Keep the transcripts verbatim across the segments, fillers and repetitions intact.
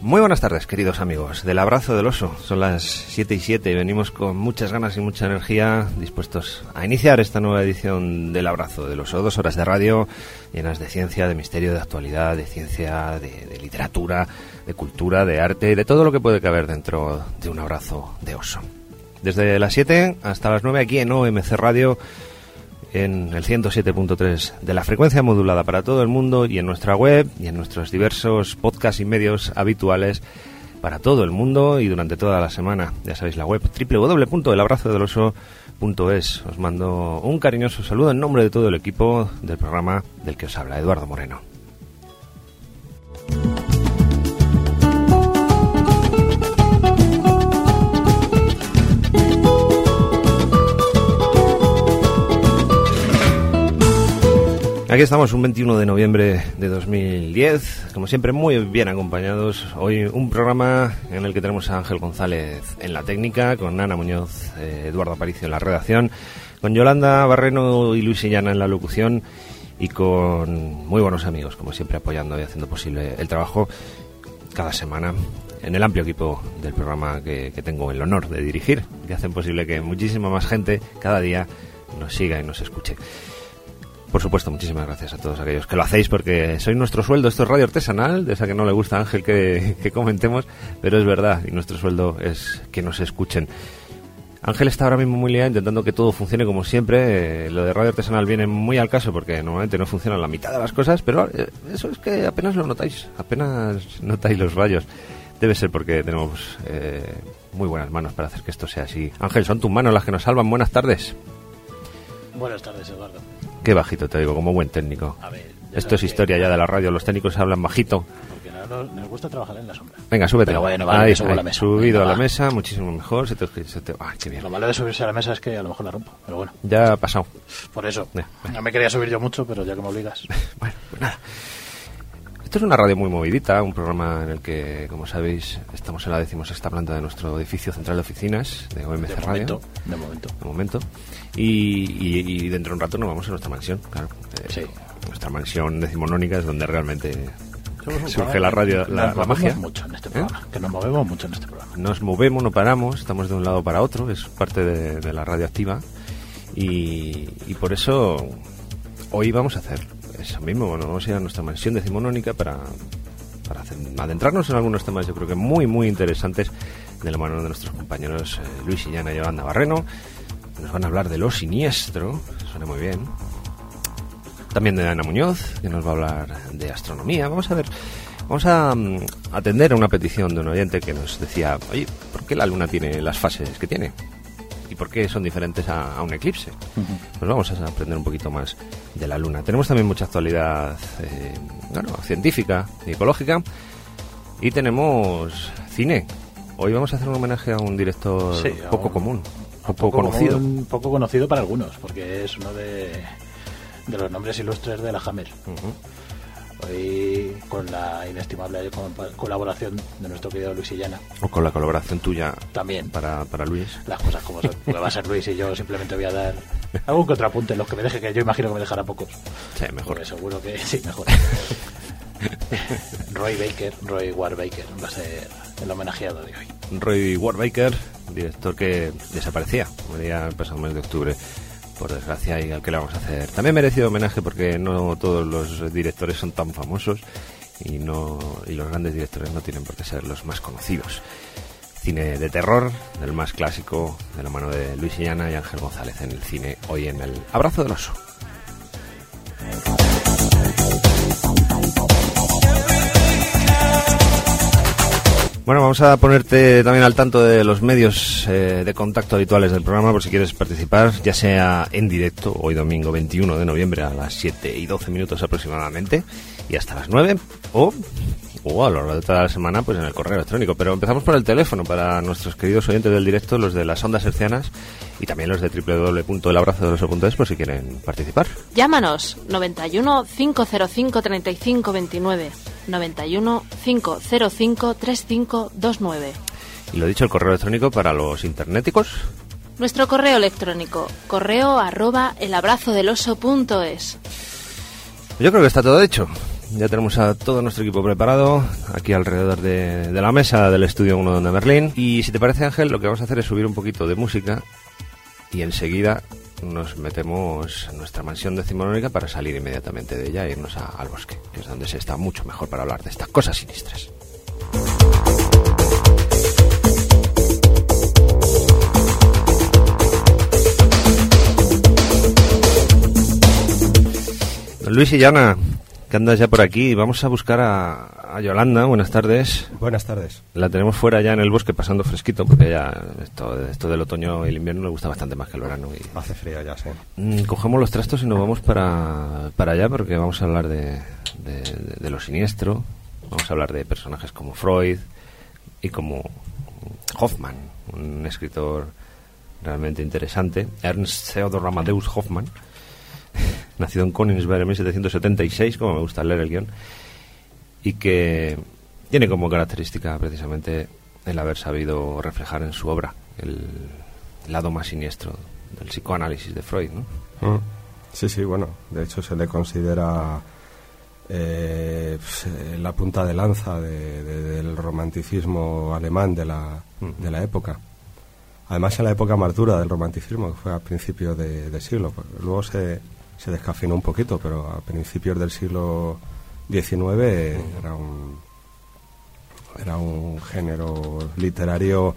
Muy buenas tardes, queridos amigos del Abrazo del Oso. Son las siete y siete y venimos con muchas ganas y mucha energía dispuestos a iniciar esta nueva edición del Abrazo del Oso. Dos horas de radio llenas de ciencia, de misterio, de actualidad, de ciencia, de, de literatura, de cultura, de arte y de todo lo que puede caber dentro de un abrazo de oso. Desde las siete hasta las nueve aquí en O M C Radio, en el ciento siete punto tres de la frecuencia modulada para todo el mundo, y en nuestra web y en nuestros diversos podcasts y medios habituales para todo el mundo y durante toda la semana. Ya sabéis, la web doble u doble u doble u punto el abrazo del oso punto es. Os mando un cariñoso saludo en nombre de todo el equipo del programa del que os habla Eduardo Moreno. Aquí estamos, un veintiuno de noviembre de dos mil diez, como siempre muy bien acompañados. Hoy un programa en el que tenemos a Ángel González en la técnica, con Ana Muñoz, eh, Eduardo Aparicio en la redacción, con Yolanda Barreno y Luis Illana en la locución, y con muy buenos amigos, como siempre, apoyando y haciendo posible el trabajo cada semana en el amplio equipo del programa que, que tengo el honor de dirigir, que hacen posible que muchísima más gente cada día nos siga y nos escuche. Por supuesto, muchísimas gracias a todos aquellos que lo hacéis, porque sois nuestro sueldo. Esto es radio artesanal, de esa que no le gusta a Ángel que, que comentemos, pero es verdad, y nuestro sueldo es que nos escuchen. Ángel está ahora mismo muy liado intentando que todo funcione como siempre. Eh, lo de radio artesanal viene muy al caso porque normalmente no funcionan la mitad de las cosas, pero eh, eso es que apenas lo notáis, apenas notáis los rayos. Debe ser porque tenemos eh, muy buenas manos para hacer que esto sea así. Ángel, son tus manos las que nos salvan. Buenas tardes. Buenas tardes, Eduardo. Qué bajito te digo, como buen técnico. A ver, esto es historia ya de la radio, los técnicos hablan bajito. Porque no, no, nos gusta trabajar en la sombra. Venga, súbete. Pero bueno, vale, ahí, subo ahí, a la mesa. Subido Venga, a la va. mesa, muchísimo mejor. Se te, se te, ay, qué bien. Lo malo de subirse a la mesa es que a lo mejor la rompo, pero bueno. Ya ha pasado. Por eso. Ya. No me quería subir yo mucho, pero ya que me obligas. Bueno, pues nada. Esto es una radio muy movidita, un programa en el que, como sabéis, estamos en la decimosexta planta de nuestro edificio central de oficinas de O M C De Radio. momento, de momento. De momento. Y, y, y dentro de un rato nos vamos a nuestra mansión, claro. Eh, Sí. Nuestra mansión decimonónica es donde realmente Somos un surge programa la radio, que la, nos la movemos magia. mucho en este ¿Eh? programa. Que nos movemos mucho en este programa. Nos movemos, no paramos, estamos de un lado para otro, es parte de, de la radio activa. Y, y por eso hoy vamos a hacer eso mismo. Bueno, vamos a ir a nuestra mansión decimonónica para, para hacer- adentrarnos en algunos temas, yo creo que muy, muy interesantes, de la mano de nuestros compañeros eh, Luis Illana y Yolanda Barreno. Nos van a hablar de lo siniestro, suena muy bien. También de Ana Muñoz, que nos va a hablar de astronomía. Vamos a ver, vamos a mm, atender a una petición de un oyente que nos decía: oye, ¿por qué la luna tiene las fases que tiene? ¿Y por qué son diferentes a, a un eclipse? Pues vamos a aprender un poquito más de la luna. Tenemos también mucha actualidad eh, bueno, científica y ecológica. Y tenemos cine. Hoy vamos a hacer un homenaje a un director Sí, a poco un- común, Un poco conocido. Un poco conocido para algunos, porque es uno de, de los nombres ilustres de la Hammer. Ujú. Hoy, con la inestimable co- colaboración de nuestro querido Luis Illana, O con la colaboración tuya también. para, para Luis. Las cosas como son. Porque va a ser Luis y yo simplemente voy a dar algún contrapunte en los que me deje, que yo imagino que me dejará pocos. Sí, mejor. Porque seguro que sí, mejor. Roy Baker, Roy Ward Baker, va a ser el homenajeado de hoy. Roy Warbaker, director que desaparecía, moría el pasado mes de octubre, por desgracia, y al que le vamos a hacer también merecido homenaje, porque no todos los directores son tan famosos y no y los grandes directores no tienen por qué ser los más conocidos. Cine de terror, del más clásico, de la mano de Luis Illana y Ángel González en el cine, hoy en el Abrazo del Oso. Bueno, vamos a ponerte también al tanto de los medios eh, de contacto habituales del programa, por si quieres participar, ya sea en directo, hoy domingo veintiuno de noviembre a las siete y doce minutos aproximadamente, y hasta las nueve, o, o a lo largo de toda la semana, pues en el correo electrónico. Pero empezamos por el teléfono para nuestros queridos oyentes del directo, los de las ondas hercianas, y también los de doble u doble u doble u punto el abrazo del oso punto es, por si quieren participar. Llámanos noventa y uno, cinco cero cinco, treinta y cinco veintinueve, noventa y uno, cinco cero cinco, treinta y cinco veintinueve. Y lo dicho, el correo electrónico para los internéticos. Nuestro correo electrónico, correo arroba elabrazodeloso punto es. Yo creo que está todo hecho. Ya tenemos a todo nuestro equipo preparado aquí alrededor de, de la mesa del Estudio uno de Berlín. Y si te parece, Ángel, lo que vamos a hacer es subir un poquito de música y enseguida nos metemos en nuestra mansión decimonónica para salir inmediatamente de ella e irnos a, al bosque, que es donde se está mucho mejor para hablar de estas cosas siniestras. Don Luis y Yana, que andas ya por aquí, vamos a buscar a, a Yolanda. Buenas tardes. Buenas tardes. La tenemos fuera ya en el bosque pasando fresquito, porque ya esto, esto del otoño y el invierno le gusta bastante más que el verano. Y hace frío ya, sí. Mm, cogemos los trastos y nos vamos para, para allá, porque vamos a hablar de, de, de, de lo siniestro. Vamos a hablar de personajes como Freud y como Hoffmann, un escritor realmente interesante, Ernst Theodor Amadeus Hoffmann, nacido en Königsberg en mil setecientos setenta y seis, como me gusta leer el guión, y que tiene como característica precisamente el haber sabido reflejar en su obra el lado más siniestro del psicoanálisis de Freud, ¿no? Mm. Sí, sí, bueno, de hecho se le considera eh, pues, la punta de lanza de, de, del romanticismo alemán de la, mm. de la época. Además, en la época más dura del romanticismo, que fue a principios de, de siglo. Luego se, se descafeinó un poquito, pero a principios del siglo diecinueve uh-huh. era un era un género literario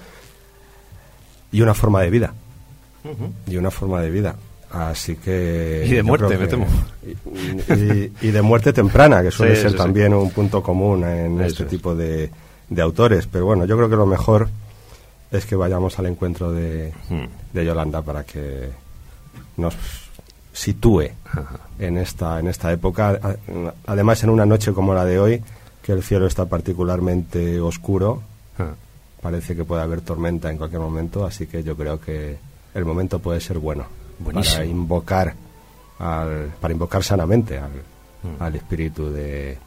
y una forma de vida. Uh-huh. Y una forma de vida. Así que... Y de muerte, me temo. Y, y, y de muerte temprana, que suele sí, ser sí, también sí. un punto común en Eso este es. tipo de, de autores. Pero bueno, yo creo que lo mejor es que vayamos al encuentro de, hmm. de Yolanda para que nos sitúe Ajá. en esta en esta época. Además, en una noche como la de hoy, que el cielo está particularmente oscuro, Ajá. parece que puede haber tormenta en cualquier momento, así que yo creo que el momento puede ser bueno Buenísimo. para invocar al, para invocar sanamente al, hmm. al espíritu de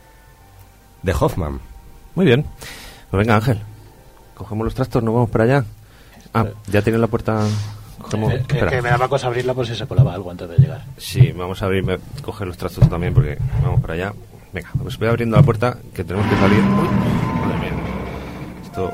de Hoffmann. Muy bien, pues venga, Ángel. Cogemos los trastos, nos vamos para allá. Ah, ya tienen la puerta. Cogemos... Eh, eh, que me daba cosa abrirla por si se colaba algo antes de llegar. Sí, vamos a abrir, coger los trastos también porque vamos para allá. Venga, pues voy abriendo la puerta que tenemos que salir. Uy, madre mía. Esto.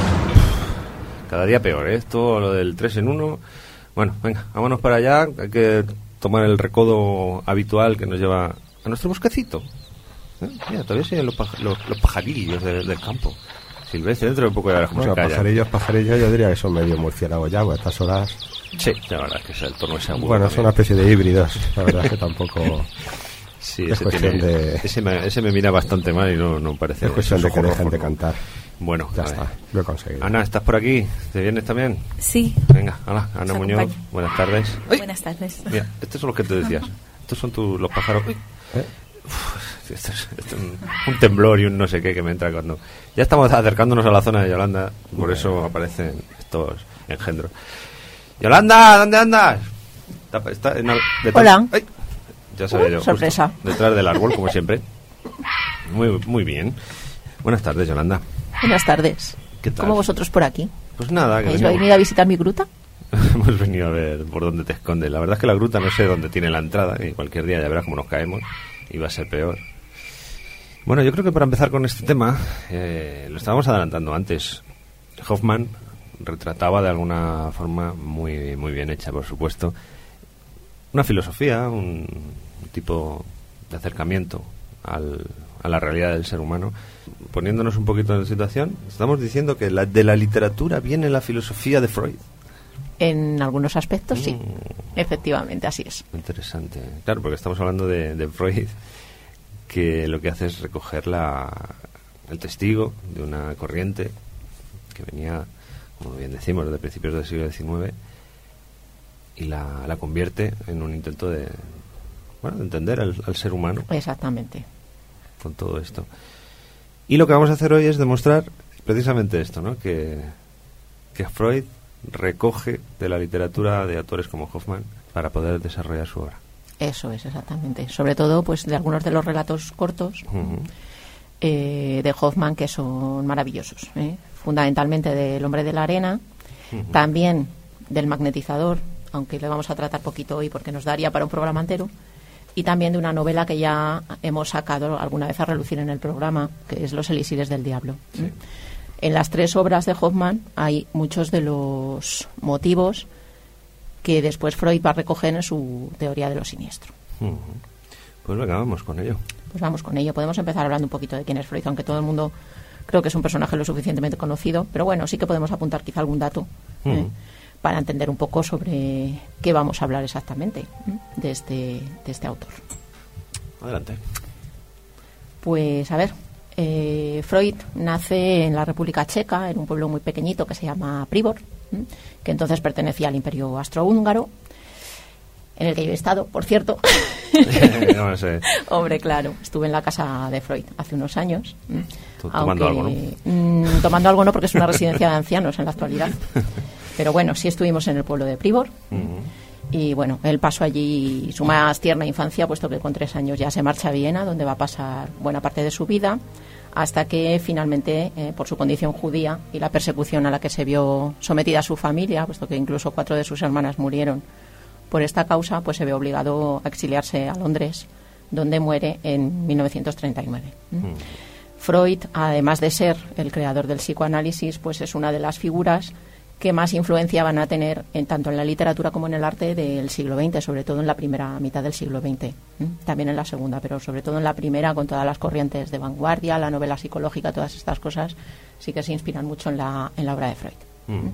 Cada día peor, ¿eh? Esto, lo del tres en uno. Bueno, venga, vámonos para allá. Hay que tomar el recodo habitual que nos lleva a nuestro bosquecito. ¿Eh? Mira, todavía siguen los, paj- los, los pajarillos de, del campo. Silvestre, dentro de poco ya verás cómo bueno, se calla. pajarillos, pajarillos, yo diría que son medio murciélagos ya, a estas horas. Sí, la verdad es que es el tono ese agudo. Bueno, también. es una especie de híbridos, la verdad es que tampoco... Sí, es ese, cuestión tiene, de... ese, me, ese me mira bastante mal y no, no parece... Es cuestión de que ojo, dejen ojo, de no. cantar. Bueno, ya está, lo he conseguido. Ana, ¿estás por aquí? ¿Te vienes también? Sí. Venga, hola, Ana Os Muñoz, acompaño. buenas tardes. ¡Ay! Buenas tardes. Mira, estos son los que te decías. Estos son tu, los pájaros... Uy. ¿Eh? Uf, esto es, esto es un, un temblor y un no sé qué que me entra cuando... Ya estamos acercándonos a la zona de Yolanda, por bueno. eso aparecen estos engendros. ¡Yolanda! ¿Dónde andas? Está, está en el, detrás, Hola. ¡Ay! Ya sabía uh, yo. Sorpresa. Justo, detrás del árbol, como siempre. Muy, muy bien. Buenas tardes, Yolanda. Buenas tardes. ¿Qué tal? ¿Cómo vosotros por aquí? Pues nada. ¿Habéis venido a visitar mi gruta? Hemos venido a ver por dónde te escondes. La verdad es que la gruta no sé dónde tiene la entrada y cualquier día ya verás cómo nos caemos y va a ser peor. Bueno, yo creo que para empezar con este tema, eh, lo estábamos adelantando antes. Hoffmann retrataba de alguna forma muy, muy bien hecha, por supuesto, una filosofía, un tipo de acercamiento al, a la realidad del ser humano. Poniéndonos un poquito en situación, estamos diciendo que la, de la literatura viene la filosofía de Freud. En algunos aspectos, sí. Mm. Efectivamente, así es. Interesante. Claro, porque estamos hablando de, de Freud, que lo que hace es recoger la, el testigo de una corriente que venía, como bien decimos, desde principios del siglo diecinueve y la, la convierte en un intento de, bueno, de entender al, al ser humano. Exactamente. Con todo esto. Y lo que vamos a hacer hoy es demostrar precisamente esto, ¿no? Que, que Freud recoge de la literatura de autores como Hoffmann para poder desarrollar su obra. Eso es, exactamente. Sobre todo, pues, de algunos de los relatos cortos uh-huh. eh, de Hoffmann, que son maravillosos, ¿eh? Fundamentalmente del Hombre de la Arena, uh-huh. también del Magnetizador, aunque le vamos a tratar poquito hoy porque nos daría para un programa entero, y también de una novela que ya hemos sacado alguna vez a relucir en el programa, que es Los elixires del diablo. Sí. ¿Mm? En las tres obras de Hoffmann hay muchos de los motivos que después Freud va a recoger en su teoría de lo siniestro. Uh-huh. Pues venga, vamos con ello. Pues vamos con ello. Podemos empezar hablando un poquito de quién es Freud, aunque todo el mundo creo que es un personaje lo suficientemente conocido, pero bueno, sí que podemos apuntar quizá algún dato uh-huh. ¿eh? para entender un poco sobre qué vamos a hablar exactamente ¿eh? de, este, de este autor. Adelante. Pues a ver, eh, Freud nace en la República Checa, en un pueblo muy pequeñito que se llama Pribor, ¿eh? que entonces pertenecía al Imperio Austrohúngaro, en el que yo he estado, por cierto. No sé. Hombre, claro, estuve en la casa de Freud hace unos años. Tomando aunque, algo, ¿no? Mmm, tomando algo no, porque es una residencia de ancianos en la actualidad. Pero bueno, sí estuvimos en el pueblo de Pribor. Uh-huh. Y bueno, él pasó allí su más tierna infancia, puesto que con tres años ya se marcha a Viena, donde va a pasar buena parte de su vida, hasta que finalmente, eh, por su condición judía y la persecución a la que se vio sometida su familia, puesto que incluso cuatro de sus hermanas murieron por esta causa, pues se ve obligado a exiliarse a Londres, donde muere en mil novecientos treinta y nueve. ¿Mm? Freud, además de ser el creador del psicoanálisis, pues es una de las figuras que más influencia van a tener en tanto en la literatura como en el arte del siglo veinte, sobre todo en la primera mitad del siglo veinte, ¿eh? También en la segunda, pero sobre todo en la primera, con todas las corrientes de vanguardia, la novela psicológica, todas estas cosas sí que se inspiran mucho en la, en la obra de Freud. Uh-huh. ¿eh?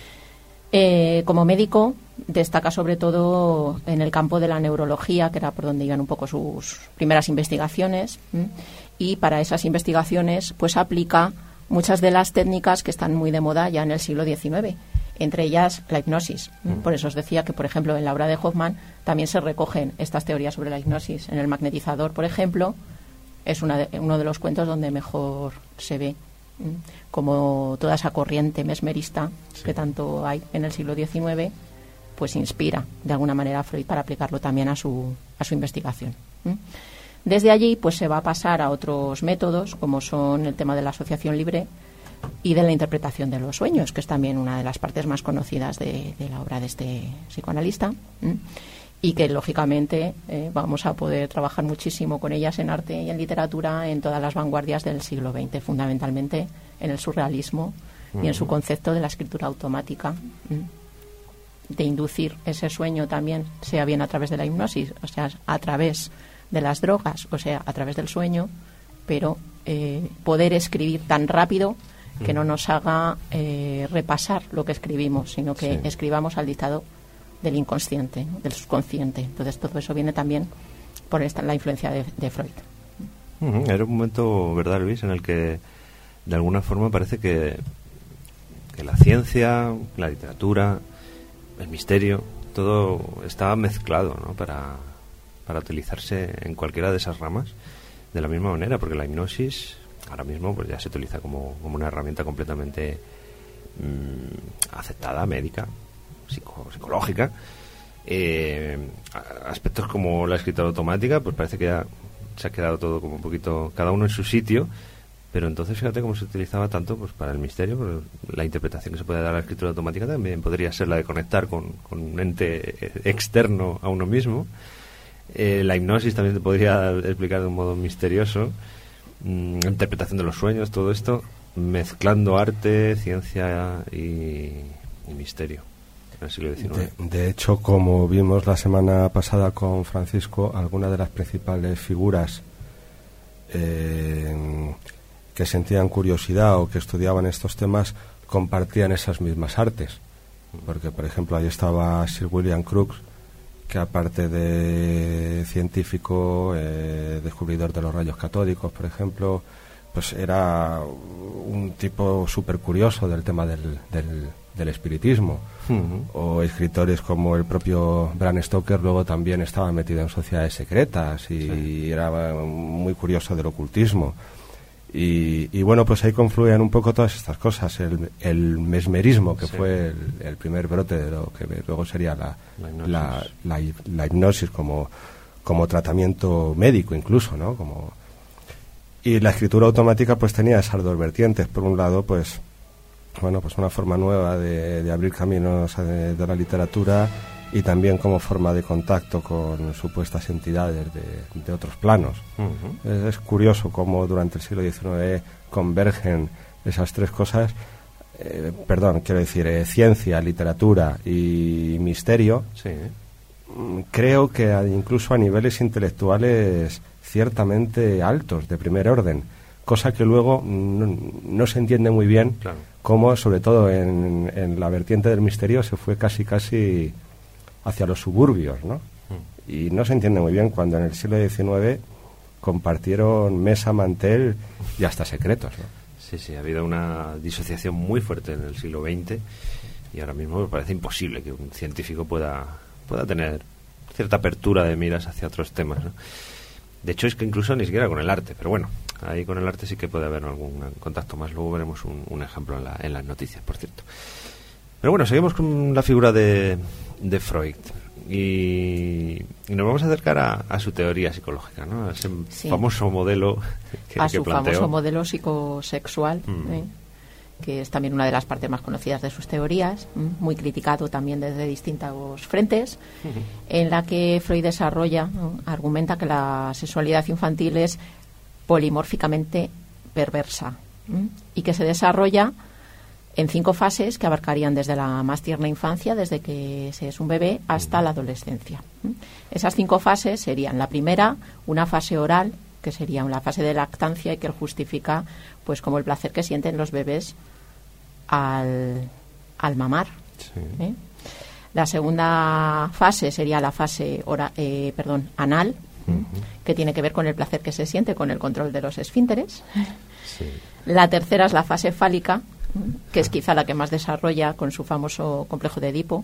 Eh, como médico destaca sobre todo en el campo de la neurología, que era por donde iban un poco sus primeras investigaciones, ¿eh? y para esas investigaciones pues aplica muchas de las técnicas que están muy de moda ya en el siglo diecinueve, entre ellas la hipnosis. ¿eh? Por eso os decía que, por ejemplo, en la obra de Hoffmann también se recogen estas teorías sobre la hipnosis. En El magnetizador, por ejemplo, es una de, uno de los cuentos donde mejor se ve como toda esa corriente mesmerista sí. que tanto hay en el siglo diecinueve, pues inspira de alguna manera a Freud para aplicarlo también a su, a su investigación. Desde allí pues se va a pasar a otros métodos, como son el tema de la asociación libre y de la interpretación de los sueños, que es también una de las partes más conocidas de, de la obra de este psicoanalista, ¿eh? y que lógicamente eh, vamos a poder trabajar muchísimo con ellas en arte y en literatura en todas las vanguardias del siglo veinte, fundamentalmente en el surrealismo uh-huh. y en su concepto de la escritura automática, ¿eh? de inducir ese sueño también, sea bien a través de la hipnosis, o sea, a través de las drogas, o sea, a través del sueño, pero eh, poder escribir tan rápido que no nos haga eh, repasar lo que escribimos, sino que sí. escribamos al dictado del inconsciente, ¿no? del subconsciente. Entonces todo eso viene también por esta, la influencia de, de Freud. Uh-huh. Era un momento, ¿verdad, Luis?, en el que de alguna forma parece que, que la ciencia, la literatura, el misterio, todo estaba mezclado, ¿no? para, para utilizarse en cualquiera de esas ramas de la misma manera, porque la hipnosis ahora mismo pues ya se utiliza como, como una herramienta completamente mmm, aceptada, médica, psico, psicológica. Eh, aspectos como la escritura automática, pues parece que ya se ha quedado todo como un poquito, cada uno en su sitio, pero entonces fíjate cómo se utilizaba tanto pues para el misterio, pues, la interpretación que se puede dar a la escritura automática también podría ser la de conectar con, con un ente externo a uno mismo. Eh, la hipnosis también te podría explicar de un modo misterioso. Mm, interpretación de los sueños, todo esto mezclando arte, ciencia y, y misterio en el siglo diecinueve. De, de hecho, como vimos la semana pasada con Francisco, algunas de las principales figuras eh, que sentían curiosidad o que estudiaban estos temas compartían esas mismas artes, porque por ejemplo ahí estaba Sir William Crookes, que aparte de científico, eh, descubridor de los rayos catódicos, por ejemplo, pues era un tipo súper curioso del tema del, del, del espiritismo. Uh-huh. O escritores como el propio Bram Stoker luego también estaba metido en sociedades secretas y sí. era muy curioso del ocultismo. Y, y bueno, pues ahí confluyen un poco todas estas cosas. El, el mesmerismo, que sí. fue el, el primer brote de lo que luego sería la, la, hipnosis. La, la, la hipnosis como, como tratamiento médico incluso, ¿no? Como, y la escritura automática pues tenía esas dos vertientes. Por un lado, pues bueno, pues una forma nueva de, de abrir caminos de, de la literatura y también como forma de contacto con supuestas entidades de, de otros planos. Uh-huh. es, es curioso cómo durante el siglo diecinueve convergen esas tres cosas, eh, perdón, quiero decir, eh, ciencia, literatura y misterio. Sí. Creo que a, incluso a niveles intelectuales ciertamente altos, de primer orden, cosa que luego no, no se entiende muy bien, claro, cómo, sobre todo en, en la vertiente del misterio, se fue casi casi hacia los suburbios, ¿no? Mm. Y no se entiende muy bien cuando en el siglo diecinueve compartieron mesa, mantel y hasta secretos, ¿no? Sí, sí, ha habido una disociación muy fuerte en el siglo veinte y ahora mismo me parece imposible que un científico pueda, pueda tener cierta apertura de miras hacia otros temas, ¿no? De hecho, es que incluso ni siquiera con el arte, pero bueno, ahí con el arte sí que puede haber algún contacto más. Luego veremos un, un ejemplo en, la, en las noticias, por cierto. Pero bueno, seguimos con la figura de, de Freud y, y nos vamos a acercar a, a su teoría psicológica, ¿no? A ese sí. famoso modelo que, a que su planteó. famoso modelo psicosexual, mm. ¿eh? que es también una de las partes más conocidas de sus teorías, muy criticado también desde distintos frentes, uh-huh. en la que Freud desarrolla, ¿no? argumenta que la sexualidad infantil es polimórficamente perversa, ¿sí? y que se desarrolla en cinco fases que abarcarían desde la más tierna infancia, desde que se es un bebé, hasta la adolescencia. ¿sí? Esas cinco fases serían: la primera, una fase oral, que sería una fase de lactancia y que él justifica pues como el placer que sienten los bebés al, al mamar. Sí. ¿eh? La segunda fase sería la fase ora, eh, perdón, anal, uh-huh. que tiene que ver con el placer que se siente con el control de los esfínteres. Sí. La tercera es la fase fálica, que es quizá la que más desarrolla con su famoso complejo de Edipo,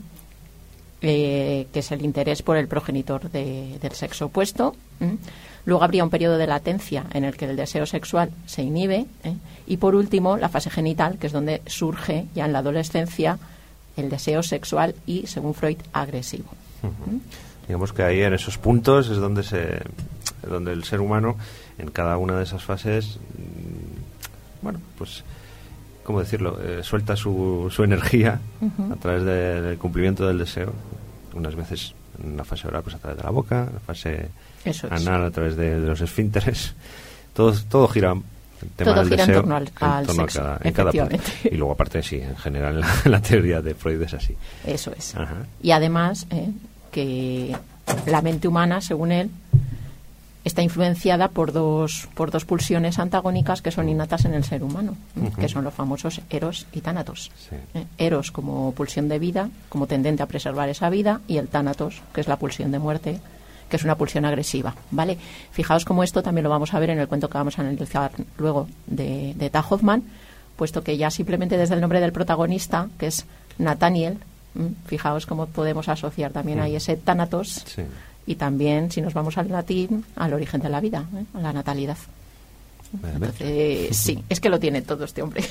eh, que es el interés por el progenitor de, del sexo opuesto. Luego habría un periodo de latencia en el que el deseo sexual se inhibe, ¿eh? y por último la fase genital, que es donde surge ya en la adolescencia el deseo sexual y, según Freud, agresivo. Uh-huh. ¿Mm? Digamos que ahí en esos puntos es donde se donde el ser humano en cada una de esas fases, bueno, pues ¿cómo decirlo? Eh, suelta su, su energía uh-huh. a través de, del cumplimiento del deseo, unas veces en la fase oral pues a través de la boca, en la fase Eso es. anal a través de, de los esfínteres. Todo, todo gira el tema todo del gira deseo en torno al, al en torno sexo, a cada, en cada punto. Y luego aparte sí, en general la, la teoría de Freud es así. Eso es. Ajá. Y además eh, que la mente humana, según él, está influenciada por dos por dos pulsiones antagónicas que son innatas en el ser humano, uh-huh. que son los famosos Eros y Tánatos. Sí. Eh, Eros como pulsión de vida, como tendente a preservar esa vida, y el Tánatos, que es la pulsión de muerte, que es una pulsión agresiva, ¿vale? Fijaos cómo esto también lo vamos a ver en el cuento que vamos a analizar luego de, de T A Hoffmann, puesto que ya simplemente desde el nombre del protagonista, que es Nathaniel, ¿m? fijaos cómo podemos asociar también uh-huh. ahí ese Tánatos. Sí. Y también, si nos vamos al latín, al origen de la vida, ¿eh? a la natalidad. Entonces, sí, es que lo tiene todo este hombre.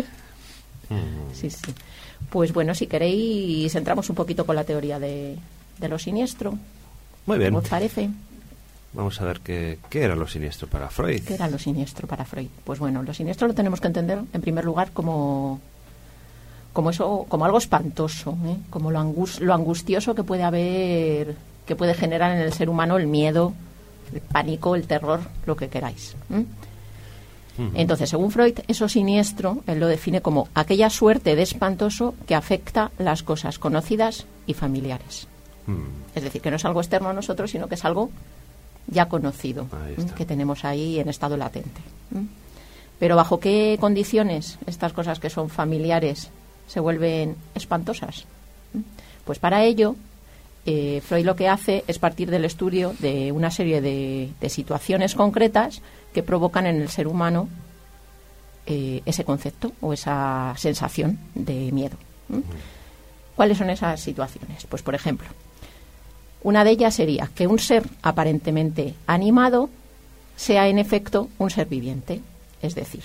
Sí, sí. Pues bueno, si queréis, entramos un poquito con la teoría de, de lo siniestro. Muy bien. ¿Cómo os parece? Vamos a ver qué, qué era lo siniestro para Freud. ¿Qué era lo siniestro para Freud? Pues bueno, lo siniestro lo tenemos que entender, en primer lugar, como, como eso, como algo espantoso, ¿eh? como lo, angus, lo angustioso que puede haber, que puede generar en el ser humano el miedo, el pánico, el terror, lo que queráis. ¿eh? Uh-huh. Entonces, según Freud, eso siniestro, él lo define como aquella suerte de espantoso que afecta las cosas conocidas y familiares. Uh-huh. Es decir, que no es algo externo a nosotros, sino que es algo ya conocido, ¿eh? que tenemos ahí en estado latente. ¿eh? Pero ¿bajo qué condiciones estas cosas que son familiares se vuelven espantosas? ¿eh? Pues para ello, Eh, Freud lo que hace es partir del estudio de una serie de, de situaciones concretas que provocan en el ser humano eh, ese concepto o esa sensación de miedo. ¿eh? ¿Cuáles son esas situaciones? Pues, por ejemplo, una de ellas sería que un ser aparentemente animado sea en efecto un ser viviente, es decir,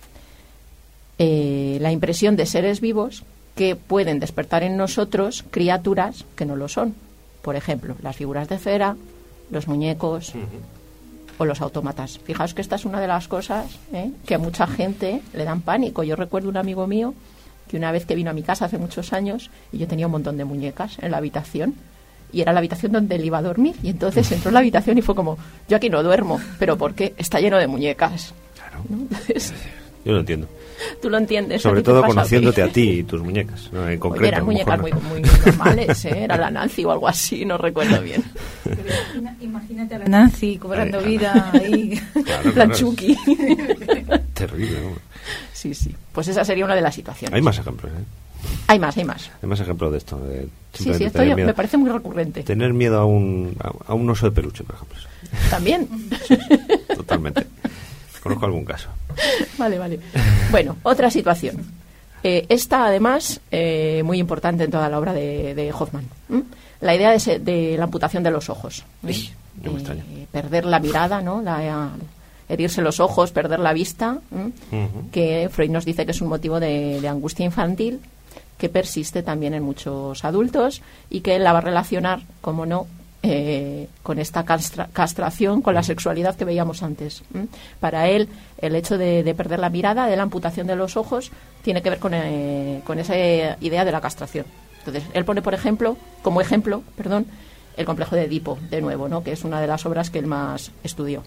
eh, la impresión de seres vivos que pueden despertar en nosotros criaturas que no lo son. Por ejemplo, las figuras de cera, los muñecos uh-huh. o los autómatas. Fijaos que esta es una de las cosas ¿eh? que a mucha gente le dan pánico. Yo recuerdo un amigo mío que una vez que vino a mi casa hace muchos años y yo tenía un montón de muñecas en la habitación y era la habitación donde él iba a dormir y entonces entró en la habitación y fue como, yo aquí no duermo, ¿pero por qué? Está lleno de muñecas. Claro. ¿No? Entonces, yo lo entiendo. Tú lo entiendes. Sobre ¿a ti te todo pasa conociéndote a a ti y tus muñecas, ¿no? En concreto. Oye, eran a lo muñecas mejor muy, no. muy normales, ¿eh? Era la Nancy o algo así, no recuerdo bien. Pero imagina- imagínate a la Nancy cobrando Ay, vida ahí. Claro, Plan claro, Chucky. es terrible, ¿no? Sí, sí. Pues esa sería una de las situaciones. Hay más ejemplos, ¿eh? Hay más, hay más. Hay más ejemplos de esto. De Sí, simplemente sí, esto tener yo- miedo. me parece muy recurrente. Tener miedo a un, a, a un oso de peluche, por ejemplo. También. Totalmente. Conozco algún caso. Vale, vale. Bueno, otra situación. Eh, esta, además, eh, muy importante en toda la obra de, de Hoffman. ¿m? La idea de, se- de la amputación de los ojos. ¿eh? Ey, no me extraña. Perder la mirada, ¿no? La, herirse los ojos, perder la vista, ¿m? Ujú. que Freud nos dice que es un motivo de, de angustia infantil que persiste también en muchos adultos y que él la va a relacionar, como no, eh, con esta castra- castración, con la sexualidad que veíamos antes. ¿m? Para él, el hecho de, de perder la mirada, de la amputación de los ojos, tiene que ver con, eh, con esa idea de la castración. Entonces, él pone, por ejemplo, como ejemplo, perdón, el complejo de Edipo, de nuevo, ¿no? Que es una de las obras que él más estudió.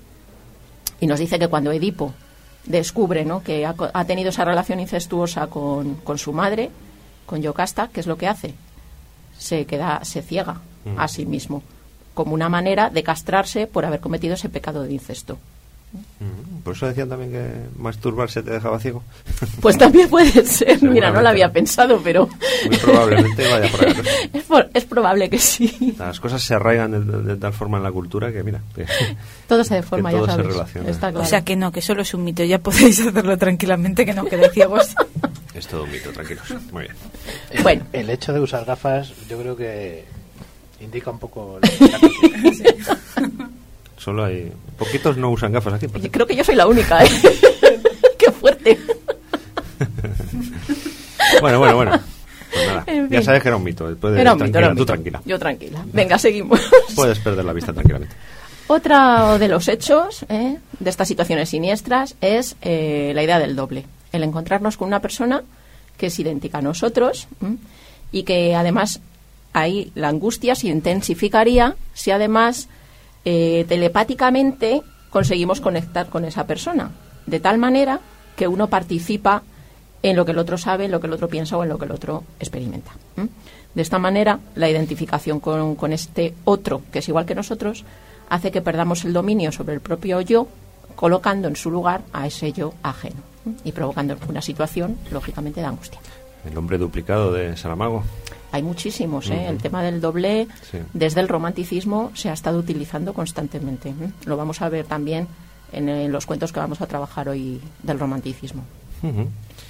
Y nos dice que cuando Edipo descubre, ¿no?, que ha, co- ha tenido esa relación incestuosa con, con su madre, con Yocasta, ¿qué es lo que hace? Se queda, se ciega Mm. a sí mismo, como una manera de castrarse por haber cometido ese pecado de incesto. Ujú. Por eso decían también que masturbarse te dejaba ciego. Pues también puede ser, mira, no Seguramente. lo había pensado, pero Muy probablemente vaya por ahí. es, por- es probable que sí. Las cosas se arraigan de, de- de tal forma en la cultura que, mira, que, Todo se deforma, que todo ya se sabes. relaciona. Está claro. O sea que no, que solo es un mito. Ya podéis hacerlo tranquilamente, que no quedéis ciegos. es todo un mito, tranquilos. Muy bien. El, Bueno. el hecho de usar gafas, yo creo que indica un poco la, la cultura. Solo hay... Poquitos no usan gafas aquí. por Yo cierto. creo que yo soy la única, ¿eh? ¡Qué fuerte! Bueno, bueno, bueno. Pues nada, En ya fin. sabes que era un mito. Puedes, Era un mito, tranquila, era un tú mito. tranquila. Yo tranquila. Venga, seguimos. Puedes perder la vista tranquilamente. Otro de los hechos, ¿eh?, de estas situaciones siniestras es eh, la idea del doble. El encontrarnos con una persona que es idéntica a nosotros, ¿m? Y que además ahí la angustia se intensificaría si además eh, telepáticamente conseguimos conectar con esa persona. De tal manera que uno participa en lo que el otro sabe, en lo que el otro piensa o en lo que el otro experimenta. ¿m? De esta manera, la identificación con, con este otro, que es igual que nosotros, hace que perdamos el dominio sobre el propio yo, colocando en su lugar a ese yo ajeno, ¿m? Y provocando una situación, lógicamente, de angustia. El hombre duplicado de Saramago. Hay muchísimos, ¿eh? Ujú. El tema del doble, Sí. desde el romanticismo, se ha estado utilizando constantemente. ¿eh? Lo vamos a ver también en, eh, los cuentos que vamos a trabajar hoy del romanticismo. Ujú.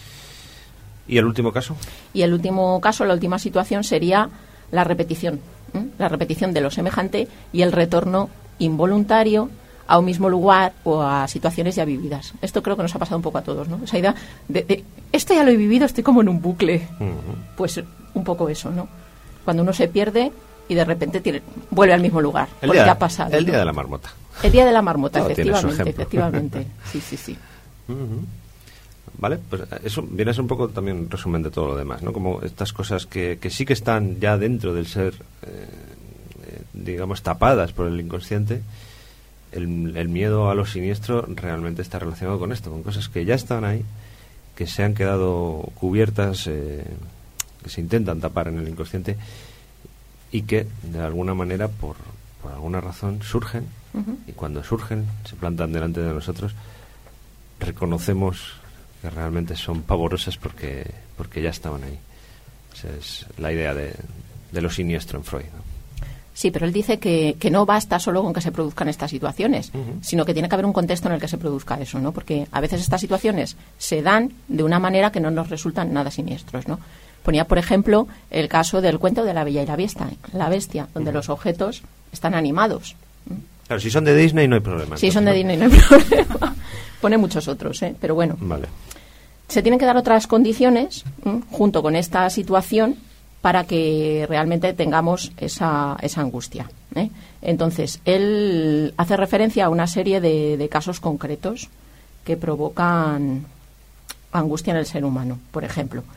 ¿Y el último caso? Y el último caso, la última situación sería la repetición. ¿eh? La repetición de lo semejante y el retorno involuntario a un mismo lugar o a situaciones ya vividas. Esto creo que nos ha pasado un poco a todos, ¿no? Esa idea de, de esto ya lo he vivido, estoy como en un bucle. Ujú. Pues un poco eso, ¿no? Cuando uno se pierde y de repente tiene, vuelve al mismo lugar. El porque día, ha pasado. el ¿no? día de la marmota. El día de la marmota, Todo tiene su efectivamente, ejemplo. efectivamente. Sí, sí, sí. Ujú. Vale, pues eso viene a ser un poco también un resumen de todo lo demás, ¿no? Como estas cosas que, que sí que están ya dentro del ser, eh, eh, digamos, tapadas por el inconsciente. El, el miedo a lo siniestro realmente está relacionado con esto, con cosas que ya están ahí, que se han quedado cubiertas, eh, que se intentan tapar en el inconsciente y que de alguna manera, por, por alguna razón, surgen. Ujú. Y cuando surgen, se plantan delante de nosotros, reconocemos que realmente son pavorosas porque porque ya estaban ahí. Esa es la idea de, de lo siniestro en Freud, ¿no? Sí, pero él dice que, que no basta solo con que se produzcan estas situaciones, Ujú. sino que tiene que haber un contexto en el que se produzca eso, ¿no? Porque a veces estas situaciones se dan de una manera que no nos resultan nada siniestros, ¿no? Ponía, por ejemplo, el caso del cuento de la Bella y la Bestia, la bestia, donde Ujú. los objetos están animados. Claro, si son de Disney no hay problema. Si son entonces, de ¿no? Disney no hay problema. Pone muchos otros, ¿eh? Pero bueno. Vale. Se tienen que dar otras condiciones, ¿m? junto con esta situación, para que realmente tengamos esa, esa angustia, ¿eh? Entonces, él hace referencia a una serie de, de casos concretos que provocan angustia en el ser humano. Por ejemplo,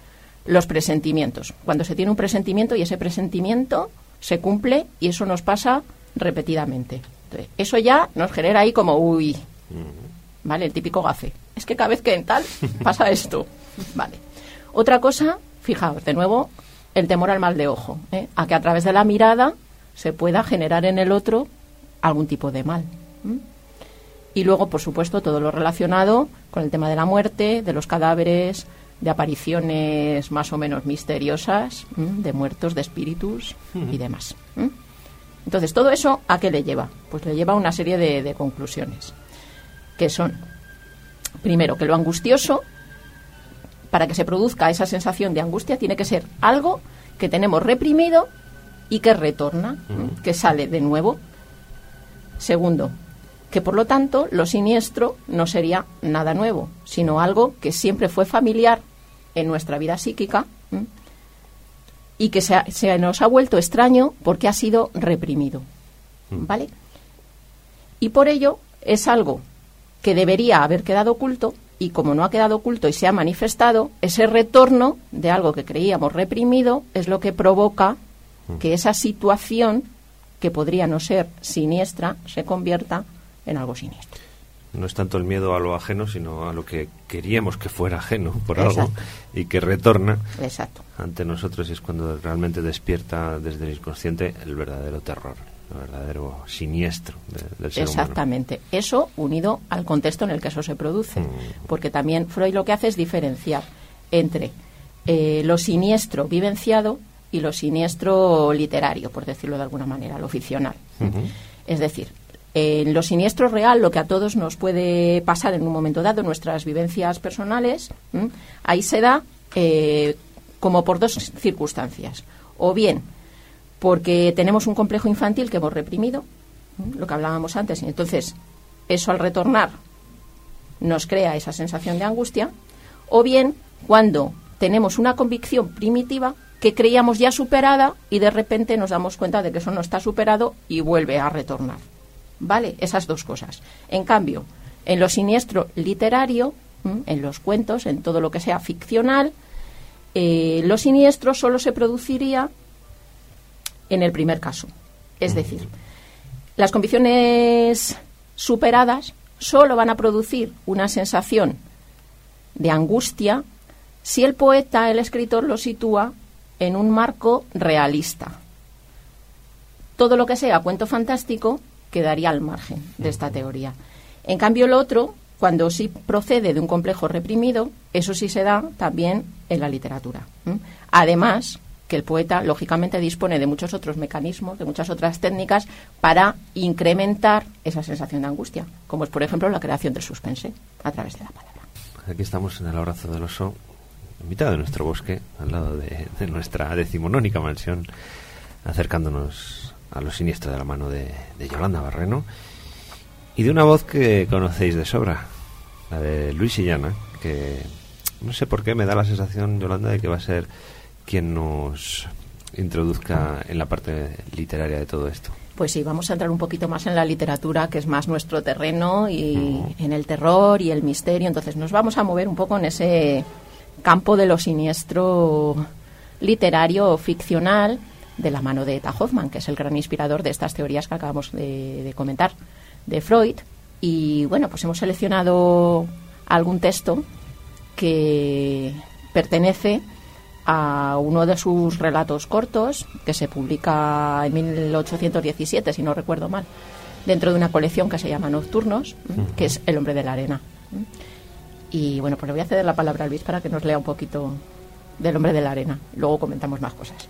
los presentimientos. Cuando se tiene un presentimiento y ese presentimiento se cumple y eso nos pasa repetidamente. Entonces, eso ya nos genera ahí como, uy, ¿vale? El típico gafe. Es que cada vez que en tal pasa esto. Vale. Otra cosa, fijaos, de nuevo, el temor al mal de ojo, ¿eh? A que a través de la mirada se pueda generar en el otro algún tipo de mal. ¿Mm? Y luego, por supuesto, todo lo relacionado con el tema de la muerte, de los cadáveres, de apariciones más o menos misteriosas, ¿m? De muertos, de espíritus y demás. ¿M? Entonces, ¿todo eso a qué le lleva? Pues le lleva a una serie de, de conclusiones, que son, primero, que lo angustioso, para que se produzca esa sensación de angustia, tiene que ser algo que tenemos reprimido y que retorna, ¿m? Que sale de nuevo. Segundo, que por lo tanto lo siniestro no sería nada nuevo, sino algo que siempre fue familiar en nuestra vida psíquica, ¿m? Y que se, ha, se nos ha vuelto extraño porque ha sido reprimido, ¿vale? Y por ello es algo que debería haber quedado oculto, y como no ha quedado oculto y se ha manifestado, ese retorno de algo que creíamos reprimido es lo que provoca que esa situación, que podría no ser siniestra, se convierta en algo siniestro. No es tanto el miedo a lo ajeno, sino a lo que queríamos que fuera ajeno por Exacto. algo y que retorna Exacto. ante nosotros, y es cuando realmente despierta desde el inconsciente el verdadero terror, el verdadero siniestro de, del ser Exactamente. humano. Eso unido al contexto en el que eso se produce. Mm. Porque también Freud lo que hace es diferenciar entre eh, lo siniestro vivenciado y lo siniestro literario, por decirlo de alguna manera, lo ficcional. Uh-huh. Es decir, en lo siniestro real, lo que a todos nos puede pasar en un momento dado, nuestras vivencias personales, ¿m? Ahí se da eh, como por dos circunstancias. O bien porque tenemos un complejo infantil que hemos reprimido, ¿m? Lo que hablábamos antes, y entonces eso al retornar nos crea esa sensación de angustia. O bien cuando tenemos una convicción primitiva que creíamos ya superada y de repente nos damos cuenta de que eso no está superado y vuelve a retornar. ¿Vale? Esas dos cosas. En cambio, en lo siniestro literario, ¿m? En los cuentos, en todo lo que sea ficcional, eh, lo siniestro solo se produciría en el primer caso. Es decir, las convicciones superadas solo van a producir una sensación de angustia si el poeta, el escritor, lo sitúa en un marco realista. Todo lo que sea cuento fantástico quedaría al margen de esta teoría. En cambio, lo otro, cuando sí procede de un complejo reprimido, eso sí se da también en la literatura. ¿Mm? Además, que el poeta, lógicamente, dispone de muchos otros mecanismos, de muchas otras técnicas para incrementar esa sensación de angustia, como es, por ejemplo, la creación del suspense a través de la palabra. Aquí estamos en el abrazo del oso, en mitad de nuestro bosque, al lado de, de nuestra decimonónica mansión, acercándonos a lo siniestro de la mano de, de Yolanda Barreno y de una voz que conocéis de sobra, la de Luis Illana, que no sé por qué me da la sensación, Yolanda, de que va a ser quien nos introduzca en la parte literaria de todo esto. Pues sí, vamos a entrar un poquito más en la literatura, que es más nuestro terreno, y mm. en el terror y el misterio. Entonces nos vamos a mover un poco en ese campo de lo siniestro literario o ficcional, de la mano de Eta Hoffmann, que es el gran inspirador de estas teorías que acabamos de, de comentar, de Freud. Y bueno, pues hemos seleccionado algún texto que pertenece a uno de sus relatos cortos, que se publica en mil ochocientos diecisiete, si no recuerdo mal, dentro de una colección que se llama Nocturnos, uh-huh. que es El hombre de la arena. Y bueno, pues le voy a ceder la palabra a Luis para que nos lea un poquito del hombre de la arena. Luego comentamos más cosas.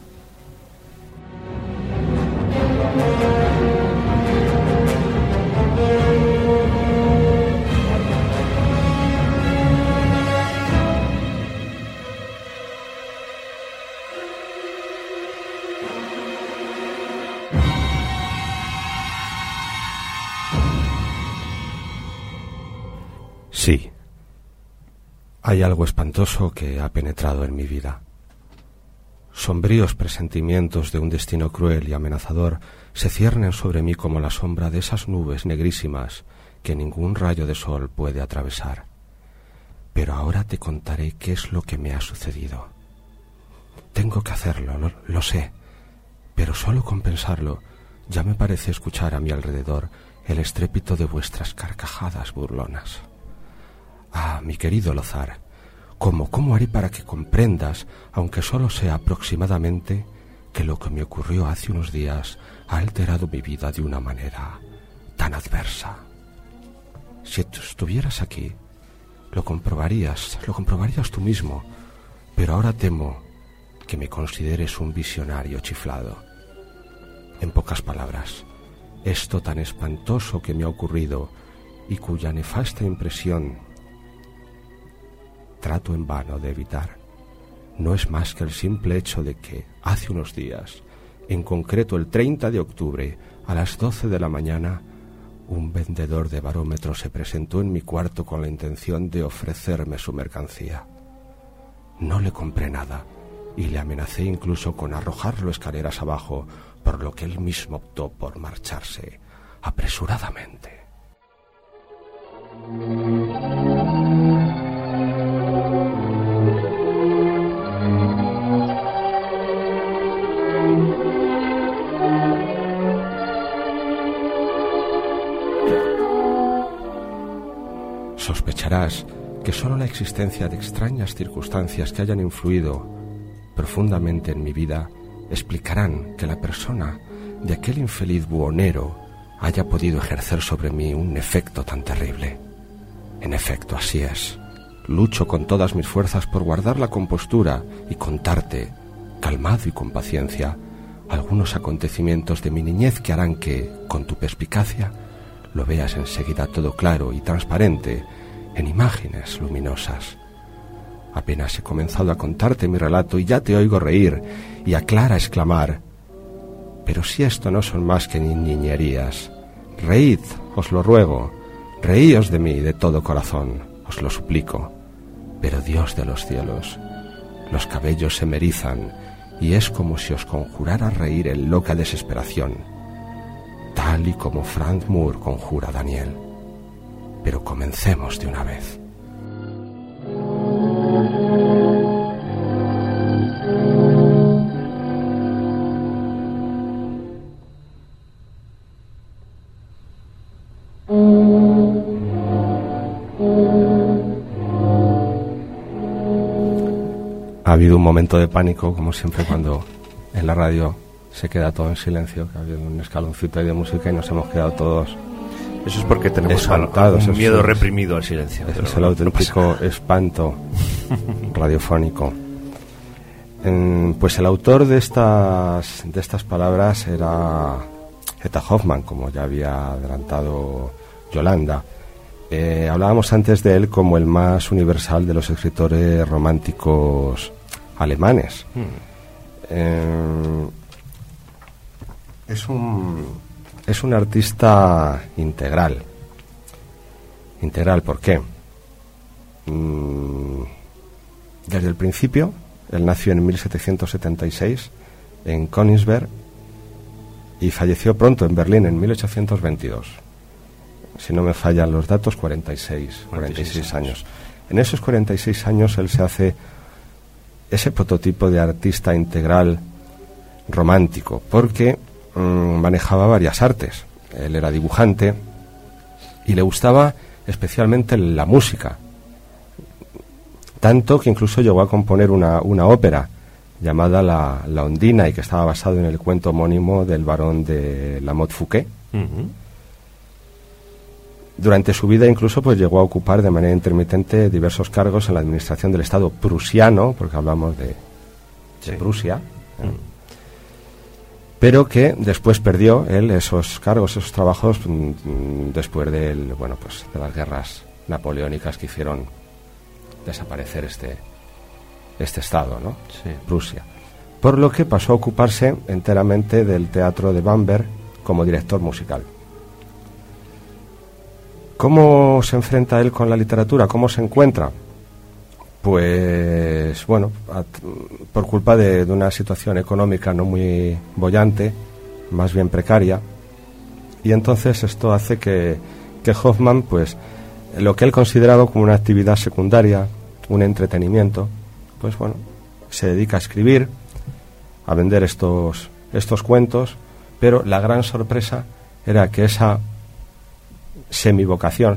Sí, hay algo espantoso que ha penetrado en mi vida. Sombríos presentimientos de un destino cruel y amenazador se ciernen sobre mí como la sombra de esas nubes negrísimas que ningún rayo de sol puede atravesar. Pero ahora te contaré qué es lo que me ha sucedido. Tengo que hacerlo, lo, lo sé, pero solo con pensarlo ya me parece escuchar a mi alrededor el estrépito de vuestras carcajadas burlonas. Ah, mi querido Lozar, ¿cómo, cómo haré para que comprendas, aunque solo sea aproximadamente, que lo que me ocurrió hace unos días ha alterado mi vida de una manera tan adversa? Si estuvieras aquí, lo comprobarías, lo comprobarías tú mismo, pero ahora temo que me consideres un visionario chiflado. En pocas palabras, esto tan espantoso que me ha ocurrido y cuya nefasta impresión trato en vano de evitar, no es más que el simple hecho de que hace unos días, en concreto el treinta de octubre, a las doce de la mañana, un vendedor de barómetros se presentó en mi cuarto con la intención de ofrecerme su mercancía. No le compré nada y le amenacé incluso con arrojarlo escaleras abajo, por lo que él mismo optó por marcharse apresuradamente. Sospecharás que solo la existencia de extrañas circunstancias que hayan influido profundamente en mi vida explicarán que la persona de aquel infeliz buhonero haya podido ejercer sobre mí un efecto tan terrible. En efecto, así es. Lucho con todas mis fuerzas por guardar la compostura y contarte, calmado y con paciencia, algunos acontecimientos de mi niñez que harán que, con tu perspicacia, lo veas enseguida todo claro y transparente en imágenes luminosas. Apenas he comenzado a contarte mi relato y ya te oigo reír y a Clara exclamar: pero si esto no son más que niñerías, reíd, os lo ruego, reíos de mí de todo corazón, os lo suplico. Pero Dios de los cielos, los cabellos se me erizan y es como si os conjurara reír en loca desesperación, tal y como Frank Moore conjura a Daniel. Pero comencemos de una vez. Ha habido un momento de pánico, como siempre cuando en la radio se queda todo en silencio, que ha habido un escaloncito ahí de música y nos hemos quedado todos. Eso es porque tenemos espantados, un miedo es, reprimido al silencio. Ese es el auténtico no espanto radiofónico. En, pues el autor de estas de estas palabras era Eta Hoffmann, como ya había adelantado Yolanda. Eh, hablábamos antes de él como el más universal de los escritores románticos alemanes. Hmm. Eh, es un es un artista integral. Integral, ¿por qué? Mm, desde el principio, él nació en mil setecientos setenta y seis en Königsberg y falleció pronto en Berlín en mil ochocientos veintidós. Si no me fallan los datos, cuarenta y seis, cuarenta y seis años. En esos cuarenta y seis años él se hace ese prototipo de artista integral romántico, porque mmm, manejaba varias artes. Él era dibujante y le gustaba especialmente la música, tanto que incluso llegó a componer una, una ópera llamada La, la Ondina, y que estaba basado en el cuento homónimo del barón de La Motte Fouquet. Uh-huh. Durante su vida incluso pues llegó a ocupar de manera intermitente diversos cargos en la administración del Estado prusiano, porque hablamos de, de sí. Prusia, ¿eh? Mm. Pero que después perdió él esos cargos, esos trabajos mm, después del, bueno, pues, de las guerras napoleónicas que hicieron desaparecer este, este Estado, ¿no? Sí. Prusia. Por lo que pasó a ocuparse enteramente del teatro de Bamberg como director musical. ¿Cómo se enfrenta él con la literatura? ¿Cómo se encuentra? Pues, bueno, a, por culpa de, de una situación económica no muy boyante, más bien precaria, y entonces esto hace que, que Hoffmann, pues, lo que él consideraba como una actividad secundaria, un entretenimiento, pues bueno, se dedica a escribir, a vender estos, estos cuentos, pero la gran sorpresa era que esa semivocación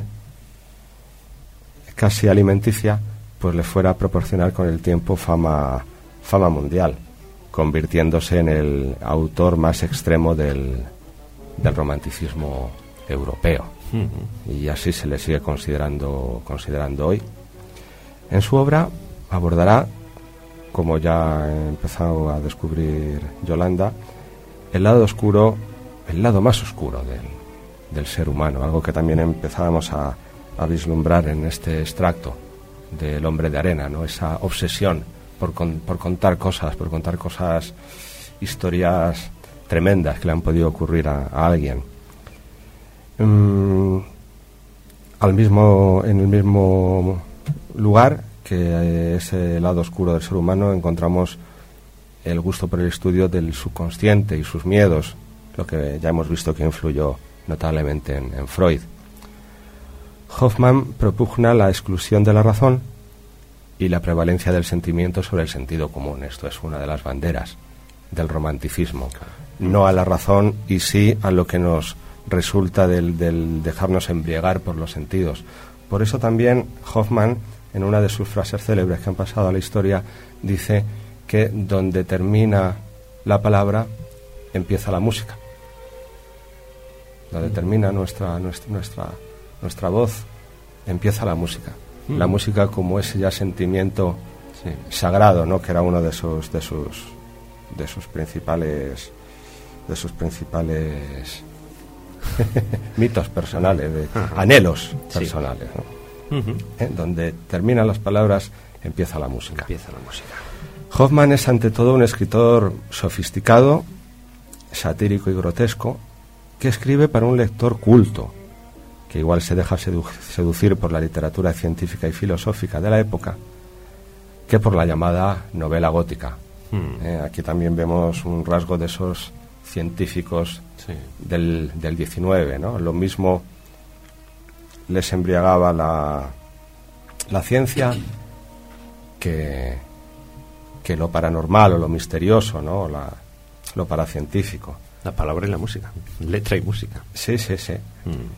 casi alimenticia pues le fuera a proporcionar con el tiempo fama, fama mundial, convirtiéndose en el autor más extremo del, del romanticismo europeo. Uh-huh. Y así se le sigue considerando, considerando hoy. En su obra abordará, como ya ha empezado a descubrir Yolanda, el lado oscuro, el lado más oscuro del, del ser humano, algo que también empezábamos a, a vislumbrar en este extracto del Hombre de Arena, ¿no? Esa obsesión por, con, por contar cosas, por contar cosas, historias tremendas que le han podido ocurrir a, a alguien. Um, al mismo, en el mismo lugar que ese lado oscuro del ser humano encontramos el gusto por el estudio del subconsciente y sus miedos, lo que ya hemos visto que influyó notablemente en, en Freud. Hoffmann propugna la exclusión de la razón y la prevalencia del sentimiento sobre el sentido común. Esto es una de las banderas del romanticismo. No a la razón y sí a lo que nos resulta del, del dejarnos embriagar por los sentidos. Por eso también Hoffmann, en una de sus frases célebres que han pasado a la historia, dice que donde termina la palabra empieza la música. Donde termina nuestra nuestra nuestra, nuestra voz empieza la música. Mm. La música como ese ya sentimiento sí. sagrado, ¿no? Que era uno de sus de sus de sus principales de sus principales mitos personales, de anhelos personales, ¿no? Uh-huh. ¿Eh? Donde terminan las palabras empieza la música. Empieza la música. Hoffmann es ante todo un escritor sofisticado, satírico y grotesco, que escribe para un lector culto, que igual se deja sedu- seducir por la literatura científica y filosófica de la época, que por la llamada novela gótica. Hmm. Eh, aquí también vemos un rasgo de esos científicos sí. del, del diecinueve, ¿no? Lo mismo les embriagaba la, la ciencia que, que lo paranormal o lo misterioso, ¿no? La, lo paracientífico. La palabra y la música, letra y música. Sí, sí, sí. Mm.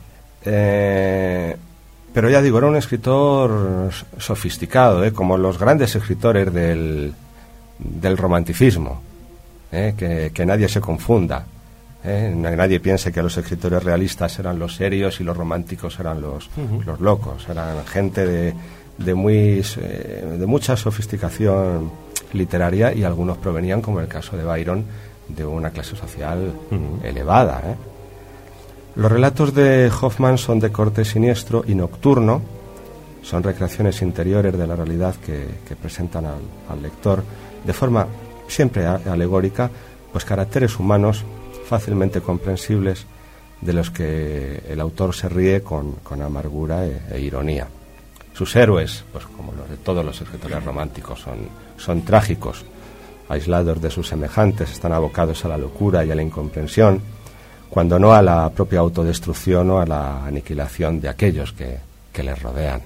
Eh, pero ya digo, era un escritor sofisticado, ¿eh? Como los grandes escritores del, del romanticismo, ¿eh? que, que nadie se confunda. ¿Eh? Nadie piense que los escritores realistas eran los serios y los románticos eran los, uh-huh. los locos. Eran gente de, de, muy, eh, de mucha sofisticación literaria, y algunos provenían, como el caso de Byron, de una clase social uh-huh. elevada. ¿eh? Los relatos de Hoffmann son de corte siniestro y nocturno, son recreaciones interiores de la realidad que, que presentan al, al lector de forma siempre a, alegórica, pues caracteres humanos fácilmente comprensibles de los que el autor se ríe con, con amargura e, e ironía. Sus héroes, pues como los de todos los escritores románticos, son, son trágicos, aislados de sus semejantes, están abocados a la locura y a la incomprensión, cuando no a la propia autodestrucción o a la aniquilación de aquellos que, que les rodean.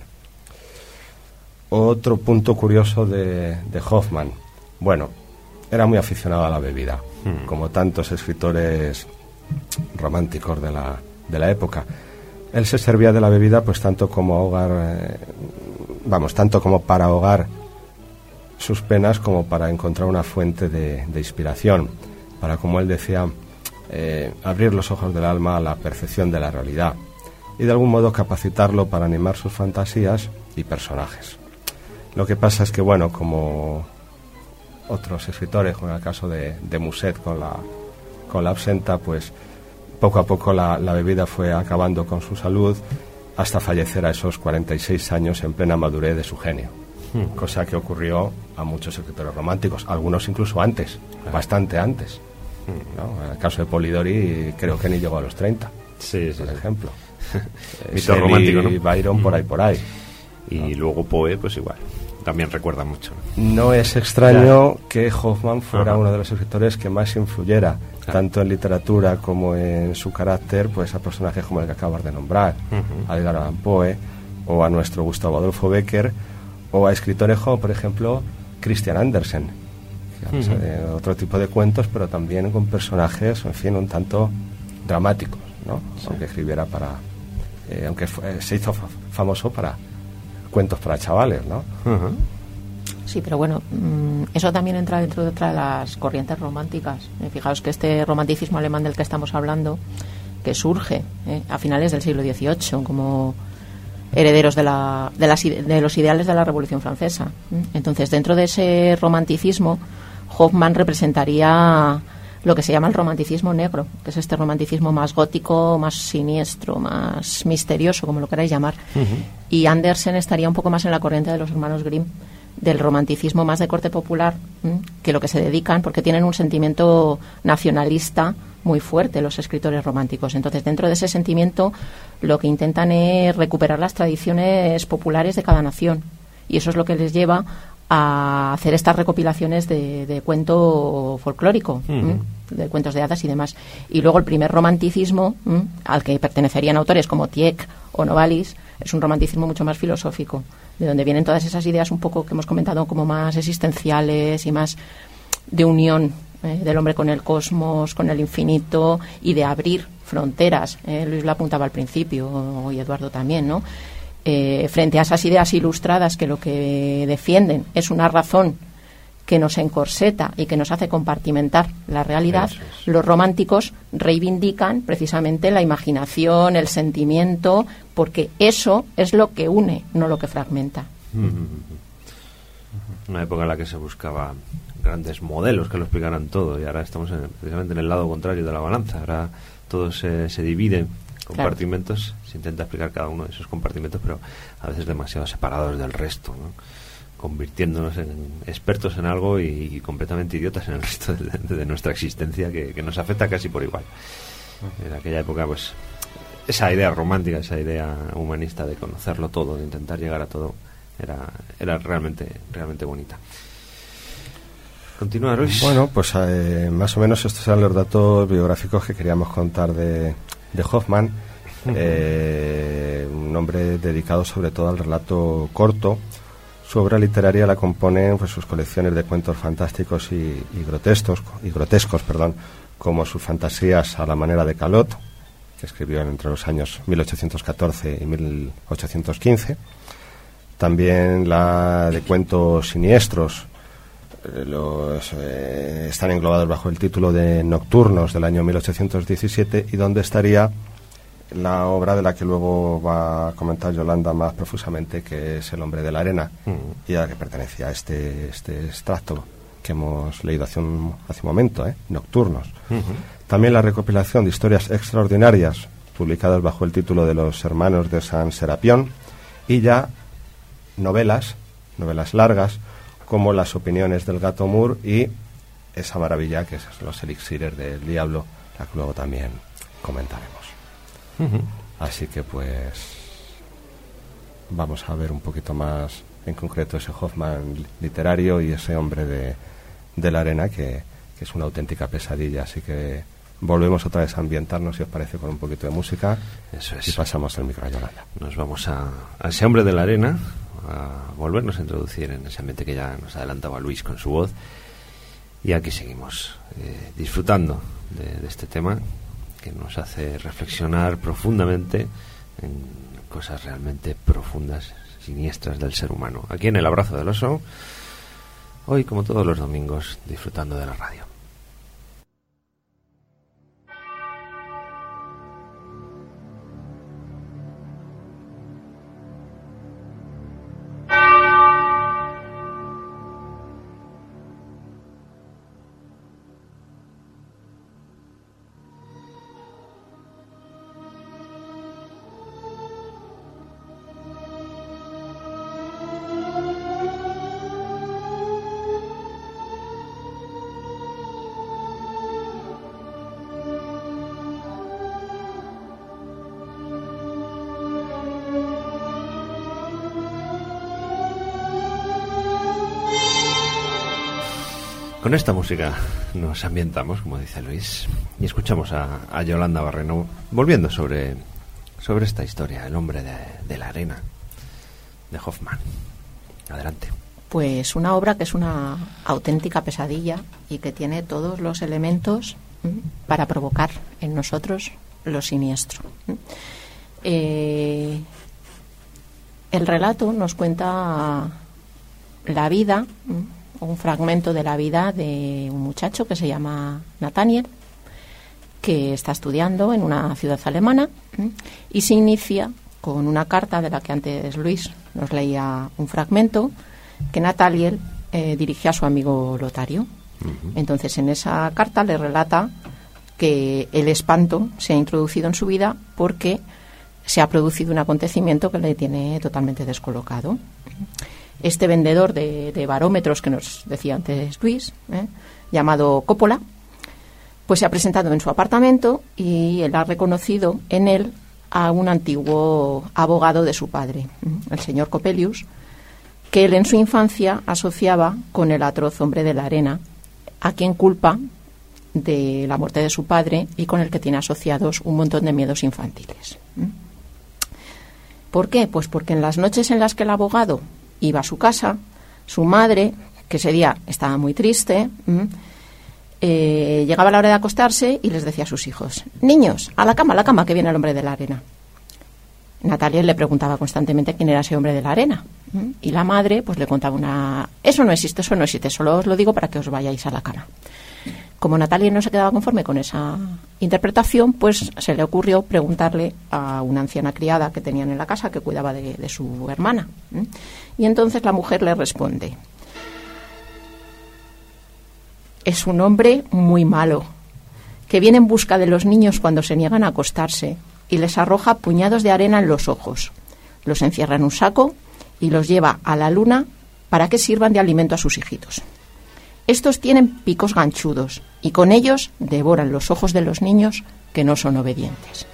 Otro punto curioso de, de Hoffmann, bueno, era muy aficionado a la bebida, hmm. como tantos escritores románticos de la, de la época. Él se servía de la bebida pues tanto como ahogar, eh, vamos, tanto como para ahogar sus penas como para encontrar una fuente de, de inspiración, para, como él decía, eh, abrir los ojos del alma a la percepción de la realidad y de algún modo capacitarlo para animar sus fantasías y personajes. Lo que pasa es que, bueno, como otros escritores, como en el caso de, de Musset con la, con la absenta, pues poco a poco la, la bebida fue acabando con su salud hasta fallecer a esos cuarenta y seis años en plena madurez de su genio. Hmm. Cosa que ocurrió a muchos escritores románticos, algunos incluso antes, claro. bastante antes. Hmm. ¿no? En el caso de Polidori creo que ni llegó a los treinta, sí, sí, por sí. ejemplo. Mito romántico, ¿no? Byron por ahí, por ahí. Y ¿no? luego Poe, pues igual. También recuerda mucho. No es extraño ya. que Hoffmann fuera Ajá. uno de los escritores que más influyera, claro. tanto en literatura como en su carácter, pues a personajes como el que acabas de nombrar, uh-huh. a Edgar Allan Poe, o a nuestro Gustavo Adolfo Bécquer, o a escritores como, por ejemplo, Christian Andersen, que hablase de otro tipo de cuentos, pero también con personajes, en fin, un tanto dramáticos, ¿no? Sí. Aunque escribiera para... Eh, aunque fue, se hizo fa- famoso para cuentos para chavales, ¿no? Uh-huh. Sí, pero bueno, mmm, eso también entra dentro de otra de las corrientes románticas. Eh, fijaos que este romanticismo alemán del que estamos hablando, que surge eh, a finales del siglo dieciocho como herederos de, la, de, las, de los ideales de la Revolución Francesa. Entonces, dentro de ese romanticismo, Hoffmann representaría lo que se llama el romanticismo negro, que es este romanticismo más gótico, más siniestro, más misterioso, como lo queráis llamar. Uh-huh. Y Andersen estaría un poco más en la corriente de los hermanos Grimm, del romanticismo más de corte popular, ¿m? que lo que se dedican, porque tienen un sentimiento nacionalista muy fuerte los escritores románticos. Entonces, dentro de ese sentimiento, lo que intentan es recuperar las tradiciones populares de cada nación. Y eso es lo que les lleva a hacer estas recopilaciones de, de cuento folclórico, uh-huh. de cuentos de hadas y demás. Y luego el primer romanticismo, ¿m? al que pertenecerían autores como Tieck o Novalis, es un romanticismo mucho más filosófico, de donde vienen todas esas ideas un poco que hemos comentado como más existenciales y más de unión eh, del hombre con el cosmos, con el infinito, y de abrir fronteras. Eh, Luis lo apuntaba al principio, y Eduardo también, ¿no? Eh, frente a esas ideas ilustradas que lo que defienden es una razón que nos encorseta y que nos hace compartimentar la realidad, es. Los románticos reivindican precisamente la imaginación, el sentimiento, porque eso es lo que une, no lo que fragmenta. Una época en la que se buscaba grandes modelos que lo explicaran todo, y ahora estamos en, precisamente en el lado contrario de la balanza. Ahora todo se, se divide en compartimentos, claro. Se intenta explicar cada uno de esos compartimentos, pero a veces demasiado separados del resto, ¿no? Convirtiéndonos en expertos en algo y, y completamente idiotas en el resto de, de, de nuestra existencia, que, que nos afecta casi por igual. En aquella época, pues, esa idea romántica, esa idea humanista de conocerlo todo, de intentar llegar a todo, era, era realmente, realmente bonita. Continúa, Luis. Bueno, pues eh, más o menos estos eran los datos biográficos que queríamos contar de, de Hoffmann. Uh-huh. Eh, un hombre dedicado sobre todo al relato corto. Su obra literaria la componen pues, sus colecciones de cuentos fantásticos y, y grotescos, y grotescos, perdón, como sus fantasías a la manera de Calot, que escribió entre los años mil ochocientos catorce y mil ochocientos quince. También la de cuentos siniestros, eh, los, eh, están englobados bajo el título de Nocturnos del año mil ochocientos diecisiete, y donde estaría la obra de la que luego va a comentar Yolanda más profusamente, que es El hombre de la arena, uh-huh. y a la que pertenecía este, este extracto que hemos leído hace un, hace un momento, ¿eh? Nocturnos. Uh-huh. También la recopilación de historias extraordinarias, publicadas bajo el título de Los hermanos de San Serapión, y ya novelas, novelas largas, como Las opiniones del gato Moore y esa maravilla que es Los elixires del diablo, la que luego también comentaremos. Uh-huh. Así que pues vamos a ver un poquito más en concreto ese Hoffmann literario y ese hombre de, de la arena que, que es una auténtica pesadilla. Así que volvemos otra vez a ambientarnos, si os parece, con un poquito de música. Eso es. Y pasamos el micro a Yolanda. Nos vamos a, a ese hombre de la arena, a volvernos a introducir en ese ambiente que ya nos adelantaba Luis con su voz, y aquí seguimos eh, disfrutando de, de este tema que nos hace reflexionar profundamente en cosas realmente profundas, siniestras del ser humano. Aquí en El Abrazo del Oso, hoy como todos los domingos, disfrutando de la radio. Con esta música nos ambientamos, como dice Luis, y escuchamos a, a Yolanda Barreno volviendo sobre, sobre esta historia, El hombre de, de la arena, de Hoffmann. Adelante. Pues una obra que es una auténtica pesadilla y que tiene todos los elementos ¿m? para provocar en nosotros lo siniestro. Eh, el relato nos cuenta la vida, ¿m? un fragmento de la vida de un muchacho que se llama Nathaniel, que está estudiando en una ciudad alemana ¿m? y se inicia con una carta de la que antes Luis nos leía un fragmento, que Nathaniel eh, dirige a su amigo Lotario. Uh-huh. Entonces, en esa carta le relata que el espanto se ha introducido en su vida porque se ha producido un acontecimiento que le tiene totalmente descolocado. Este vendedor de, de barómetros que nos decía antes Luis, ¿eh? llamado Coppola, pues se ha presentado en su apartamento y él ha reconocido en él a un antiguo abogado de su padre, el señor Coppelius, que él en su infancia asociaba con el atroz hombre de la arena, a quien culpa de la muerte de su padre y con el que tiene asociados un montón de miedos infantiles. ¿Por qué? Pues porque en las noches en las que el abogado iba a su casa, su madre, que ese día estaba muy triste, eh, llegaba a la hora de acostarse y les decía a sus hijos: niños, a la cama, a la cama, que viene el hombre de la arena. Natalia le preguntaba constantemente quién era ese hombre de la arena. Y la madre pues le contaba una... Eso no existe, eso no existe, solo os lo digo para que os vayáis a la cama. Como Natalia no se quedaba conforme con esa interpretación, pues se le ocurrió preguntarle a una anciana criada que tenían en la casa, que cuidaba de, de su hermana. Y entonces la mujer le responde: es un hombre muy malo, que viene en busca de los niños cuando se niegan a acostarse y les arroja puñados de arena en los ojos. Los encierra en un saco y los lleva a la luna para que sirvan de alimento a sus hijitos. Estos tienen picos ganchudos y con ellos devoran los ojos de los niños que no son obedientes.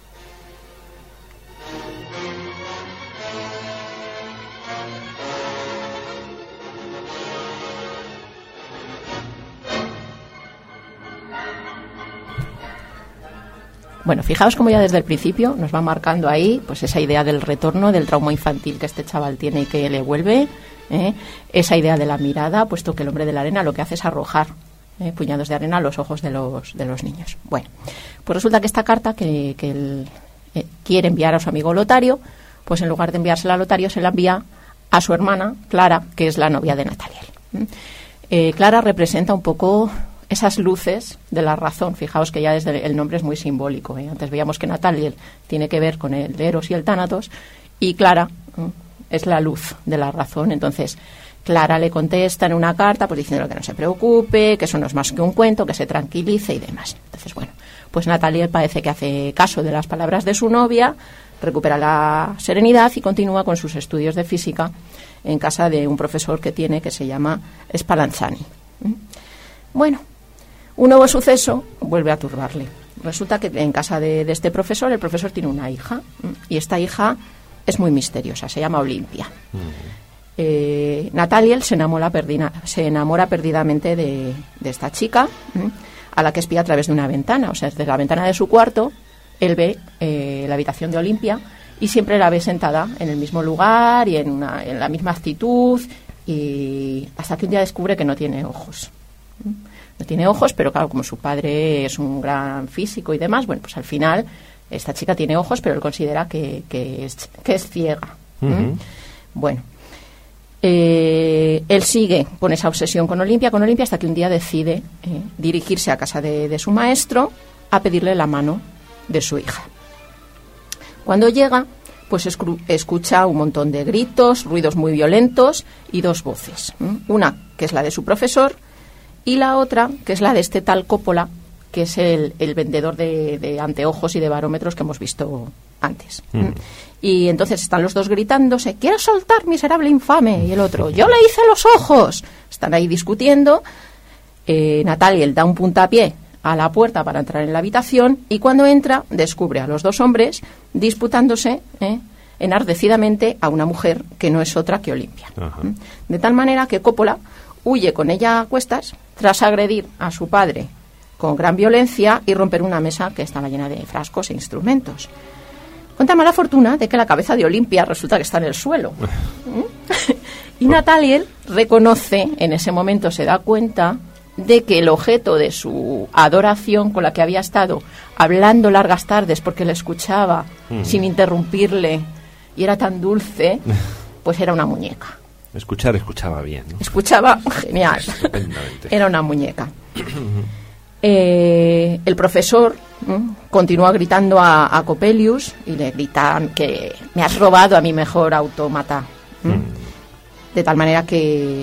Bueno, fijaos cómo ya desde el principio nos va marcando ahí pues esa idea del retorno, del trauma infantil que este chaval tiene y que le vuelve, ¿eh? Esa idea de la mirada, puesto que el hombre de la arena lo que hace es arrojar ¿eh? puñados de arena a los ojos de los, de los niños. Bueno, pues resulta que esta carta que, que él eh, quiere enviar a su amigo Lotario, pues en lugar de enviársela a Lotario se la envía a su hermana Clara, que es la novia de Nathaniel. ¿eh? Eh, Clara representa un poco esas luces de la razón. Fijaos que ya desde el nombre es muy simbólico, ¿eh? Antes veíamos que Nathaniel tiene que ver con el Eros y el Tánatos, y Clara ¿eh? es la luz de la razón. Entonces Clara le contesta en una carta pues diciendo que no se preocupe, que eso no es más que un cuento, que se tranquilice y demás. Entonces, bueno, pues Nathaniel parece que hace caso de las palabras de su novia, recupera la serenidad y continúa con sus estudios de física en casa de un profesor que tiene que se llama Spallanzani. ¿eh? Bueno, un nuevo suceso vuelve a turbarle. Resulta que en casa de, de este profesor, el profesor tiene una hija, y esta hija es muy misteriosa, se llama Olimpia. Uh-huh. eh, Nathaniel se enamora, perdina, se enamora perdidamente de, de esta chica, ¿eh? a la que espía a través de una ventana. O sea, desde la ventana de su cuarto, él ve eh, la habitación de Olimpia y siempre la ve sentada en el mismo lugar y en, una, en la misma actitud, y hasta que un día descubre que no tiene ojos. ¿eh? No tiene ojos, pero claro, como su padre es un gran físico y demás, bueno, pues al final esta chica tiene ojos, pero él considera que, que, es, que es ciega. ¿Mm? Uh-huh. Bueno, eh, él sigue con esa obsesión con Olimpia, con Olimpia, hasta que un día decide eh, dirigirse a casa de, de su maestro a pedirle la mano de su hija. Cuando llega, pues escru- escucha un montón de gritos, ruidos muy violentos y dos voces. ¿Mm? Una que es la de su profesor, y la otra, que es la de este tal Coppola, que es el, el vendedor de, de anteojos y de barómetros que hemos visto antes. Mm. Y entonces están los dos gritándose: ¿quieres soltar, miserable infame? Y el otro: yo le hice los ojos. Están ahí discutiendo. Eh, Nathaniel da un puntapié a la puerta para entrar en la habitación, y cuando entra descubre a los dos hombres disputándose ¿eh? enardecidamente a una mujer que no es otra que Olimpia. Ajá. De tal manera que Coppola huye con ella a cuestas tras agredir a su padre con gran violencia y romper una mesa que estaba llena de frascos e instrumentos. Con tan mala fortuna de que la cabeza de Olimpia resulta que está en el suelo. Y Nathaniel reconoce, en ese momento se da cuenta de que el objeto de su adoración, con la que había estado hablando largas tardes porque le escuchaba mm. sin interrumpirle y era tan dulce, pues era una muñeca. Escuchar, escuchaba bien, ¿no? Escuchaba genial. Era una muñeca. eh, el profesor ¿m? continúa gritando a, a Coppelius y le gritan que me has robado a mi mejor autómata. Mm. De tal manera que,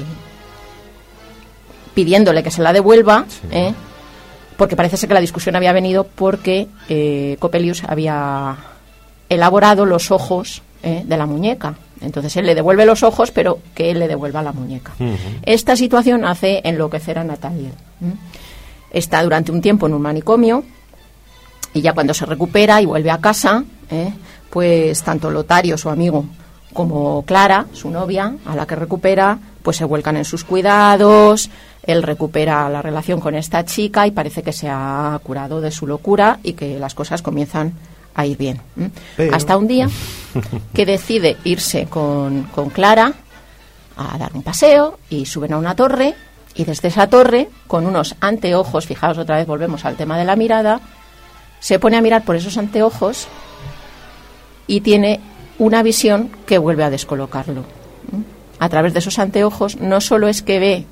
pidiéndole que se la devuelva, sí. ¿eh? porque parece ser que la discusión había venido porque eh, Coppelius había elaborado los ojos ¿eh? de la muñeca. Entonces él le devuelve los ojos, pero que él le devuelva la muñeca. Uh-huh. Esta situación hace enloquecer a Nathaniel. ¿Mm? Está durante un tiempo en un manicomio y ya cuando se recupera y vuelve a casa, ¿eh? pues tanto Lotario, su amigo, como Clara, su novia, a la que recupera, pues se vuelcan en sus cuidados. Él recupera la relación con esta chica y parece que se ha curado de su locura y que las cosas comienzan a ir bien. Pero... Hasta un día que decide irse con, con Clara a dar un paseo y suben a una torre y desde esa torre, con unos anteojos, fijaos otra vez, volvemos al tema de la mirada, se pone a mirar por esos anteojos y tiene una visión que vuelve a descolocarlo. A través de esos anteojos no solo es que ve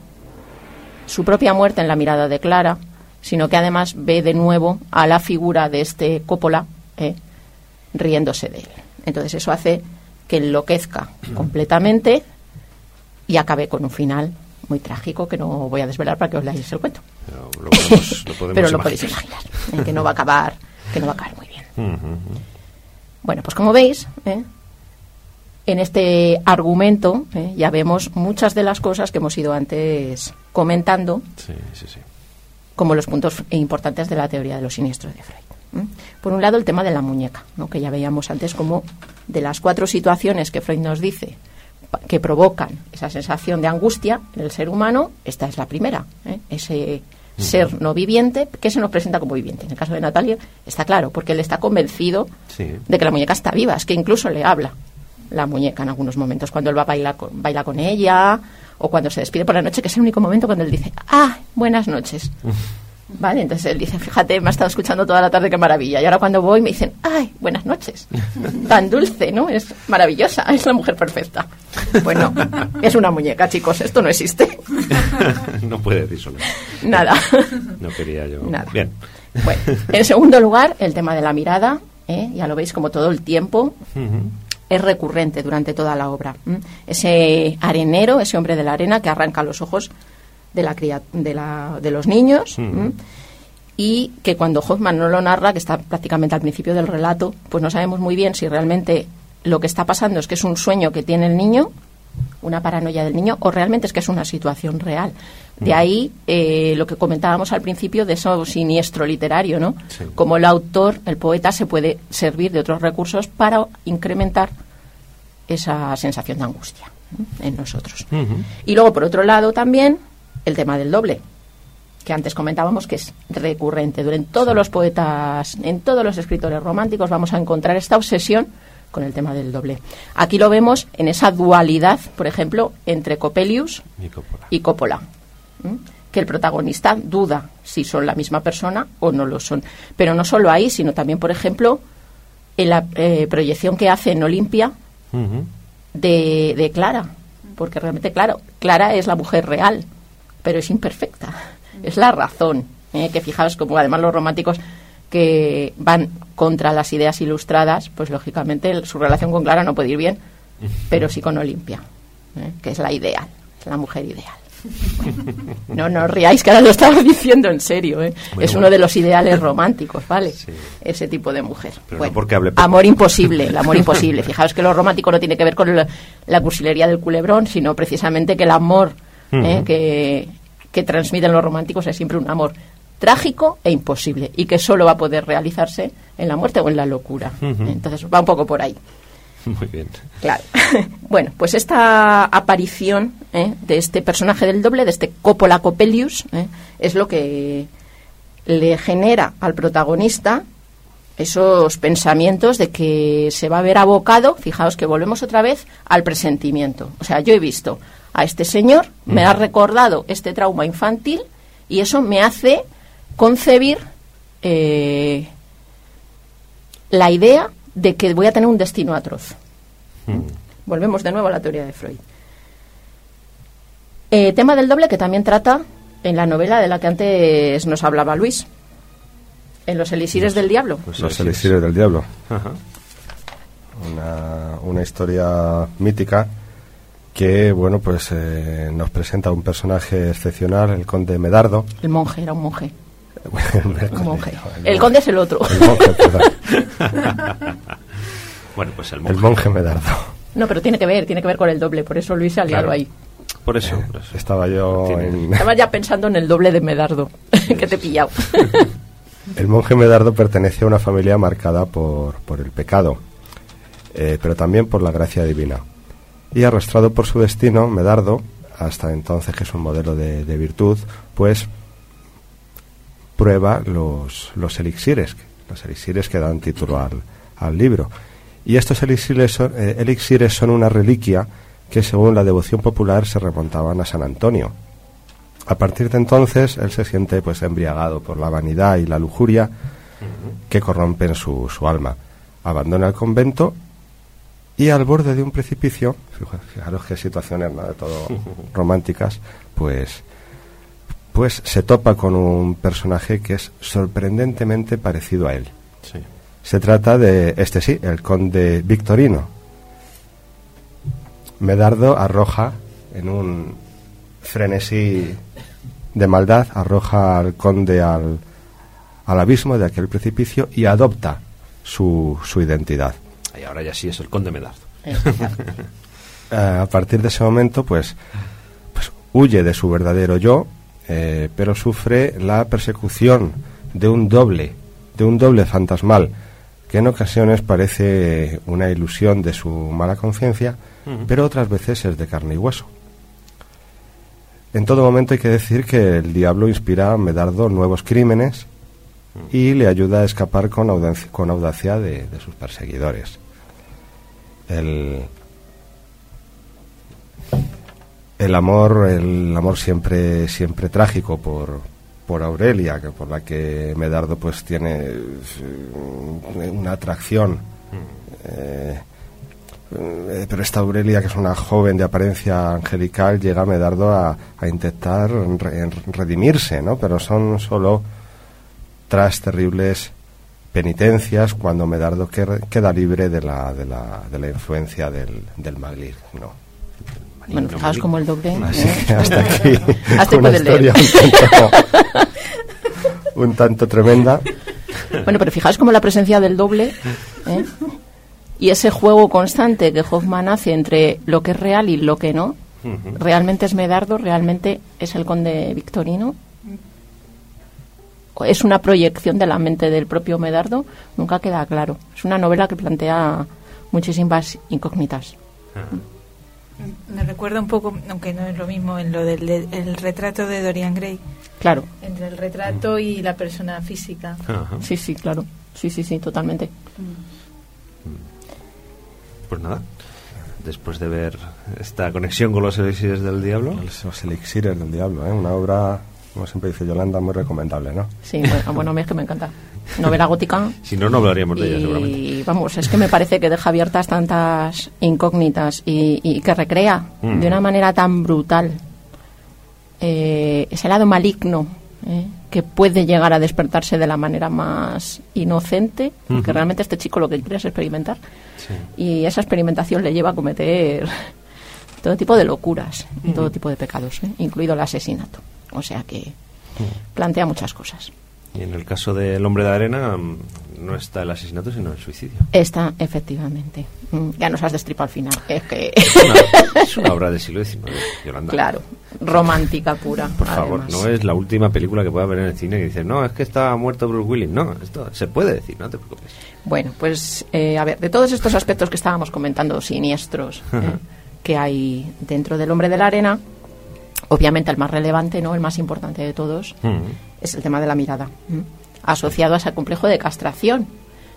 su propia muerte en la mirada de Clara, sino que además ve de nuevo a la figura de este Coppola ¿eh? riéndose de él. Entonces eso hace que enloquezca completamente y acabe con un final muy trágico que no voy a desvelar para que os leáis el cuento. Pero lo podemos, lo podemos Pero lo imaginar. podéis imaginar, ¿eh? que no va a acabar, que no va a acabar muy bien. Uh-huh. Bueno, pues como veis, ¿eh? en este argumento ¿eh? ya vemos muchas de las cosas que hemos ido antes comentando, sí, sí, sí. como los puntos importantes de la teoría de los siniestros de Freud. ¿eh? Por un lado, el tema de la muñeca, ¿no? que ya veíamos antes como de las cuatro situaciones que Freud nos dice que provocan esa sensación de angustia en el ser humano, esta es la primera, ¿eh? ese uh-huh. ser no viviente que se nos presenta como viviente. En el caso de Nathaniel está claro, porque él está convencido sí. de que la muñeca está viva, es que incluso le habla la muñeca en algunos momentos, cuando él va a bailar con, baila con ella o cuando se despide por la noche, que es el único momento cuando él dice, ah, buenas noches. Vale, entonces él dice, fíjate, me ha estado escuchando toda la tarde, qué maravilla. Y ahora cuando voy me dicen, ay, buenas noches. Tan dulce, ¿no? Es maravillosa, es la mujer perfecta. Bueno, es una muñeca, chicos, esto no existe. No puede decir solo. Nada. No quería yo. Nada. Bien. Bueno, en segundo lugar, el tema de la mirada, ¿eh? ya lo veis como todo el tiempo uh-huh. es recurrente durante toda la obra. ¿eh? Ese arenero, ese hombre de la arena que arranca los ojos de la cría, de, la, de los niños mm. y que cuando Hoffman no lo narra, que está prácticamente al principio del relato, pues no sabemos muy bien si realmente lo que está pasando es que es un sueño que tiene el niño, una paranoia del niño, o realmente es que es una situación real. De ahí eh, lo que comentábamos al principio de eso siniestro literario, ¿no? Sí. Como el autor, el poeta, se puede servir de otros recursos para incrementar esa sensación de angustia, ¿eh? en nosotros. Uh-huh. Y luego, por otro lado, también el tema del doble, que antes comentábamos que es recurrente. En todos sí. los poetas, en todos los escritores románticos vamos a encontrar esta obsesión con el tema del doble. Aquí lo vemos en esa dualidad, por ejemplo, entre Coppelius y Coppola. Y Coppola ¿eh? Que el protagonista duda si son la misma persona o no lo son. Pero no solo ahí, sino también, por ejemplo, en la eh, proyección que hace en Olimpia uh-huh. de, de Clara. Porque realmente, claro, Clara es la mujer real, pero es imperfecta, es la razón, ¿eh? que fijaos como además los románticos que van contra las ideas ilustradas, pues lógicamente el, su relación con Clara no puede ir bien, pero sí con Olimpia, ¿eh? que es la ideal, es la mujer ideal. No, no os riáis, que ahora lo estaba diciendo en serio, ¿eh? es bueno. uno de los ideales románticos, ¿vale? Sí. Ese tipo de mujer. Pero bueno, no porque hable amor imposible, el amor imposible. Fijaos que lo romántico no tiene que ver con la, la cursilería del culebrón, sino precisamente que el amor ¿eh? uh-huh. que, que transmiten los románticos es siempre un amor trágico e imposible y que solo va a poder realizarse en la muerte o en la locura. Uh-huh. Entonces va un poco por ahí. Muy bien. Claro. Bueno, pues esta aparición ¿eh? de este personaje del doble, de este Coppola Coppelius, ¿eh? es lo que le genera al protagonista esos pensamientos de que se va a ver abocado, fijaos que volvemos otra vez al presentimiento. O sea, yo he visto a este señor, me ha recordado este trauma infantil y eso me hace concebir eh, la idea de que voy a tener un destino atroz. Mm. Volvemos de nuevo a la teoría de Freud. Eh, tema del doble que también trata en la novela de la que antes nos hablaba Luis, en Los elixires del diablo. Pues Los elixires del diablo. Ajá. Una, una historia mítica que, bueno, pues eh, nos presenta un personaje excepcional, el conde Medardo. El monje, era un monje. el, un monje. El, el conde es el otro. El monje, perdón. Bueno, pues el monje. El monje Medardo. No, pero tiene que ver, tiene que ver con el doble, por eso Luis se ha liado claro. ahí. Por eso, por eso. Estaba yo en... Estaba ya pensando en el doble de Medardo, que te he pillado. El monje Medardo pertenece a una familia marcada por, por el pecado, eh, pero también por la gracia divina. Y arrastrado por su destino, Medardo, hasta entonces que es un modelo de, de virtud, pues prueba los, los elixires, los elixires que dan título al, al libro. Y estos elixires son, eh, elixires son una reliquia que según la devoción popular se remontaban a San Antonio. A partir de entonces él se siente pues embriagado por la vanidad y la lujuria que corrompen su, su alma. Abandona el convento y al borde de un precipicio, fijaros qué situaciones, ¿no?, de todo románticas, pues, pues se topa con un personaje que es sorprendentemente parecido a él. Sí. Se trata de, este sí, el conde Victorino. Medardo arroja en un frenesí de maldad, arroja al conde al, al abismo de aquel precipicio y adopta su, su identidad. Y ahora ya sí es el conde Medardo. uh, a partir de ese momento, pues, pues huye de su verdadero yo, eh, pero sufre la persecución de un doble, de un doble fantasmal, que en ocasiones parece una ilusión de su mala conciencia, uh-huh. pero otras veces es de carne y hueso. En todo momento hay que decir que el diablo inspira a Medardo nuevos crímenes y le ayuda a escapar con audacia, con audacia de, de sus perseguidores. El, el amor, el amor siempre, siempre trágico por, por Aurelia, que por la que Medardo pues tiene una atracción. Eh, Eh, pero esta Aurelia, que es una joven de apariencia angelical, llega a Medardo a, a intentar re, redimirse, ¿no? Pero son solo tras terribles penitencias cuando Medardo que, queda libre de la, de la, de la influencia del, del maligno. Bueno, fijaos como el doble. Así ¿eh? que hasta aquí hasta una historia un tanto, un tanto tremenda. Bueno, pero fijaos como la presencia del doble, ¿eh? Y ese juego constante que Hoffman hace entre lo que es real y lo que no, uh-huh. ¿realmente es Medardo? ¿Realmente es el conde Victorino? ¿Es una proyección de la mente del propio Medardo? Nunca queda claro. Es una novela que plantea muchísimas incógnitas. Uh-huh. Me recuerda un poco, aunque no es lo mismo, en lo del de, el retrato de Dorian Gray. Claro. Entre el retrato y la persona física. Uh-huh. Sí, sí, claro. Sí, sí, sí, totalmente. Uh-huh. Pues nada, después de ver esta conexión con los elixires del diablo. Los, los elixires del diablo, ¿eh? Una obra, como siempre dice Yolanda, muy recomendable, ¿no? Sí, bueno, bueno a mí es que me encanta. Novela gótica. Si no, no hablaríamos de y, ella, seguramente. Y vamos, es que me parece que deja abiertas tantas incógnitas y, y que recrea mm. de una manera tan brutal eh, ese lado maligno, ¿eh? que puede llegar a despertarse de la manera más inocente, porque uh-huh. realmente este chico lo que quiere es experimentar, sí. y esa experimentación le lleva a cometer todo tipo de locuras, uh-huh. y todo tipo de pecados, ¿eh? incluido el asesinato. O sea que uh-huh. plantea muchas cosas. Y en el caso del Hombre de Arena no está el asesinato, sino el suicidio. Está, efectivamente. Ya nos has destripado al final. Es que es una, es una obra del siglo diecinueve, Yolanda. Claro, romántica pura. Por favor, además. No es la última película que pueda ver en el cine que dice, no, es que está muerto Bruce Willis. No, esto se puede decir, no te preocupes. Bueno, pues, eh, a ver, de todos estos aspectos que estábamos comentando, siniestros, eh, que hay dentro del Hombre de la Arena, obviamente el más relevante, ¿no? El más importante de todos, uh-huh. es el tema de la mirada, ¿eh? asociado a ese complejo de castración,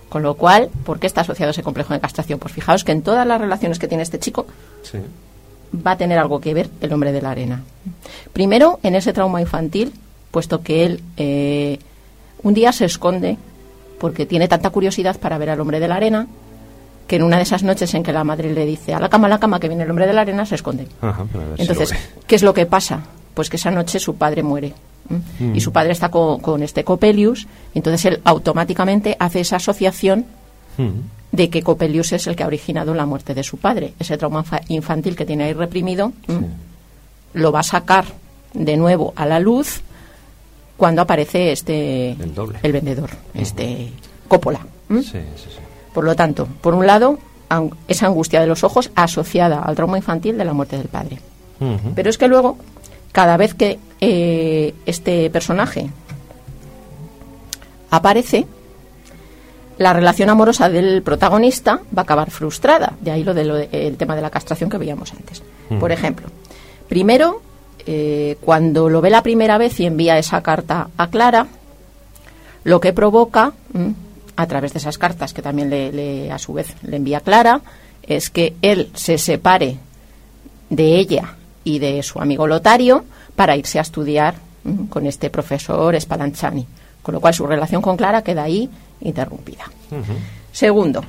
Con lo cual, ¿por qué está asociado ese complejo de castración? Pues fijaos que en todas las relaciones que tiene este chico Sí. va a tener algo que ver el hombre de la arena. Primero, en ese trauma infantil, puesto que él eh, un día se esconde porque tiene tanta curiosidad para ver al hombre de la arena, que en una de esas noches en que la madre le dice a la cama, a la cama, que viene el hombre de la arena, se esconde. Ajá, para ver si Entonces, lo ve. ¿qué es lo que pasa? Pues que esa noche su padre muere. ¿m? Mm. Y su padre está con, con este Coppelius, entonces él automáticamente hace esa asociación Mm. de que Coppelius es el que ha originado la muerte de su padre. Ese trauma fa- infantil que tiene ahí reprimido, ¿m? lo va a sacar de nuevo a la luz cuando aparece este El doble. el vendedor, este Coppola. ¿m? Sí, sí, sí. Por lo tanto, por un lado, ang- esa angustia de los ojos asociada al trauma infantil de la muerte del padre. Ujú. Pero es que luego, cada vez que eh, este personaje aparece, la relación amorosa del protagonista va a acabar frustrada. De ahí lo del tema de la castración que veíamos antes. Mm. Por ejemplo, primero, eh, cuando lo ve la primera vez y envía esa carta a Clara, lo que provoca, ¿m? a través de esas cartas que también le, le, a su vez le envía Clara, es que él se separe de ella y de su amigo Lotario para irse a estudiar ¿m? con este profesor Spallanzani, con lo cual su relación con Clara queda ahí interrumpida. Ujú. Segundo,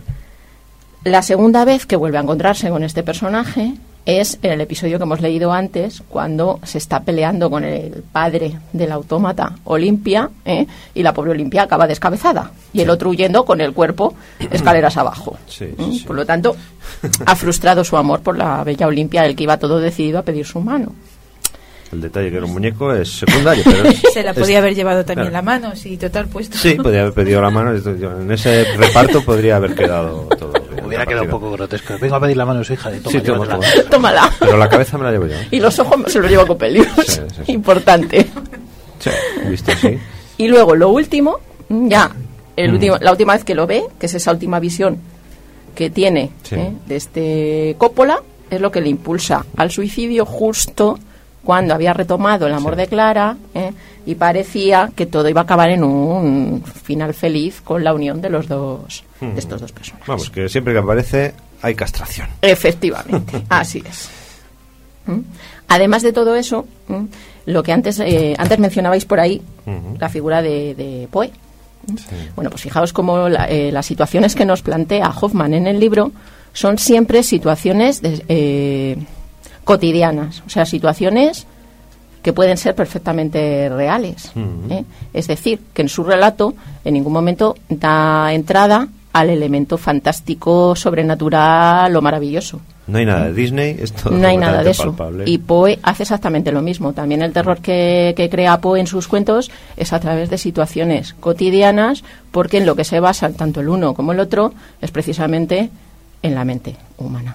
la segunda vez que vuelve a encontrarse con este personaje es en el episodio que hemos leído antes, cuando se está peleando con el padre del autómata, Olimpia, ¿eh? y la pobre Olimpia acaba descabezada, y el otro huyendo con el cuerpo escaleras abajo. Sí, sí, ¿Mm? sí. Por lo tanto, ha frustrado su amor por la bella Olimpia, el que iba todo decidido a pedir su mano. El detalle que era un muñeco es secundario, pero es- Se la es- podía haber llevado también claro. la mano, sí, total puesto. Sí, podría haber pedido la mano. esto- yo- En ese reparto podría haber quedado todo bien. Hubiera La quedado un partida. poco grotesco. Vengo a pedir la mano a su hija de toma, Sí, toma, llévatela. toma. Tómala. Pero la cabeza me la llevo yo. Y los ojos se los lleva Coppelius. Sí, sí, sí. Importante. Sí, visto así. Y luego, lo último, ya, el Mm. último, la última vez que lo ve, que es esa última visión que tiene Sí. ¿eh? de este Coppola, es lo que le impulsa al suicidio justo cuando había retomado el amor Sí. de Clara ¿eh? y parecía que todo iba a acabar en un final feliz con la unión de los dos, Mm. de estos dos personajes. Vamos, que siempre que aparece hay castración. Efectivamente, así es. ¿Mm? Además de todo eso, ¿m? lo que antes eh, antes mencionabais por ahí, Ujú. la figura de, de Poe. Sí. Bueno, pues fijaos cómo la- eh, las situaciones que nos plantea Hoffman en el libro son siempre situaciones de, eh, cotidianas, o sea, situaciones que pueden ser perfectamente reales. Ujú. ¿eh? Es decir, que en su relato en ningún momento da entrada al elemento fantástico, sobrenatural o maravilloso. No hay nada de Disney, es todo No hay nada de completamente eso. palpable. Y Poe hace exactamente lo mismo. También el terror que, que crea Poe en sus cuentos es a través de situaciones cotidianas, porque en lo que se basan tanto el uno como el otro es precisamente en la mente humana.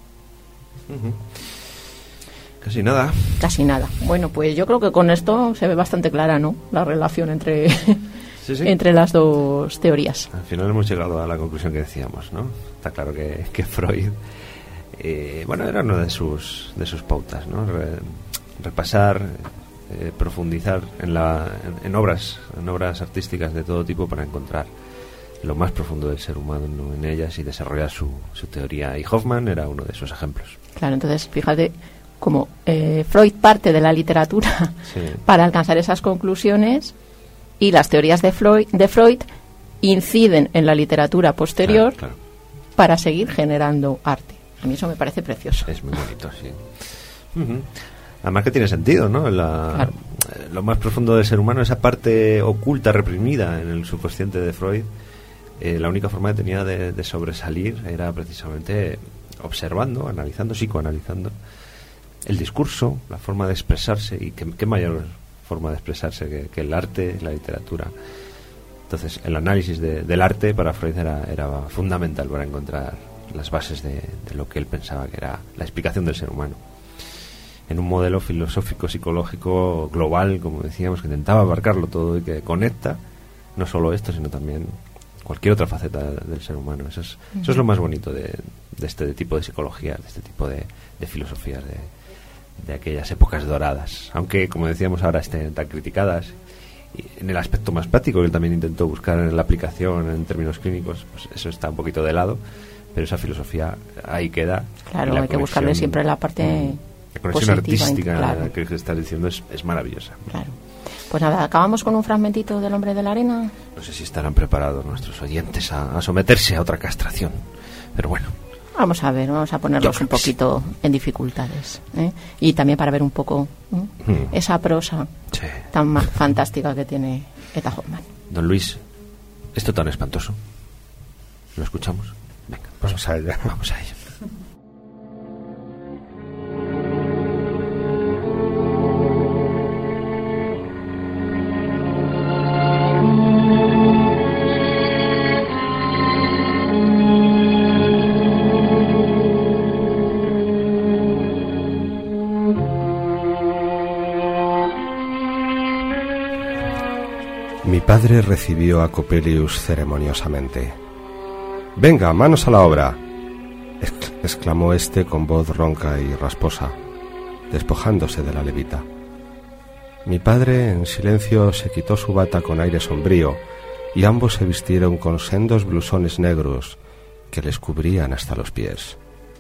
Casi nada. Casi nada. Bueno, pues yo creo que con esto se ve bastante clara, ¿no? La relación entre, Sí, sí. entre las dos teorías. Al final hemos llegado a la conclusión que decíamos, ¿no? Está claro que, que Freud, eh, bueno, era una de sus de sus pautas, ¿no? Re- repasar, eh, profundizar en la en, en obras, en obras artísticas de todo tipo para encontrar lo más profundo del ser humano en ellas y desarrollar su, su teoría. Y Hoffman era uno de esos ejemplos. Claro, entonces fíjate cómo eh, Freud parte de la literatura Sí. para alcanzar esas conclusiones y las teorías de Freud, de Freud inciden en la literatura posterior Claro, claro. para seguir generando arte. A mí eso me parece precioso. Es muy bonito, sí. Ujú. Además que tiene sentido, ¿no? La, Claro. eh, Lo más profundo del ser humano, esa parte oculta, reprimida en el subconsciente de Freud, eh, la única forma que tenía de, de sobresalir era precisamente observando, analizando, psicoanalizando el discurso, la forma de expresarse, y qué, qué mayor forma de expresarse que, que el arte, la literatura. Entonces, el análisis de- del arte para Freud era, era fundamental para encontrar las bases de, de lo que él pensaba que era la explicación del ser humano. En un modelo filosófico, psicológico, global, como decíamos, que intentaba abarcarlo todo y que conecta no solo esto, sino también cualquier otra faceta del ser humano. Eso es, eso es lo más bonito de, de este tipo de psicologías, de este tipo de, de filosofías de, de aquellas épocas doradas. Aunque, como decíamos ahora, estén tan criticadas Y en el aspecto más práctico, que él también intentó buscar en la aplicación en términos clínicos, pues eso está un poquito de lado, pero esa filosofía ahí queda. Claro, hay que buscarle siempre la parte la conexión positiva, artística, claro. que estás diciendo es, es maravillosa. Claro. Pues nada, acabamos con un fragmentito del Hombre de la Arena. No sé si estarán preparados nuestros oyentes a, a someterse a otra castración, pero bueno. Vamos a ver, vamos a ponerlos un poquito sí. en dificultades, ¿eh? Y también para ver un poco ¿eh? hmm. esa prosa sí. tan ma- fantástica que tiene Eta Hoffmann. Don Luis, esto tan espantoso, ¿lo escuchamos? Venga, pues vamos a ello. Vamos a ello. Mi padre recibió a Coppelius ceremoniosamente. «Venga, manos a la obra», exclamó éste con voz ronca y rasposa, despojándose de la levita. Mi padre, en silencio, se quitó su bata con aire sombrío y ambos se vistieron con sendos blusones negros que les cubrían hasta los pies.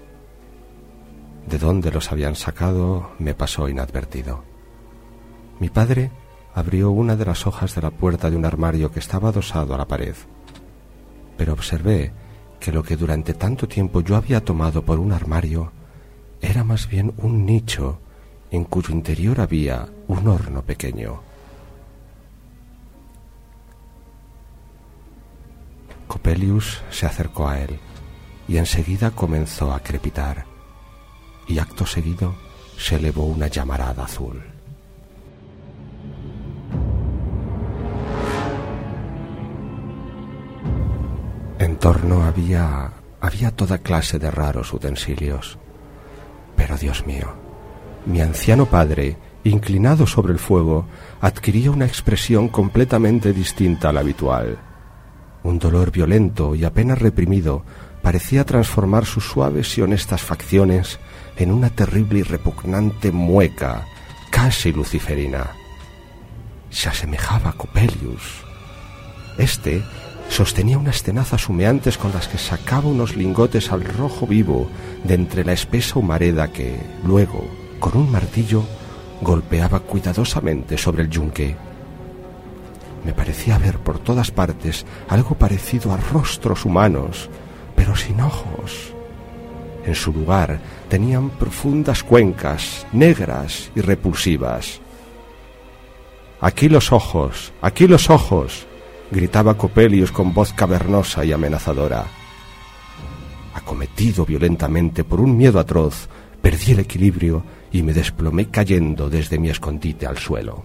De dónde los habían sacado me pasó inadvertido. Mi padre abrió una de las hojas de la puerta de un armario que estaba adosado a la pared, pero observé que lo que durante tanto tiempo yo había tomado por un armario era más bien un nicho en cuyo interior había un horno pequeño. Coppelius se acercó a él y enseguida comenzó a crepitar, y acto seguido se elevó una llamarada azul. En torno había, había toda clase de raros utensilios. Pero, Dios mío, mi anciano padre, inclinado sobre el fuego, adquiría una expresión completamente distinta a la habitual. Un dolor violento y apenas reprimido parecía transformar sus suaves y honestas facciones en una terrible y repugnante mueca, casi luciferina. Se asemejaba a Coppelius. Este sostenía unas tenazas humeantes con las que sacaba unos lingotes al rojo vivo de entre la espesa humareda que, luego, con un martillo, golpeaba cuidadosamente sobre el yunque. Me parecía ver por todas partes algo parecido a rostros humanos, pero sin ojos. En su lugar tenían profundas cuencas, negras y repulsivas. «Aquí los ojos, aquí los ojos», gritaba Coppelius con voz cavernosa y amenazadora. Acometido violentamente por un miedo atroz, perdí el equilibrio y me desplomé cayendo desde mi escondite al suelo.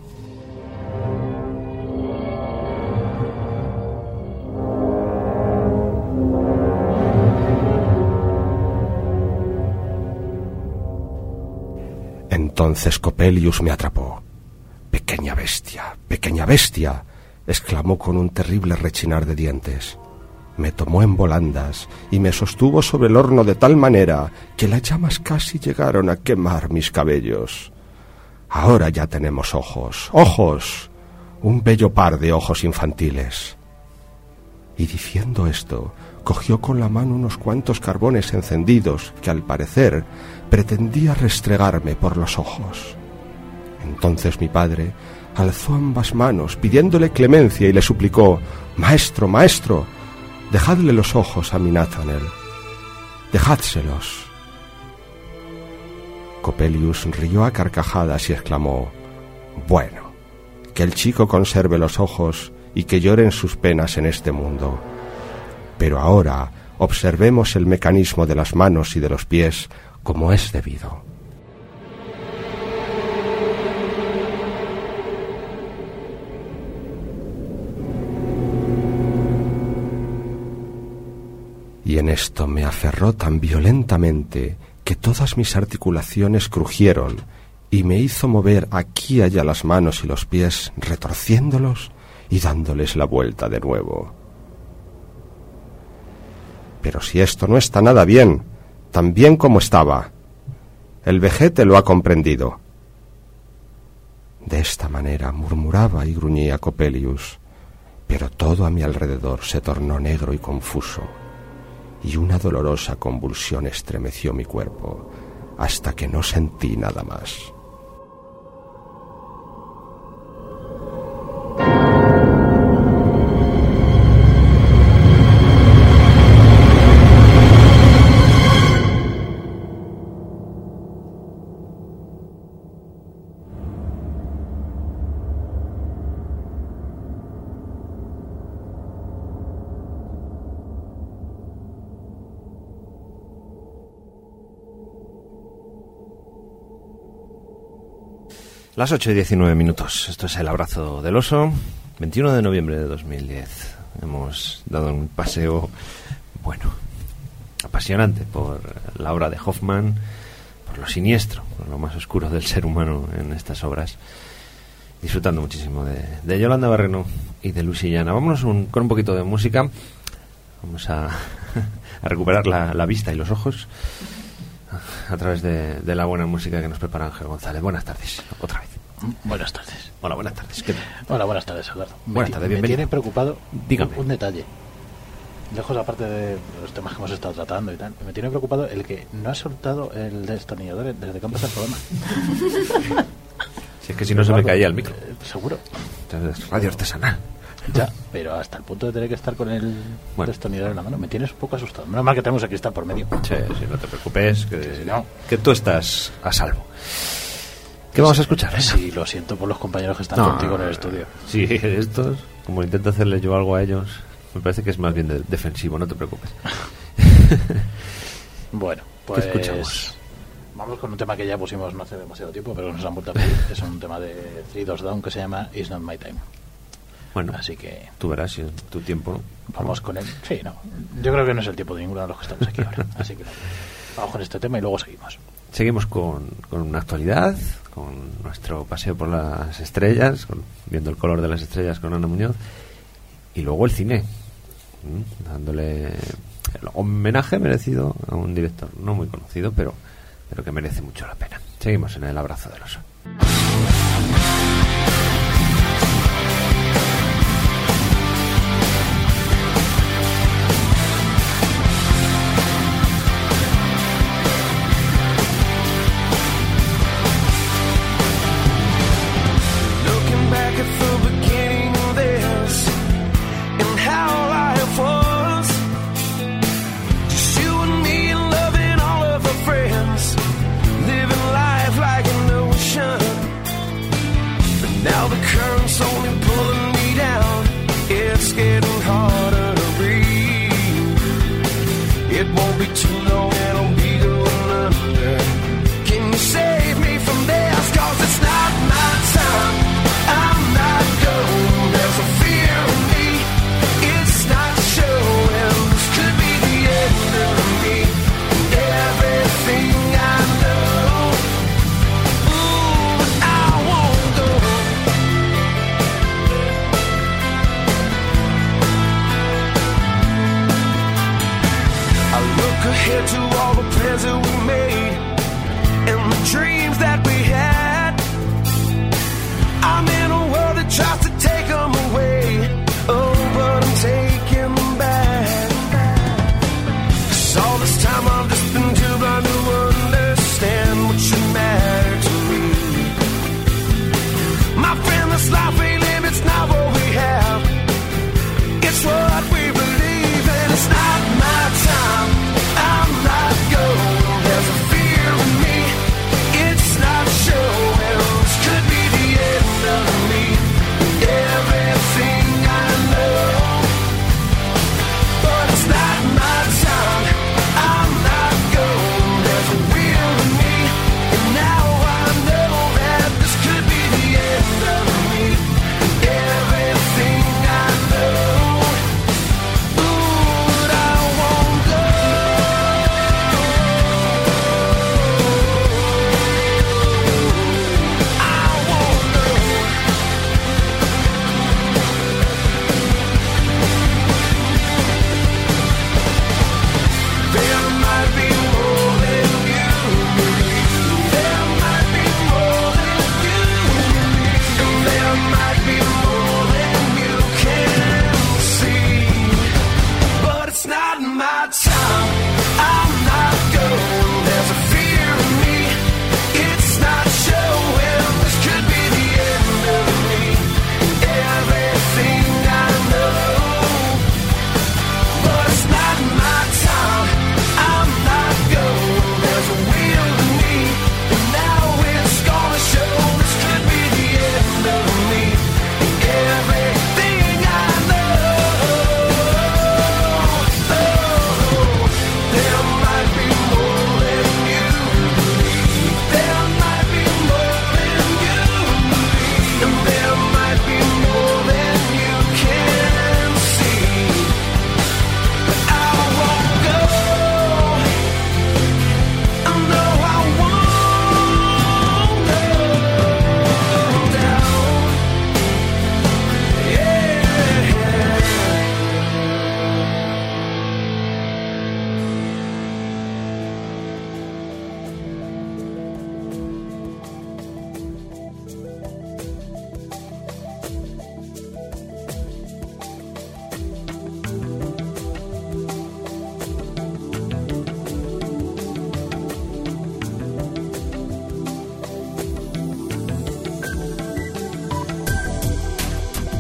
Entonces Coppelius me atrapó. «Pequeña bestia, pequeña bestia», exclamó con un terrible rechinar de dientes. Me tomó en volandas y me sostuvo sobre el horno de tal manera que las llamas casi llegaron a quemar mis cabellos. «Ahora ya tenemos ojos, ojos, un bello par de ojos infantiles». Y diciendo esto, cogió con la mano unos cuantos carbones encendidos que, al parecer, pretendía restregarme por los ojos. Entonces mi padre alzó ambas manos pidiéndole clemencia y le suplicó: «Maestro, maestro, dejadle los ojos a mi Nathanael, dejádselos». Coppelius rió a carcajadas y exclamó: «Bueno, que el chico conserve los ojos y que lloren sus penas en este mundo. Pero ahora observemos el mecanismo de las manos y de los pies como es debido». Y en esto me aferró tan violentamente que todas mis articulaciones crujieron y me hizo mover aquí y allá las manos y los pies, retorciéndolos y dándoles la vuelta de nuevo. Pero si esto no está nada bien, tan bien como estaba. El vejete lo ha comprendido. De esta manera murmuraba y gruñía Coppelius, pero todo a mi alrededor se tornó negro y confuso, y una dolorosa convulsión estremeció mi cuerpo hasta que no sentí nada más. Las ocho y diecinueve minutos. Esto es El Abrazo del Oso. veintiuno de noviembre de dos mil diez. Hemos dado un paseo, bueno, apasionante por la obra de Hoffman, por lo siniestro, por lo más oscuro del ser humano en estas obras. Disfrutando muchísimo de, de Yolanda Barreno y de Lucy Llana. Vámonos un, con un poquito de música. Vamos a, a recuperar la, la vista y los ojos a través de, de la buena música que nos prepara Ángel González. Buenas tardes, otra vez. Buenas tardes. Hola, buenas tardes. ¿Qué tal? Hola, buenas tardes, Eduardo. Buenas tardes, bienvenido. Me tiene preocupado Dígame. Un, un detalle. Lejos, aparte de los temas que hemos estado tratando y tal, me tiene preocupado el que no ha soltado el destornillador desde que empezó el programa. Si es que si no se me caía el micro. Eh, seguro. Es radio artesanal. Ya, pero hasta el punto de tener que estar con el Bueno. destornillador en la mano, me tienes un poco asustado. Menos mal que tenemos aquí está por medio. Sí, sí, no te preocupes, que, Sí, sí, no. que tú estás a salvo. ¿Qué vamos a escuchar? Sí, lo siento por los compañeros que están No, contigo en el estudio. Sí, estos, como intento hacerles yo algo a ellos, me parece que es más bien de- defensivo, no te preocupes. Bueno, pues ¿Qué escuchamos? vamos con un tema que ya pusimos no hace demasiado tiempo, pero nos han vuelto a pedir. Es un tema de Three Doors Down que se llama It's Not My Time. Bueno, Así que tú verás si es tu tiempo, ¿no? vamos con él. Sí, no. Yo creo que no es el tiempo de ninguno de los que estamos aquí ahora. Así que no. Vamos con este tema y luego seguimos. Seguimos con, con una actualidad, con nuestro paseo por las estrellas, con- viendo el color de las estrellas con Ana Muñoz, y luego el cine, ¿m? dándole el homenaje merecido a un director no muy conocido, pero, pero que merece mucho la pena. Seguimos en El Abrazo del Oso. Looking back at the beginning of this and how life was, just you and me and loving all of our friends, living life like an ocean. But now the current's only pulling me down. It's getting harder to breathe. It won't be too long and I'll be going under. Can you save me from this? 'Cause it's not my time. I'm not going. There's a fear in me. It's not showing. This could be the end of me. Everything I know. Ooh, but I won't go.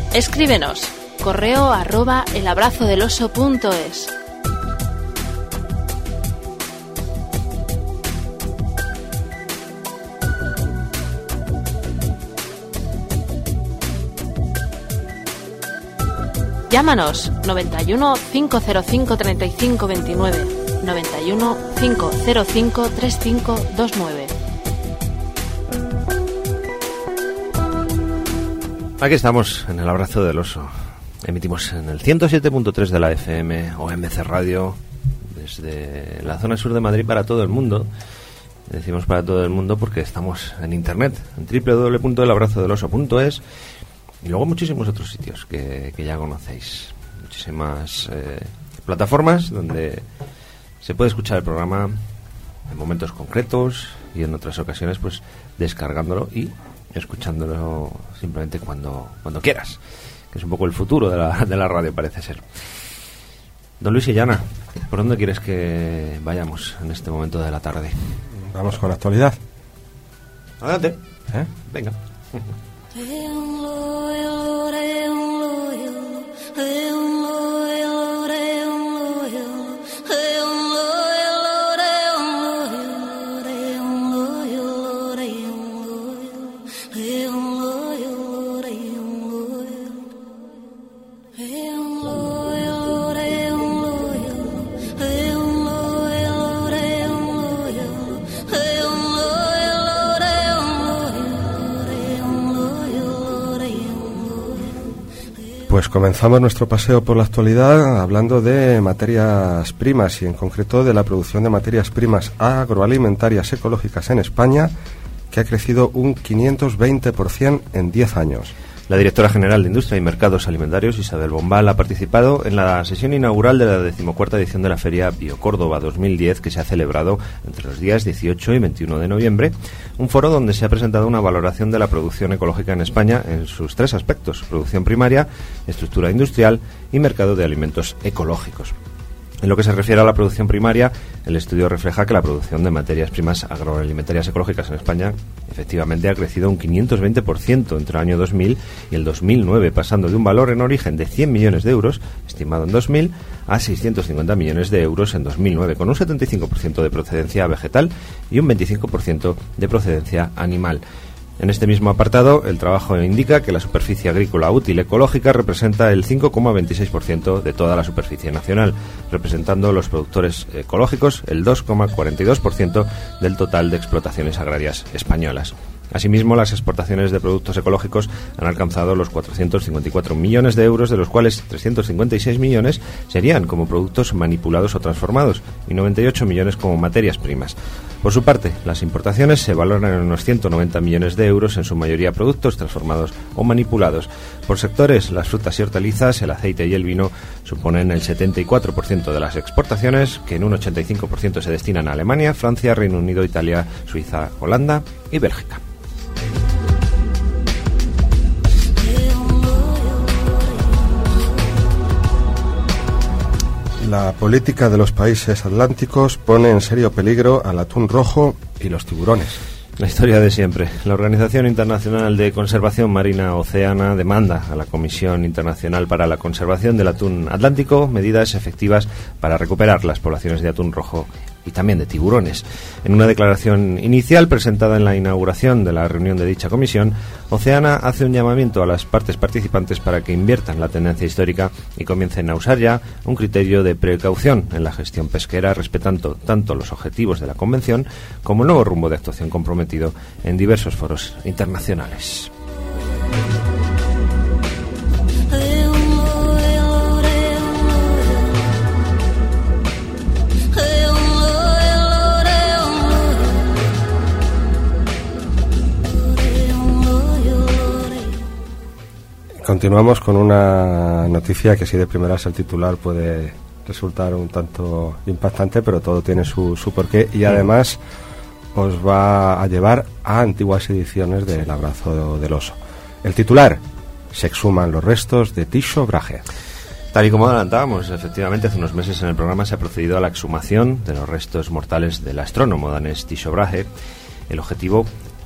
Escríbenos. Correo arroba elabrazodeloso.es. Llámanos noventa y uno, cinco cero cinco, treinta y cinco veintinueve, noventa y uno, cinco cero cinco, treinta y cinco veintinueve. Aquí estamos en el Abrazo del Oso. Emitimos en el ciento siete punto tres de la F M o M C Radio desde la zona sur de Madrid para todo el mundo. Decimos para todo el mundo porque estamos en internet, en doble u doble u doble u punto el abrazo del oso punto es. Y luego muchísimos otros sitios que, que ya conocéis. Muchísimas eh, plataformas donde se puede escuchar el programa en momentos concretos y en otras ocasiones pues descargándolo y escuchándolo simplemente cuando, cuando quieras. Que es un poco el futuro de la, de la radio, parece ser. Don Luis y Yana, ¿por dónde quieres que vayamos en este momento de la tarde? Vamos con la actualidad. Adelante. ¿Eh? Venga. Pues comenzamos nuestro paseo por la actualidad hablando de materias primas y en concreto de la producción de materias primas agroalimentarias ecológicas en España, que ha crecido un quinientos veinte por ciento en diez años. La directora general de Industria y Mercados Alimentarios, Isabel Bombal, ha participado en la sesión inaugural de la decimocuarta edición de la Feria Biocórdoba dos mil diez, que se ha celebrado entre los días dieciocho y veintiuno de noviembre, un foro donde se ha presentado una valoración de la producción ecológica en España en sus tres aspectos: producción primaria, estructura industrial y mercado de alimentos ecológicos. En lo que se refiere a la producción primaria, el estudio refleja que la producción de materias primas agroalimentarias ecológicas en España efectivamente ha crecido un quinientos veinte por ciento entre el año dos mil y el dos mil nueve, pasando de un valor en origen de cien millones de euros, estimado en dos mil, a seiscientos cincuenta millones de euros en dos mil nueve, con un setenta y cinco por ciento de procedencia vegetal y un veinticinco por ciento de procedencia animal. En este mismo apartado, el trabajo indica que la superficie agrícola útil ecológica representa el cinco coma veintiséis por ciento de toda la superficie nacional, representando los productores ecológicos el dos coma cuarenta y dos por ciento del total de explotaciones agrarias españolas. Asimismo, las exportaciones de productos ecológicos han alcanzado los cuatrocientos cincuenta y cuatro millones de euros, de los cuales trescientos cincuenta y seis millones serían como productos manipulados o transformados y noventa y ocho millones como materias primas. Por su parte, las importaciones se valoran en unos ciento noventa millones de euros, en su mayoría productos transformados o manipulados. Por sectores, las frutas y hortalizas, el aceite y el vino suponen el setenta y cuatro por ciento de las exportaciones, que en un ochenta y cinco por ciento se destinan a Alemania, Francia, Reino Unido, Italia, Suiza, Holanda y Bélgica. La política de los países atlánticos pone en serio peligro al atún rojo y los tiburones. La historia de siempre. La Organización Internacional de Conservación Marina Oceana demanda a la Comisión Internacional para la Conservación del Atún Atlántico medidas efectivas para recuperar las poblaciones de atún rojo y también de tiburones. En una declaración inicial presentada en la inauguración de la reunión de dicha comisión, Oceana hace un llamamiento a las partes participantes para que inviertan la tendencia histórica y comiencen a usar ya un criterio de precaución en la gestión pesquera, respetando tanto los objetivos de la Convención como el nuevo rumbo de actuación comprometido en diversos foros internacionales. Continuamos con una noticia que, si de primeras el titular puede resultar un tanto impactante, pero todo tiene su, su porqué y además os va a llevar a antiguas ediciones del Abrazo del Oso. El titular: se exhuman los restos de Tycho Brahe. Tal y como adelantábamos, efectivamente, hace unos meses en el programa se ha procedido a la exhumación de los restos mortales del astrónomo danés Tycho Brahe. El objetivo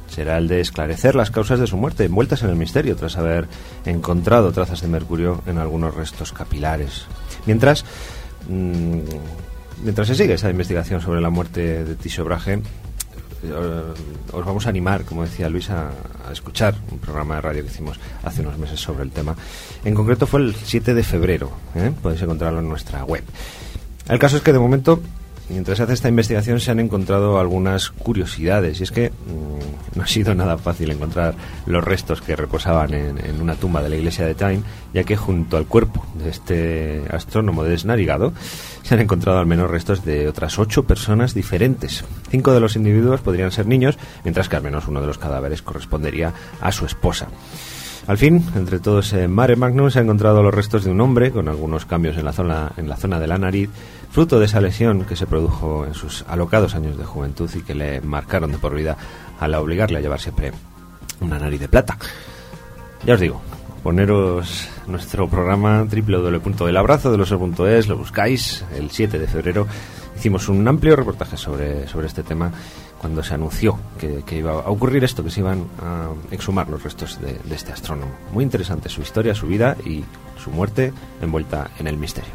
será el de esclarecer las causas de su muerte, envueltas en el misterio, tras haber encontrado trazas de mercurio en algunos restos capilares. Mientras, mmm, mientras se sigue esa investigación sobre la muerte de Tycho Brahe, os vamos a animar, como decía Luis, a, a escuchar un programa de radio que hicimos hace unos meses sobre el tema. En concreto fue el siete de febrero, ¿eh? Podéis encontrarlo en nuestra web. El caso es que de momento, mientras se hace esta investigación, se han encontrado algunas curiosidades, y es que mmm, no ha sido nada fácil encontrar los restos que reposaban en, en una tumba de la iglesia de Tyne, ya que junto al cuerpo de este astrónomo desnarigado se han encontrado al menos restos de otras ocho personas diferentes. Cinco de los individuos podrían ser niños, mientras que al menos uno de los cadáveres correspondería a su esposa. Al fin, entre todo ese mare magnum, se han encontrado los restos de un hombre con algunos cambios en la zona, en la zona de la nariz, fruto de esa lesión que se produjo en sus alocados años de juventud y que le marcaron de por vida al obligarle a llevar siempre una nariz de plata. Ya os digo, poneros nuestro programa doble u doble u doble u punto el abrazo del oso punto es, lo buscáis. El siete de febrero hicimos un amplio reportaje sobre, sobre este tema, cuando se anunció que, que iba a ocurrir esto, que se iban a exhumar los restos de, de este astrónomo. Muy interesante su historia, su vida y su muerte envuelta en el misterio.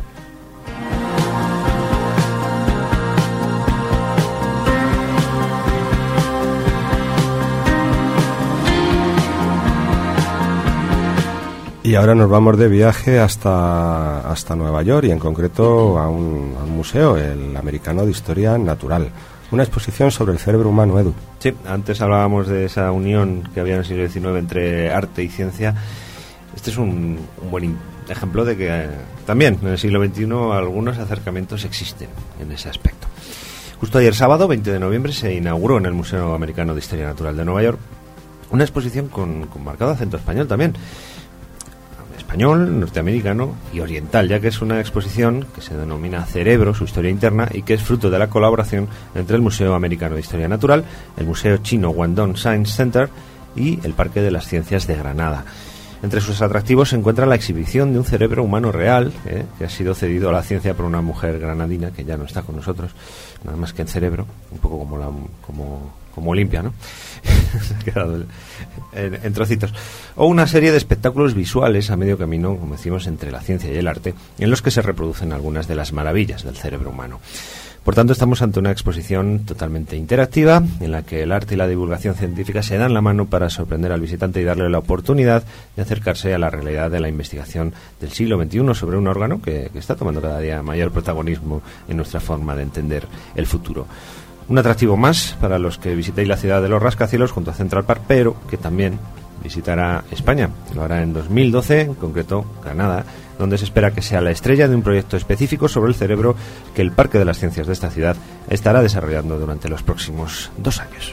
Y ahora nos vamos de viaje hasta, hasta Nueva York, y en concreto a un, a un museo, el Americano de Historia Natural. Una exposición sobre el cerebro humano, Edu. Sí, antes hablábamos de esa unión que había en el siglo diecinueve entre arte y ciencia. Este es un, un buen ejemplo de que eh, también en el siglo veintiuno algunos acercamientos existen en ese aspecto. Justo ayer sábado, veinte de noviembre, se inauguró en el Museo Americano de Historia Natural de Nueva York una exposición con, con marcado acento español también. Español, norteamericano y oriental, ya que es una exposición que se denomina Cerebro, su historia interna, y que es fruto de la colaboración entre el Museo Americano de Historia Natural, el Museo Chino Guangdong Science Center y el Parque de las Ciencias de Granada. Entre sus atractivos se encuentra la exhibición de un cerebro humano real, eh, que ha sido cedido a la ciencia por una mujer granadina que ya no está con nosotros, nada más que en cerebro, un poco como la como como Olimpia, ¿no? Se ha quedado el, en, en trocitos. O una serie de espectáculos visuales a medio camino, como decimos, entre la ciencia y el arte, en los que se reproducen algunas de las maravillas del cerebro humano. Por tanto, estamos ante una exposición totalmente interactiva, en la que el arte y la divulgación científica se dan la mano para sorprender al visitante y darle la oportunidad de acercarse a la realidad de la investigación del siglo veintiuno sobre un órgano que, que está tomando cada día mayor protagonismo en nuestra forma de entender el futuro. Un atractivo más para los que visitéis la ciudad de los rascacielos junto a Central Park, pero que también visitará España. Lo hará en dos mil doce, en concreto Granada, donde se espera que sea la estrella de un proyecto específico sobre el cerebro que el Parque de las Ciencias de esta ciudad estará desarrollando durante los próximos dos años.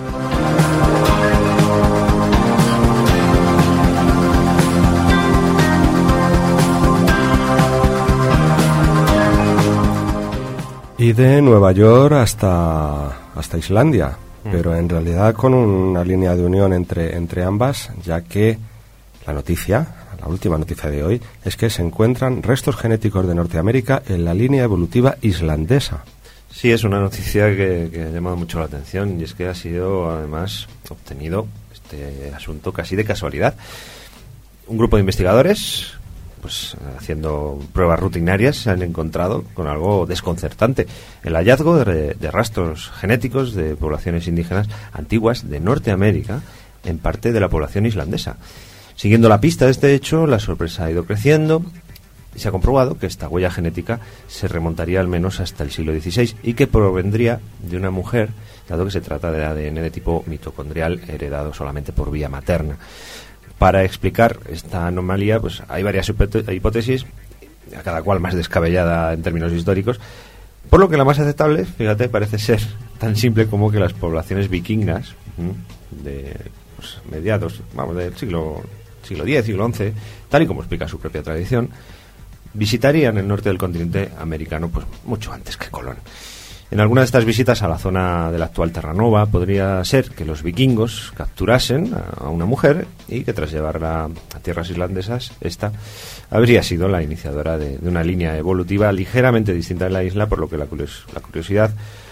Y de Nueva York hasta, hasta Islandia, mm. pero en realidad con una línea de unión entre, entre ambas, ya que la noticia, la última noticia de hoy, es que se encuentran restos genéticos de Norteamérica en la línea evolutiva islandesa. Sí, es una noticia que, que ha llamado mucho la atención, y es que ha sido además obtenido este asunto casi de casualidad. Un grupo de investigadores, pues haciendo pruebas rutinarias, se han encontrado con algo desconcertante: el hallazgo de, de rastros genéticos de poblaciones indígenas antiguas de Norteamérica en parte de la población islandesa. Siguiendo la pista de este hecho, la sorpresa ha ido creciendo y se ha comprobado que esta huella genética se remontaría al menos hasta el siglo dieciséis y que provendría de una mujer, dado que se trata de A D N de tipo mitocondrial heredado solamente por vía materna. Para explicar esta anomalía, pues hay varias hipótesis, a cada cual más descabellada en términos históricos, por lo que la más aceptable, fíjate, parece ser tan simple como que las poblaciones vikingas de pues, mediados, vamos, del siglo siglo diez, siglo once, tal y como explica su propia tradición, visitarían el norte del continente americano pues mucho antes que Colón. En alguna de estas visitas a la zona de la actual Terranova podría ser que los vikingos capturasen a una mujer y que tras llevarla a tierras islandesas, esta habría sido la iniciadora de, de una línea evolutiva ligeramente distinta en la isla, por lo que la, curios, la curiosidad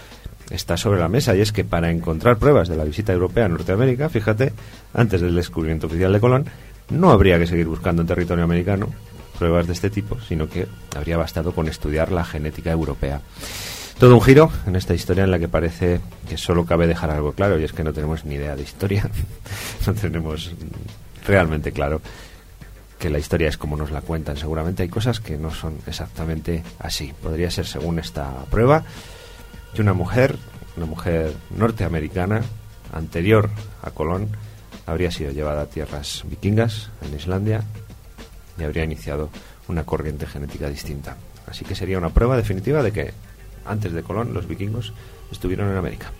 está sobre la mesa, y es que para encontrar pruebas de la visita europea a Norteamérica, fíjate, antes del descubrimiento oficial de Colón, no habría que seguir buscando en territorio americano pruebas de este tipo, sino que habría bastado con estudiar la genética europea. Todo un giro en esta historia en la que parece que solo cabe dejar algo claro, y es que no tenemos ni idea de historia. No tenemos realmente claro que la historia es como nos la cuentan. Seguramente hay cosas que no son exactamente así. Podría ser, según esta prueba, que una mujer, una mujer norteamericana, anterior a Colón, habría sido llevada a tierras vikingas, en Islandia, y habría iniciado una corriente genética distinta. Así que sería una prueba definitiva de que antes de Colón los vikingos estuvieron en América.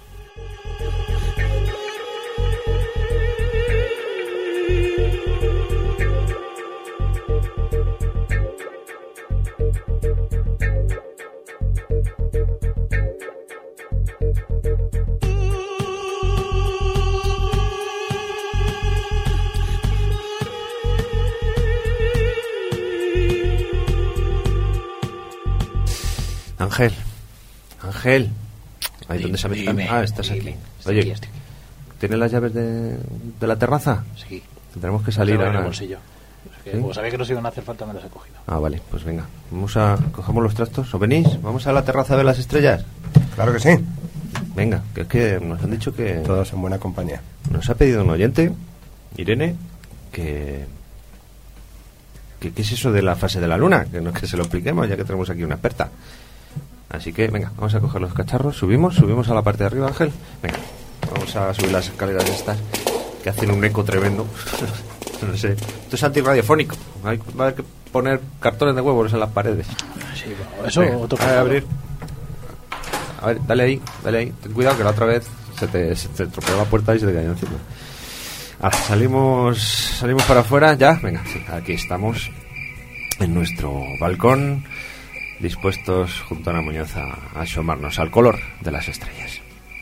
Ángel, Ángel, ¿ahí dónde se ha metido? Ah, estás aquí. Oye, aquí, aquí. ¿tienes las llaves de, de la terraza? Sí. Tendremos que salir ahora. En el bolsillo. Es que, ¿Sí? Como sabía que nos iban a hacer falta, me las he cogido. Ah, vale, pues venga. Vamos a... Cogemos los trastos. ¿O venís? ¿Vamos a la terraza a ver las estrellas? Claro que sí. Venga, que es que nos han dicho que... Todos en buena compañía. Nos ha pedido un oyente, Irene, que... que ¿qué es eso de la fase de la luna? Que, no, que se lo expliquemos, ya que tenemos aquí una experta. Así que, venga, vamos a coger los cacharros. Subimos, subimos a la parte de arriba, Ángel. Venga, vamos a subir las escaleras estas que hacen un eco tremendo. No sé, esto es antirradiofónico. Hay, va a que poner cartones de huevos en las paredes. Sí, bueno, eso Venga, toca a abrir. A ver, dale ahí, dale ahí. Ten cuidado que la otra vez se te, se te estropeó la puerta y se te cayó encima. Ahora, salimos, salimos para afuera, ya. Venga, sí, aquí estamos en nuestro balcón, dispuestos junto a Ana Muñoz a, a asomarnos al color de las estrellas.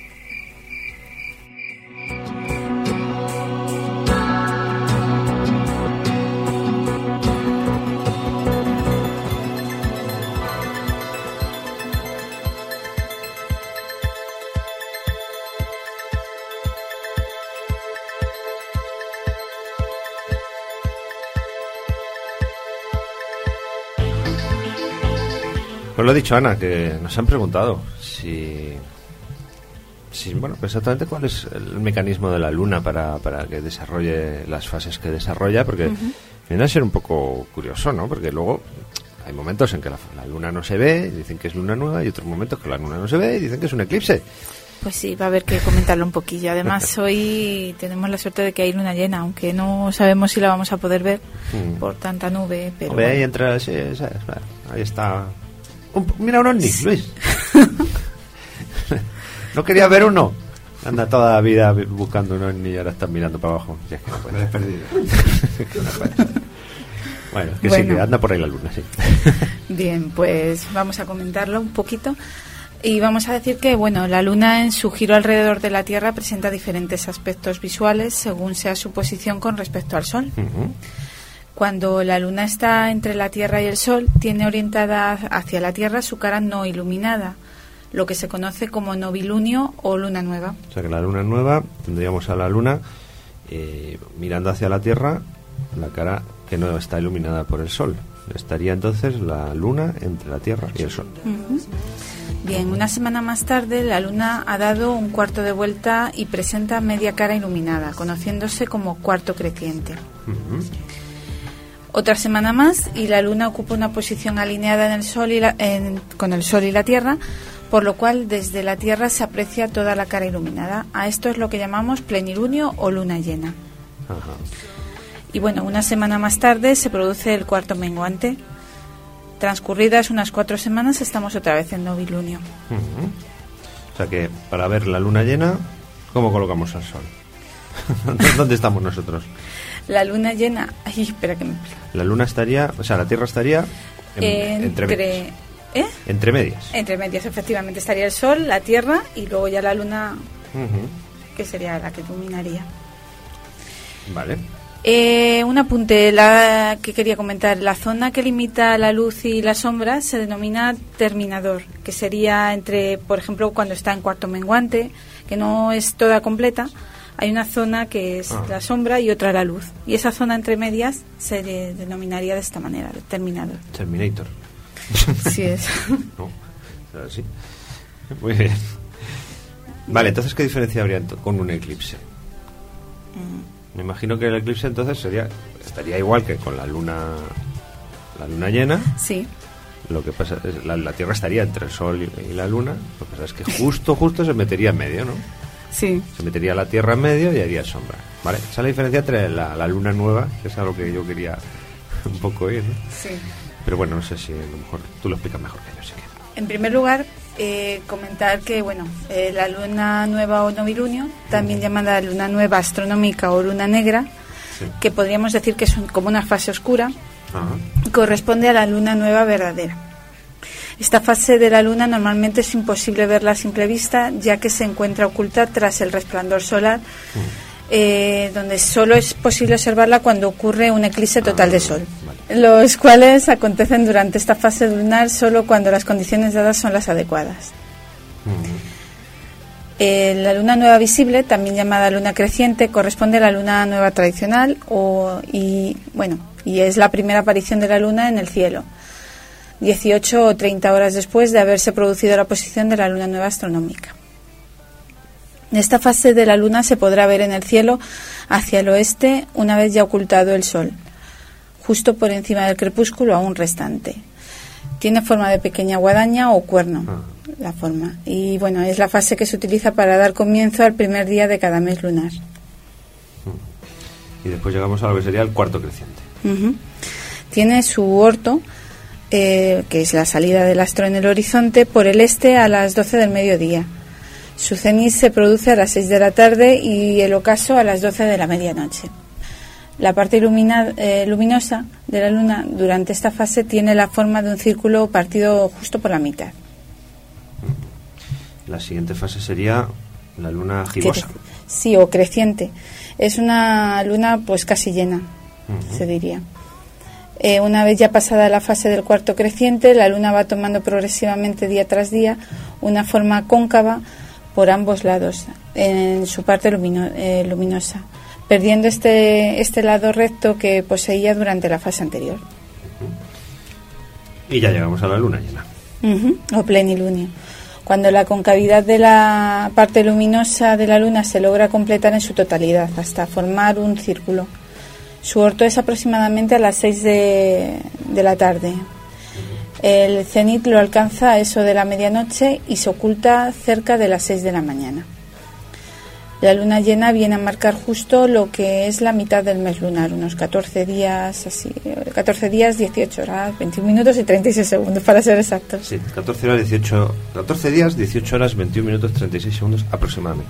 Pues lo he dicho, Ana, que nos han preguntado si, si bueno, exactamente cuál es el mecanismo de la Luna para, para que desarrolle las fases que desarrolla, porque uh-huh. viene a ser un poco curioso, ¿no? Porque luego hay momentos en que la, la Luna no se ve, y dicen que es luna nueva, y otros momentos que la Luna no se ve y dicen que es un eclipse. Pues sí, va a haber que comentarlo un poquillo. Además, hoy tenemos la suerte de que hay luna llena, aunque no sabemos si la vamos a poder ver mm. por tanta nube. Pero Hombre, ahí entra, sí, ¿sabes? Ahí está. Un, mira un ovni, Luis. No quería ver uno. Anda toda la vida buscando un ovni y ahora estás mirando para abajo. Ya es que no puedes. Me he perdido. Bueno, es que bueno. Sí, que anda por ahí la luna, sí. Bien, pues vamos a comentarlo un poquito. Y vamos a decir que, bueno, la Luna en su giro alrededor de la Tierra presenta diferentes aspectos visuales según sea su posición con respecto al Sol. Uh-huh. Cuando la Luna está entre la Tierra y el Sol, tiene orientada hacia la Tierra su cara no iluminada, lo que se conoce como novilunio o luna nueva. O sea que la Luna nueva, tendríamos a la Luna eh, mirando hacia la Tierra, la cara que no está iluminada por el Sol. Estaría entonces la Luna entre la Tierra y el Sol. Uh-huh. Bien, una semana más tarde la Luna ha dado un cuarto de vuelta y presenta media cara iluminada, conociéndose como cuarto creciente. Uh-huh. Otra semana más y la Luna ocupa una posición alineada en el Sol y la, en, con el Sol y la Tierra, por lo cual desde la Tierra se aprecia toda la cara iluminada. A esto es lo que llamamos plenilunio o luna llena. Uh-huh. Y bueno, una semana más tarde se produce el cuarto menguante. Transcurridas unas cuatro semanas estamos otra vez en novilunio. Uh-huh. O sea que para ver la luna llena, ¿cómo colocamos al Sol? ¿Dónde estamos nosotros? La luna llena... Ay, espera que me... La luna estaría... O sea, la Tierra estaría en, entre, entre medias. ¿Eh? Entre medias. Entre medias, efectivamente. Estaría el Sol, la Tierra y luego ya la luna, uh-huh. que sería la que iluminaría. Vale. Eh, un apunte la, que quería comentar. La zona que limita la luz y la sombra se denomina terminador, que sería entre, por ejemplo, cuando está en cuarto menguante, que no es toda completa, hay una zona que es ah. la sombra y otra la luz. Y esa zona entre medias se de, denominaría de esta manera, terminador. Terminator. Sí es. No, sí. Muy bien. Vale, entonces, ¿qué diferencia habría con un eclipse? Mm. Me imagino que el eclipse entonces sería estaría igual que con la luna la luna llena. Sí. Lo que pasa es la, la Tierra estaría entre el Sol y, y la Luna. Lo que pasa es que justo, justo se metería en medio, ¿no? Sí. Se metería la Tierra en medio y haría sombra. Vale, esa es la diferencia entre la, la Luna nueva, que es algo que yo quería un poco oír, ¿no? Sí. Pero bueno, no sé si a lo mejor tú lo explicas mejor que yo, sí que. En primer lugar, eh, comentar que, bueno, eh, la luna nueva o novilunio, también llamada luna nueva astronómica o luna negra, sí. que podríamos decir que es un, como una fase oscura, Ajá. corresponde a la luna nueva verdadera. Esta fase de la luna normalmente es imposible verla a simple vista, ya que se encuentra oculta tras el resplandor solar, uh. eh, donde solo es posible observarla cuando ocurre un eclipse total ah, de sol. Vale. Los cuales acontecen durante esta fase lunar solo cuando las condiciones dadas son las adecuadas. Uh-huh. Eh, la luna nueva visible, también llamada luna creciente, corresponde a la luna nueva tradicional o, y, bueno, y es la primera aparición de la luna en el cielo, dieciocho o treinta horas después de haberse producido la posición de la luna nueva astronómica. Esta fase de la luna se podrá ver en el cielo hacia el oeste una vez ya ocultado el sol, justo por encima del crepúsculo aún restante. Tiene forma de pequeña guadaña o cuerno, ah. la forma. Y bueno, es la fase que se utiliza para dar comienzo al primer día de cada mes lunar. Y después llegamos a lo que sería el cuarto creciente. Uh-huh. Tiene su orto, eh, que es la salida del astro en el horizonte, por el este a las doce del mediodía. Su cenit se produce a las seis de la tarde y el ocaso a las doce de la medianoche. La parte ilumina, eh, luminosa de la luna durante esta fase tiene la forma de un círculo partido justo por la mitad. La siguiente fase sería la luna gibosa. Sí, o creciente. Es una luna pues casi llena, uh-huh. se diría. Eh, una vez ya pasada la fase del cuarto creciente, la luna va tomando progresivamente día tras día una forma cóncava por ambos lados en su parte lumino, eh, luminosa, perdiendo este este lado recto que poseía durante la fase anterior. Y ya llegamos a la luna llena. Uh-huh, o plenilunio, cuando la concavidad de la parte luminosa de la luna se logra completar en su totalidad, hasta formar un círculo. Su orto es aproximadamente a las seis de, de la tarde. El cenit lo alcanza a eso de la medianoche y se oculta cerca de las seis de la mañana. La luna llena viene a marcar justo lo que es la mitad del mes lunar, unos catorce días, así, catorce días, dieciocho horas, veintiún minutos y treinta y seis segundos, para ser exactos. Sí, catorce horas, dieciocho, catorce días, dieciocho horas, veintiún minutos, treinta y seis segundos aproximadamente.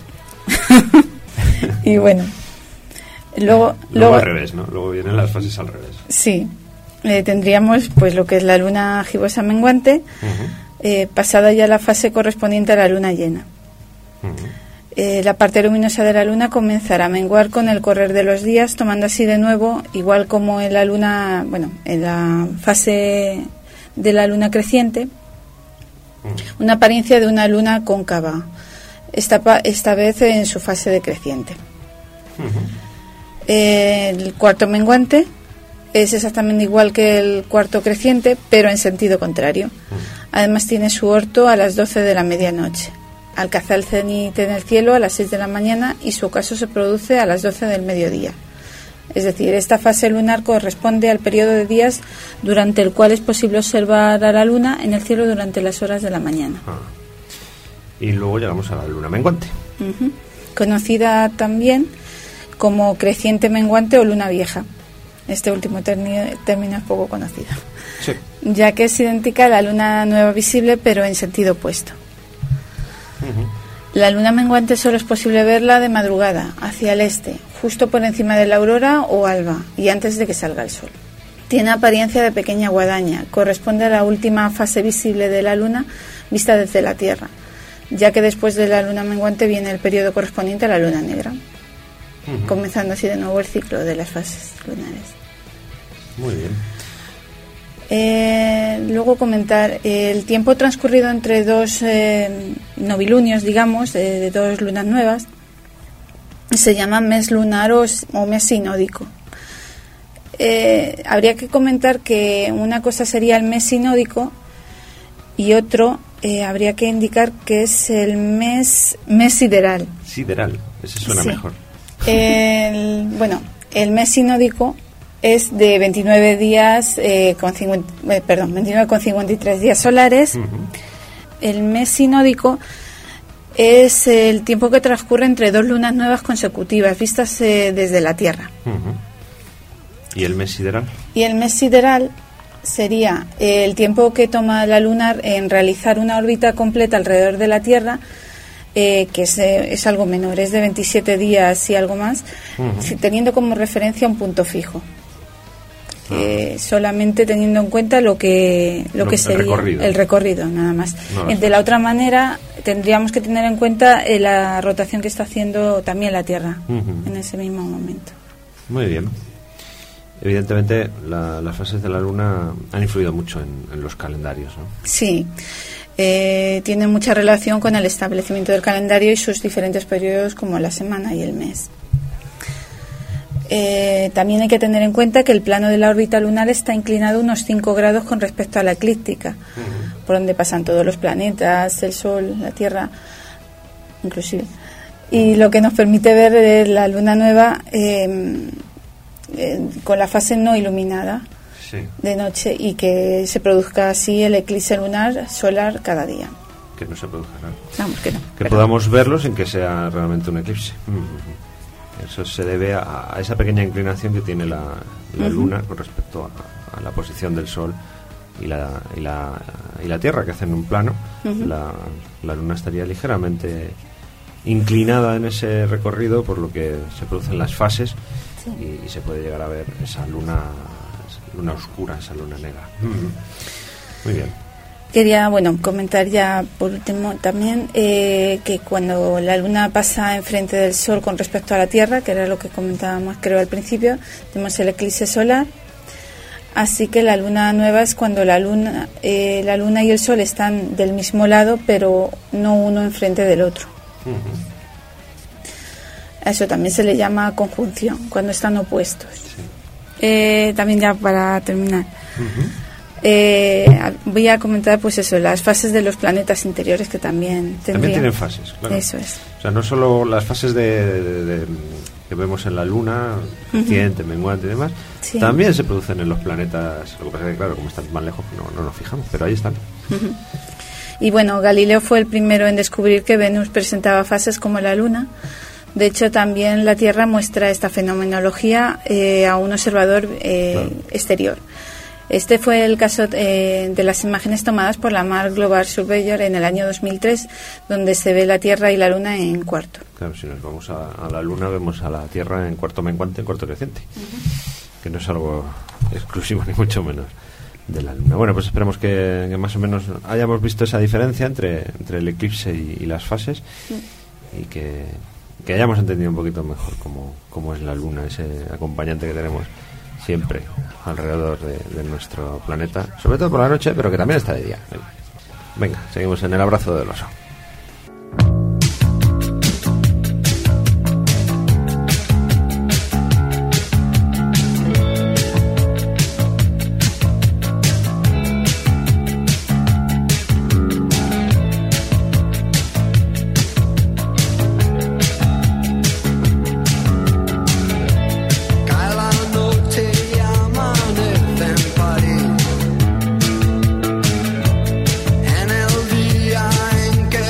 Y bueno, luego, luego, luego al revés, ¿no? Luego vienen las fases al revés. Sí, eh, tendríamos pues lo que es la luna gibosa menguante, uh-huh. eh, pasada ya la fase correspondiente a la luna llena. Uh-huh. Eh, la parte luminosa de la luna comenzará a menguar con el correr de los días, tomando así de nuevo, igual como en la luna, bueno, en la fase de la luna creciente, una apariencia de una luna cóncava, esta, esta vez en su fase decreciente. Uh-huh. Eh, el cuarto menguante es exactamente igual que el cuarto creciente, pero en sentido contrario. Uh-huh. Además tiene su orto a las doce de la medianoche. Alcanza el cenit en el cielo a las seis de la mañana y su ocaso se produce a las doce del mediodía. Es decir, esta fase lunar corresponde al periodo de días durante el cual es posible observar a la luna en el cielo durante las horas de la mañana. Ah. Y luego llegamos a la luna menguante. Uh-huh. Conocida también como creciente menguante o luna vieja. Este último terni- término es poco conocido. Sí. Ya que es idéntica a la luna nueva visible, pero en sentido opuesto. Uh-huh. La luna menguante solo es posible verla de madrugada, hacia el este, justo por encima de la aurora o alba, y antes de que salga el sol. Tiene apariencia de pequeña guadaña, corresponde a la última fase visible de la luna vista desde la Tierra, ya que después de la luna menguante viene el periodo correspondiente a la luna negra. uh-huh. comenzando así de nuevo el ciclo de las fases lunares. Muy bien. Eh, luego comentar eh, el tiempo transcurrido entre dos eh, novilunios, digamos, eh, de dos lunas nuevas, se llama mes lunar o, o mes sinódico. Eh, habría que comentar que una cosa sería el mes sinódico y otro eh, habría que indicar que es el mes mes sideral. Sideral, ese suena sí. mejor. El, bueno, el mes sinódico es de veintinueve días, eh, con cincuenta, eh, perdón, veintinueve con cincuenta y tres días solares. Uh-huh. El mes sinódico es el tiempo que transcurre entre dos lunas nuevas consecutivas, vistas eh, desde la Tierra. Uh-huh. ¿Y el mes sideral? Y el mes sideral sería eh, el tiempo que toma la Luna en realizar una órbita completa alrededor de la Tierra, eh, que es, eh, es algo menor, es de veintisiete días y algo más, uh-huh. teniendo como referencia un punto fijo. Eh, solamente teniendo en cuenta lo que lo, lo que sería el recorrido, el recorrido nada más. No, de la otra manera tendríamos que tener en cuenta eh, la rotación que está haciendo también la Tierra uh-huh. en ese mismo momento. Muy bien. Evidentemente la, las fases de la Luna han influido mucho en, en los calendarios, ¿no? Sí, eh, tiene mucha relación con el establecimiento del calendario y sus diferentes periodos como la semana y el mes. Eh, también hay que tener en cuenta que el plano de la órbita lunar está inclinado unos cinco grados con respecto a la eclíptica, uh-huh. por donde pasan todos los planetas, el Sol, la Tierra, inclusive. Y lo que nos permite ver es la luna nueva eh, eh, con la fase no iluminada sí. de noche y que se produzca así el eclipse lunar solar cada día. Que no se produzca nada. Vamos, que no. Que pero... podamos verlo sin que sea realmente un eclipse. Uh-huh. Eso se debe a, a esa pequeña inclinación que tiene la, la uh-huh. Luna con respecto a, a la posición del Sol y la, y la, y la Tierra, que hacen un plano. Uh-huh. La, la Luna estaría ligeramente inclinada en ese recorrido, por lo que se producen las fases sí. y, y se puede llegar a ver esa luna, esa luna oscura, esa luna negra. Uh-huh. Muy bien. Quería, bueno, comentar ya por último también eh, que cuando la Luna pasa enfrente del Sol con respecto a la Tierra, que era lo que comentábamos creo al principio, tenemos el eclipse solar. Así que la Luna nueva es cuando la Luna, eh, la Luna y el Sol están del mismo lado, pero no uno enfrente del otro. Uh-huh. A eso también se le llama conjunción, cuando están opuestos. Sí. Eh, también ya para terminar. Uh-huh. Eh, voy a comentar pues eso, las fases de los planetas interiores que también tendrían. También tienen fases, claro. Eso es. O sea, no solo las fases de, de, de, que vemos en la Luna, creciente, uh-huh. menguante y demás, sí. también se producen en los planetas. Lo que pasa es que, claro, como están más lejos, no, no nos fijamos, pero ahí están. Uh-huh. Y bueno, Galileo fue el primero en descubrir que Venus presentaba fases como la Luna. De hecho, también la Tierra muestra esta fenomenología eh, a un observador eh, claro. exterior. Este fue el caso eh, de las imágenes tomadas por la Mars Global Surveyor en el año dos mil tres, donde se ve la Tierra y la Luna en cuarto. Claro, si nos vamos a, a la Luna, vemos a la Tierra en cuarto menguante, en cuarto creciente, uh-huh. que no es algo exclusivo ni mucho menos de la Luna. Bueno, pues esperemos que, que más o menos hayamos visto esa diferencia entre, entre el eclipse y, y las fases, uh-huh. y que, que hayamos entendido un poquito mejor cómo, cómo es la Luna, ese acompañante que tenemos siempre alrededor de, de nuestro planeta, sobre todo por la noche, pero que también está de día. Venga, seguimos en el abrazo del oso. En el día en que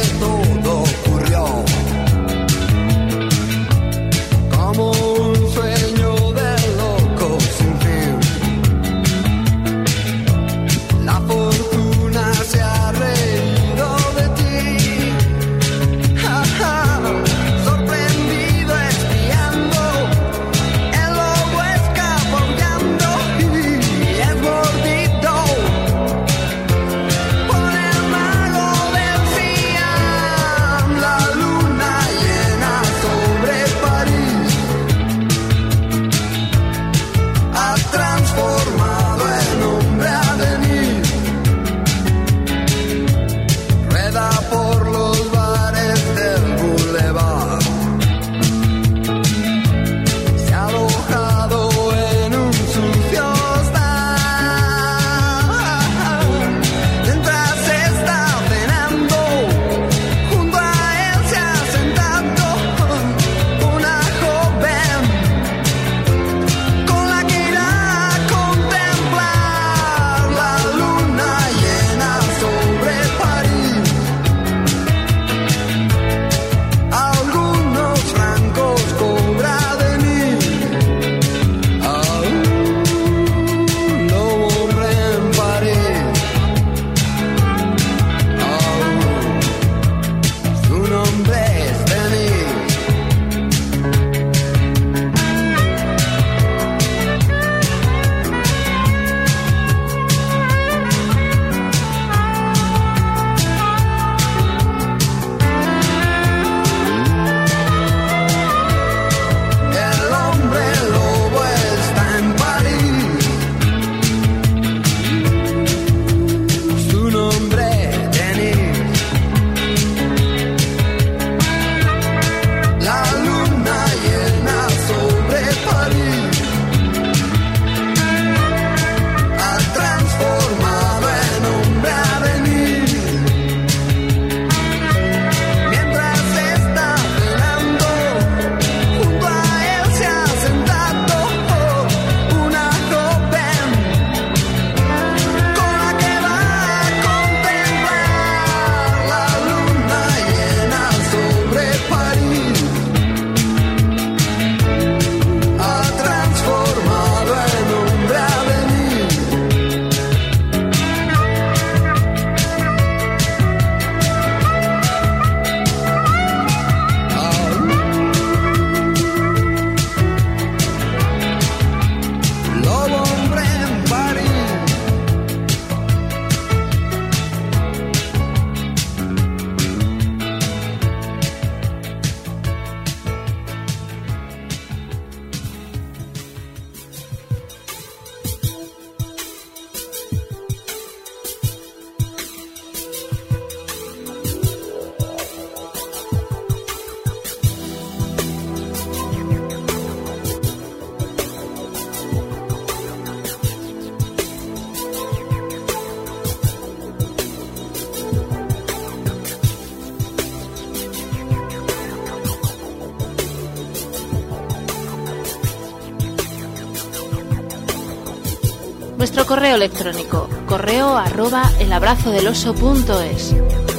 Nuestro correo electrónico, correo arroba elabrazodeloso.es.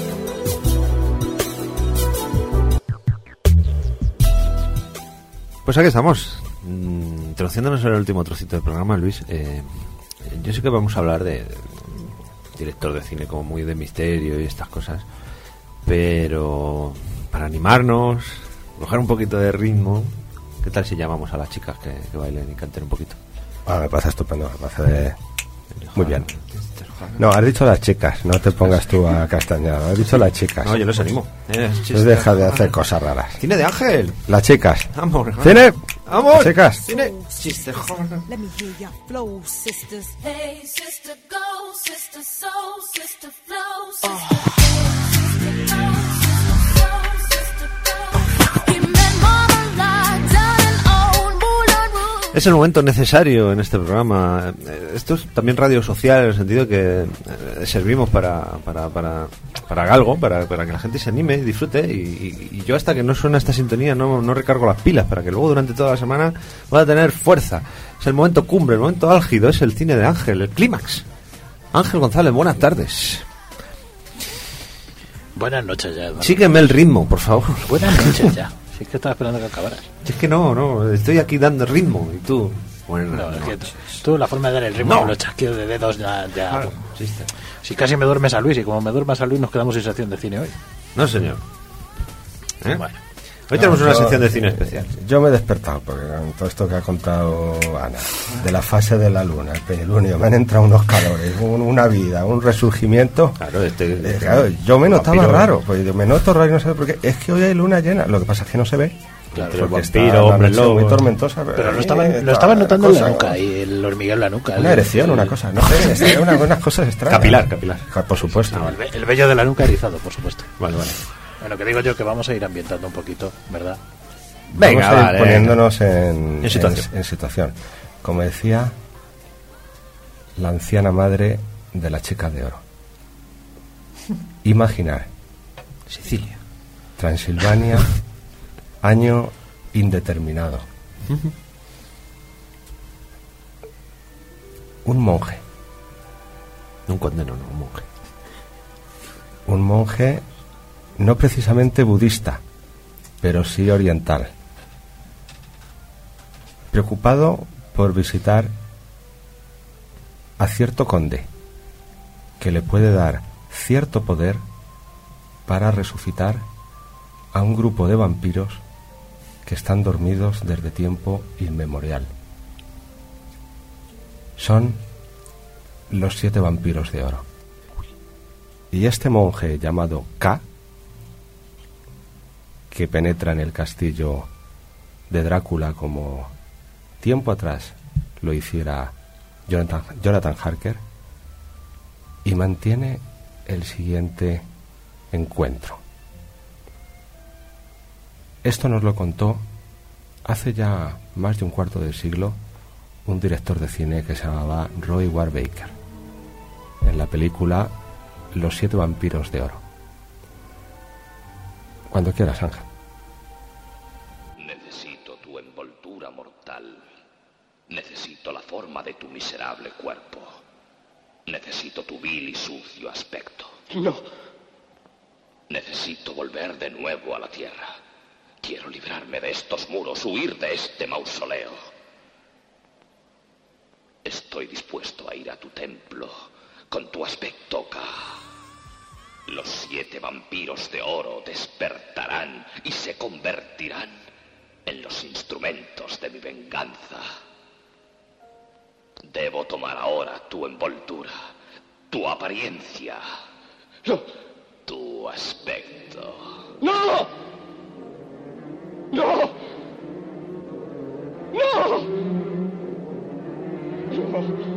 Pues aquí estamos, mm, introduciéndonos en el último trocito del programa, Luis. Eh, yo sé que vamos a hablar de, de director de cine como muy de misterio y estas cosas, pero para animarnos, coger un poquito de ritmo, ¿qué tal si llamamos a las chicas que, que bailen y canten un poquito? Ah, me pasa estupendo, me parece de... muy bien. No, has dicho las chicas, no te pongas tú a castañar, has dicho las chicas. No, yo les animo. Eh, Pues deja de hacer cosas raras. Cine de Ángel. Las chicas. Vamos. ¡Cine! Vamos. Las chicas. Cine. Chiste, joder. Let me hear your flow, sisters. Hey, sister, go, sister, soul, sister, flow, sister, go, sister, go, sister, go. He met Mama down in old Moulin Rouge. Es el momento necesario en este programa. Esto es también radio social, en el sentido que eh, servimos para, para, para, para algo, para, para que la gente se anime, disfrute. Y, y, y yo, hasta que no suena esta sintonía, no, no recargo las pilas, para que luego durante toda la semana pueda tener fuerza. Es el momento cumbre, el momento álgido, es el cine de Ángel, el clímax. Ángel González, buenas tardes. Buenas noches ya, Eduardo. Sígueme el ritmo, por favor. Buenas noches ya. Si es que estaba esperando que acabaras. Si es que no, no, estoy aquí dando ritmo y tú... Bueno, No, es no. que tú la forma de dar el ritmo No. con los chasquidos de dedos ya... ya- Claro, chiste. Si casi me duermes a Luis, y como me duermas a Luis nos quedamos sin sección de cine hoy. No, señor. ¿Eh? Bueno. Hoy tenemos No, una yo- sección de cine especial. Yo me he despertado porque con todo esto que ha contado Ana, de la fase de la luna, el penilunio, me han entrado unos calores, un- una vida, un resurgimiento. Claro, este... Eh, claro, yo me notaba vampiro- raro, pues yo me noto raro y no sé por qué. Es que hoy hay luna llena, lo que pasa es que no se ve. Claro, Porque el está vampiro, la hombre noche lobo. muy tormentosa. Pero a lo mí estaban, me lo estaban estaba notando en la cosa- nuca y el hormigueo en la nuca. Una el- erección, el- una cosa, no sé, es que unas, unas cosas extrañas. Capilar, capilar. Ja, Por supuesto. No, el, ve- el vello de la nuca erizado, por supuesto. Vale, vale. Bueno, que digo yo que vamos a ir ambientando un poquito, ¿verdad? Venga, Vamos a ir vale. poniéndonos en, En situación. en- en situación. Como decía la anciana madre de la chica de oro. Imaginar Sicilia. Transilvania, año indeterminado. Un monje, Un condeno, no, un monje. un monje no precisamente budista, pero sí oriental, preocupado por visitar a cierto conde que le puede dar cierto poder para resucitar a un grupo de vampiros que están dormidos desde tiempo inmemorial. Son los siete vampiros de oro. Y este monje llamado K, que penetra en el castillo de Drácula como tiempo atrás lo hiciera Jonathan, Jonathan Harker, y mantiene el siguiente encuentro. Esto nos lo contó hace ya más de un cuarto de siglo un director de cine que se llamaba Roy Ward Baker, en la película Los siete vampiros de oro. Cuando quieras, Ángel. Necesito tu envoltura mortal. Necesito la forma de tu miserable cuerpo. Necesito tu vil y sucio aspecto. No. Necesito volver de nuevo a la tierra. Quiero librarme de estos muros, huir de este mausoleo. Estoy dispuesto a ir a tu templo con tu aspecto K. Los siete vampiros de oro despertarán y se convertirán en los instrumentos de mi venganza. Debo tomar ahora tu envoltura, tu apariencia, No. tu aspecto. ¡No! ¡No! ¡No! ¡No!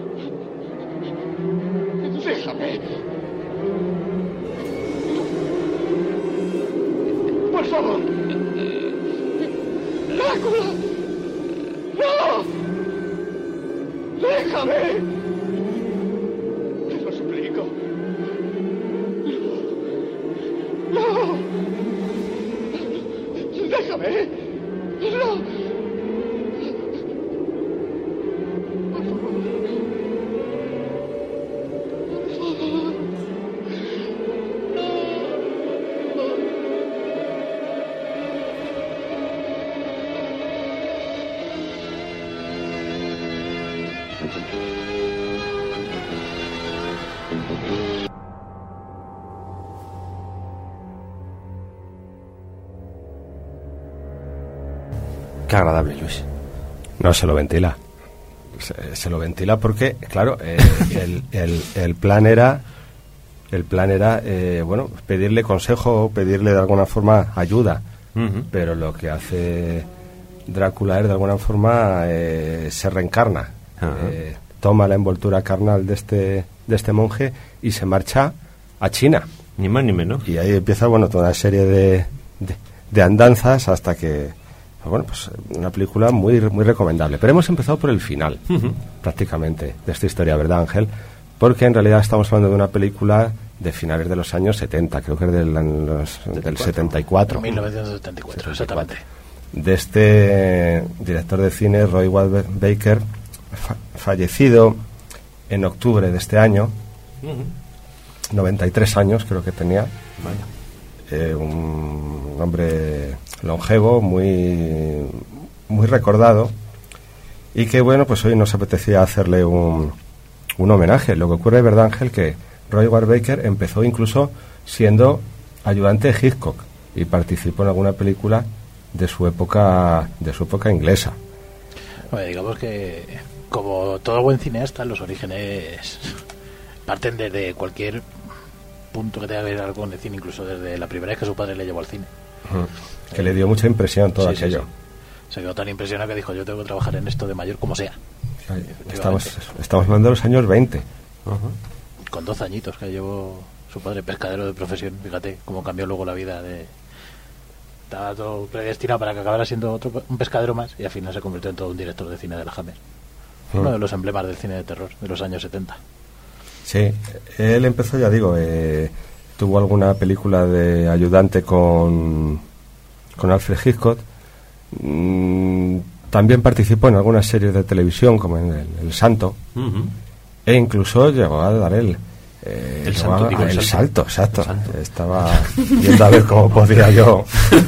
¡Déjame! ¡Por favor! ¡Drácula! ¡No! ¡Déjame! Te lo suplico. ¡No! ¡No! ¡Déjame! ¡No! Por favor. Qué agradable, Luis. No se lo ventila. Se, se lo ventila porque, claro, eh, el, el, el plan era, el plan era, eh, bueno, pedirle consejo, pedirle de alguna forma ayuda. Uh-huh. Pero lo que hace Drácula es, de alguna forma, eh, se reencarna. Uh-huh. Eh, toma la envoltura carnal de este, de este monje y se marcha a China. Ni más ni menos. Y ahí empieza, bueno, toda una serie de, de, de andanzas hasta que... Bueno, pues una película muy muy recomendable. Pero hemos empezado por el final, uh-huh. prácticamente, de esta historia, ¿verdad, Ángel? Porque en realidad estamos hablando de una película de finales de los años setenta, creo que es del, los, del setenta y cuatro. mil novecientos setenta y cuatro, exactamente. De este director de cine, Roy Walter Baker, fa- fallecido en octubre de este año, uh-huh. noventa y tres años creo que tenía. Vaya. Eh, un hombre longevo, muy muy recordado, y que bueno, pues hoy nos apetecía hacerle un, un homenaje. Lo que ocurre, ¿verdad, Ángel?, que Roy Ward Baker empezó incluso siendo ayudante de Hitchcock y participó en alguna película de su época de su época inglesa. Bueno, digamos que, como todo buen cineasta, los orígenes parten desde cualquier punto que tenga que ver algo con el cine, incluso desde la primera vez que su padre le llevó al cine. Uh-huh. Que eh, le dio mucha impresión todo sí, aquello. Sí, sí. Se quedó tan impresionado que dijo, yo tengo que trabajar en esto de mayor como sea. Ay, estamos, estamos hablando de los años veinte. Uh-huh. Con doce añitos que llevó su padre, pescadero de profesión. Fíjate cómo cambió luego la vida de... Estaba todo predestinado para que acabara siendo otro, un pescadero más, y al final se convirtió en todo un director de cine de la Hammer. Uh-huh. Uno de los emblemas del cine de terror de los años setenta. Sí, él empezó, ya digo, eh, tuvo alguna película de ayudante con, con Alfred Hitchcock. Mm, también participó en algunas series de televisión, como en El, el Santo. Uh-huh. E incluso llegó a dar el... Eh, el santo, a, digo, el, el salto, salto, exacto. el salto. Estaba viendo a ver cómo podía yo...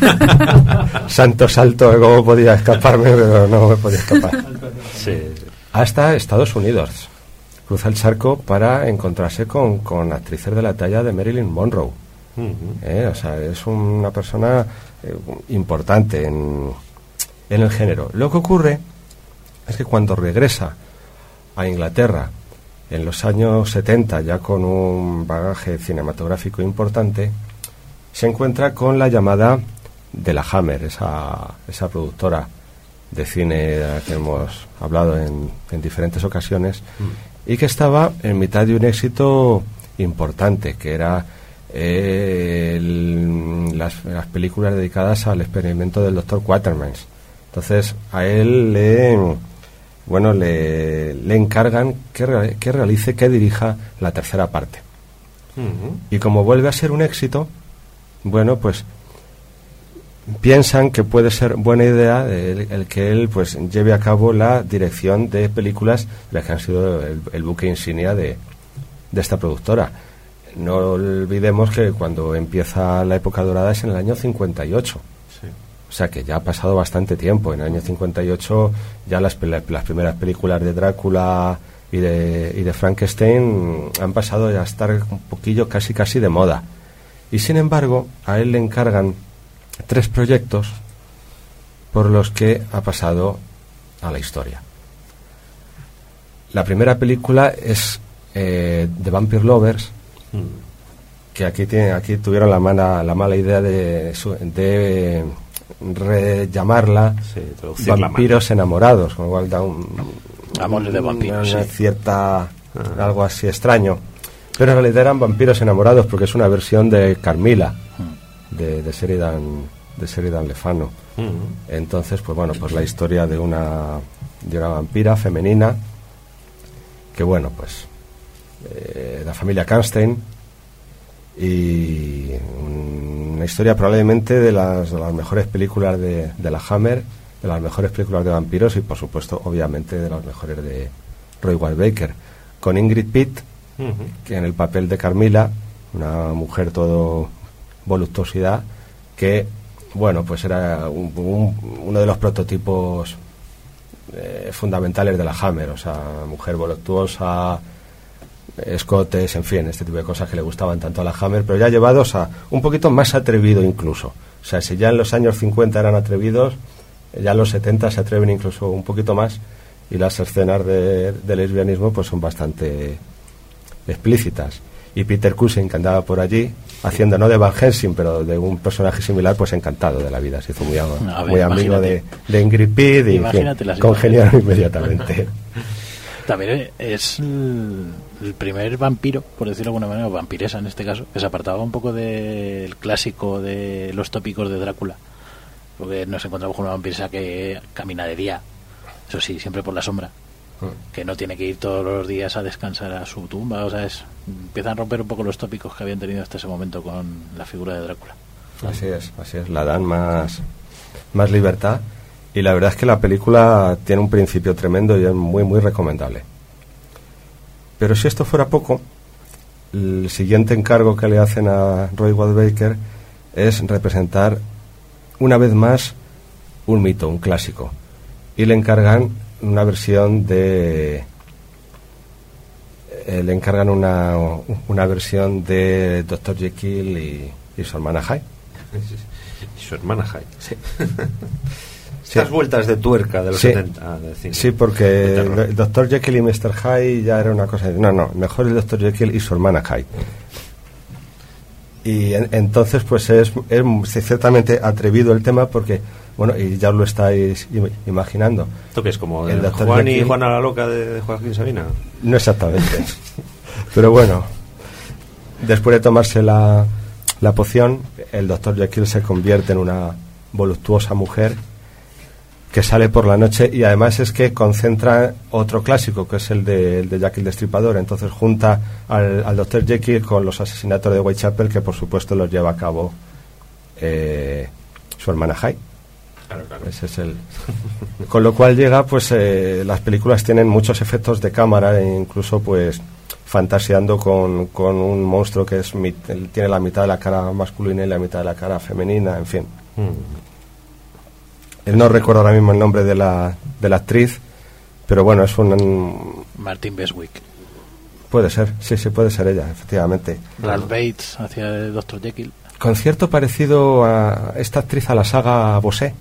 santo salto, de cómo podía escaparme, pero no me podía escapar. Sí. Hasta Estados Unidos. Cruza el charco para encontrarse con, con actrices de la talla de Marilyn Monroe. Uh-huh. eh, o sea, es una persona eh, importante en, en el género. Lo que ocurre es que cuando regresa a Inglaterra en los años setenta, ya con un bagaje cinematográfico importante, se encuentra con la llamada de la Hammer, esa, esa productora de cine de la que hemos hablado en, en diferentes ocasiones. Uh-huh. Y que estaba en mitad de un éxito importante, que era eh, el, las, las películas dedicadas al experimento del doctor Quatermass. Entonces a él le bueno le, le encargan que, re, que realice, que dirija la tercera parte. Uh-huh. Y como vuelve a ser un éxito, bueno, pues piensan que puede ser buena idea el, el que él pues lleve a cabo la dirección de películas las que han sido el, el buque insignia de, de esta productora. No olvidemos que cuando empieza la época dorada es en el año cincuenta y ocho. Sí. O sea que ya ha pasado bastante tiempo. En el año cincuenta y ocho ya las, las primeras películas de Drácula y de, y de Frankenstein han pasado ya a estar un poquillo casi casi de moda. Y sin embargo a él le encargan tres proyectos por los que ha pasado a la historia. La primera película es eh, The Vampire Lovers, mm. que aquí tiene, aquí tuvieron la mala, la mala idea de, de rellamarla sí, Vampiros Enamorados, con lo cual da un, Amores de vampiros, una sí. cierta, ah. algo así extraño. Pero en realidad eran Vampiros Enamorados porque es una versión de Carmilla, mm. de, de Sheridan, de Sheridan Le Fanu. Mm. Entonces, pues bueno, pues la historia de una de una vampira femenina que, bueno, pues eh, la familia Karnstein, y una historia probablemente de las, de las mejores películas de, de la Hammer, de las mejores películas de vampiros y, por supuesto, obviamente de las mejores de Roy Ward Baker, con Ingrid Pitt, uh-huh. que en el papel de Carmilla, una mujer todo voluptuosidad, que, bueno, pues era un, un, uno de los prototipos eh, fundamentales de la Hammer, o sea, mujer voluptuosa, escotes, en fin, este tipo de cosas que le gustaban tanto a la Hammer, pero ya llevados a un poquito más atrevido incluso. O sea, si ya en los años cincuenta eran atrevidos, ya en los setenta se atreven incluso un poquito más, y las escenas de, de lesbianismo pues son bastante explícitas. Y Peter Cushing, que andaba por allí haciendo no de Van Helsing, pero de un personaje similar, pues encantado de la vida, se hizo muy, ver, muy amigo de, de Ingrid Pitt y en fin, congeniaron inmediatamente. También es el, el primer vampiro, por decirlo de alguna manera, o vampiresa en este caso, que se apartaba un poco del clásico de los tópicos de Drácula, porque nos encontramos con una vampiresa que camina de día, eso sí, siempre por la sombra, que no tiene que ir todos los días a descansar a su tumba, o sea, es, empiezan a romper un poco los tópicos que habían tenido hasta ese momento con la figura de Drácula. Así es, así es, la dan más, más libertad, y la verdad es que la película tiene un principio tremendo y es muy, muy recomendable. Pero si esto fuera poco, el siguiente encargo que le hacen a Roy Ward Baker es representar una vez más un mito, un clásico, y le encargan una versión de eh, le encargan una una versión de doctor Jekyll y, y su hermana Hyde. Y su hermana Hyde. Sí. Estas sí. Vueltas de tuerca de los sí. setenta de cine. Sí, porque doctor Jekyll y mister Hyde ya era una cosa. No, no, mejor el doctor Jekyll y su hermana Hyde. Y en, entonces pues es, es ciertamente atrevido el tema porque, bueno, y ya os lo estáis imaginando. ¿Esto qué es como el Juan Jekyll y Juana la Loca de, de Joaquín Sabina? No exactamente. Pero bueno, después de tomarse la, la poción, el doctor Jekyll se convierte en una voluptuosa mujer que sale por la noche, y además es que concentra otro clásico, que es el de, el de Jack el Destripador. Entonces junta al, al doctor Jekyll con los asesinatos de Whitechapel, que por supuesto los lleva a cabo eh, su hermana Hyde. Claro, claro. Ese es el... Con lo cual llega, pues eh, las películas tienen muchos efectos de cámara, e incluso pues fantaseando con, con un monstruo que es mit, tiene la mitad de la cara masculina y la mitad de la cara femenina, en fin. Mm. No recuerdo ahora mismo el nombre de la, de la actriz, pero bueno, es un... Martin Beswick. Puede ser, sí, sí, puede ser ella, efectivamente. Ralph Bates hacia el doctor Jekyll. Con cierto parecido a esta actriz a la saga Bosé,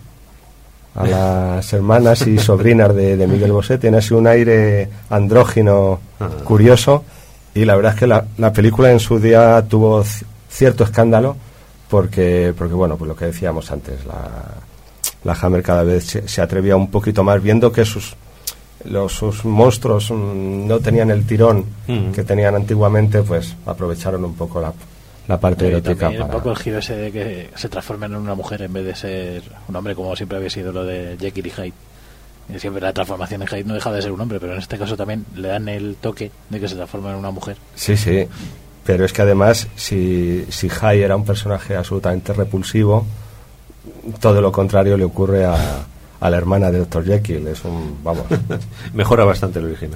a las hermanas y sobrinas de, de Miguel Bosé. Tiene así un aire andrógino curioso, y la verdad es que la, la película en su día tuvo c- cierto escándalo, porque, porque bueno, pues lo que decíamos antes, la... La Hammer cada vez se, se atrevía un poquito más, viendo que sus los sus monstruos mmm, no tenían el tirón mm. que tenían antiguamente, pues aprovecharon un poco la, la parte erótica para... un poco el giro ese de que se transformen en una mujer en vez de ser un hombre, como siempre había sido lo de Jekyll y Hyde. Y siempre la transformación en Hyde no deja de ser un hombre, pero en este caso también le dan el toque de que se transforma en una mujer. Sí, sí, pero es que además si, si Hyde era un personaje absolutamente repulsivo, todo lo contrario le ocurre a, a la hermana de doctor Jekyll. Es un, vamos, mejora bastante el original.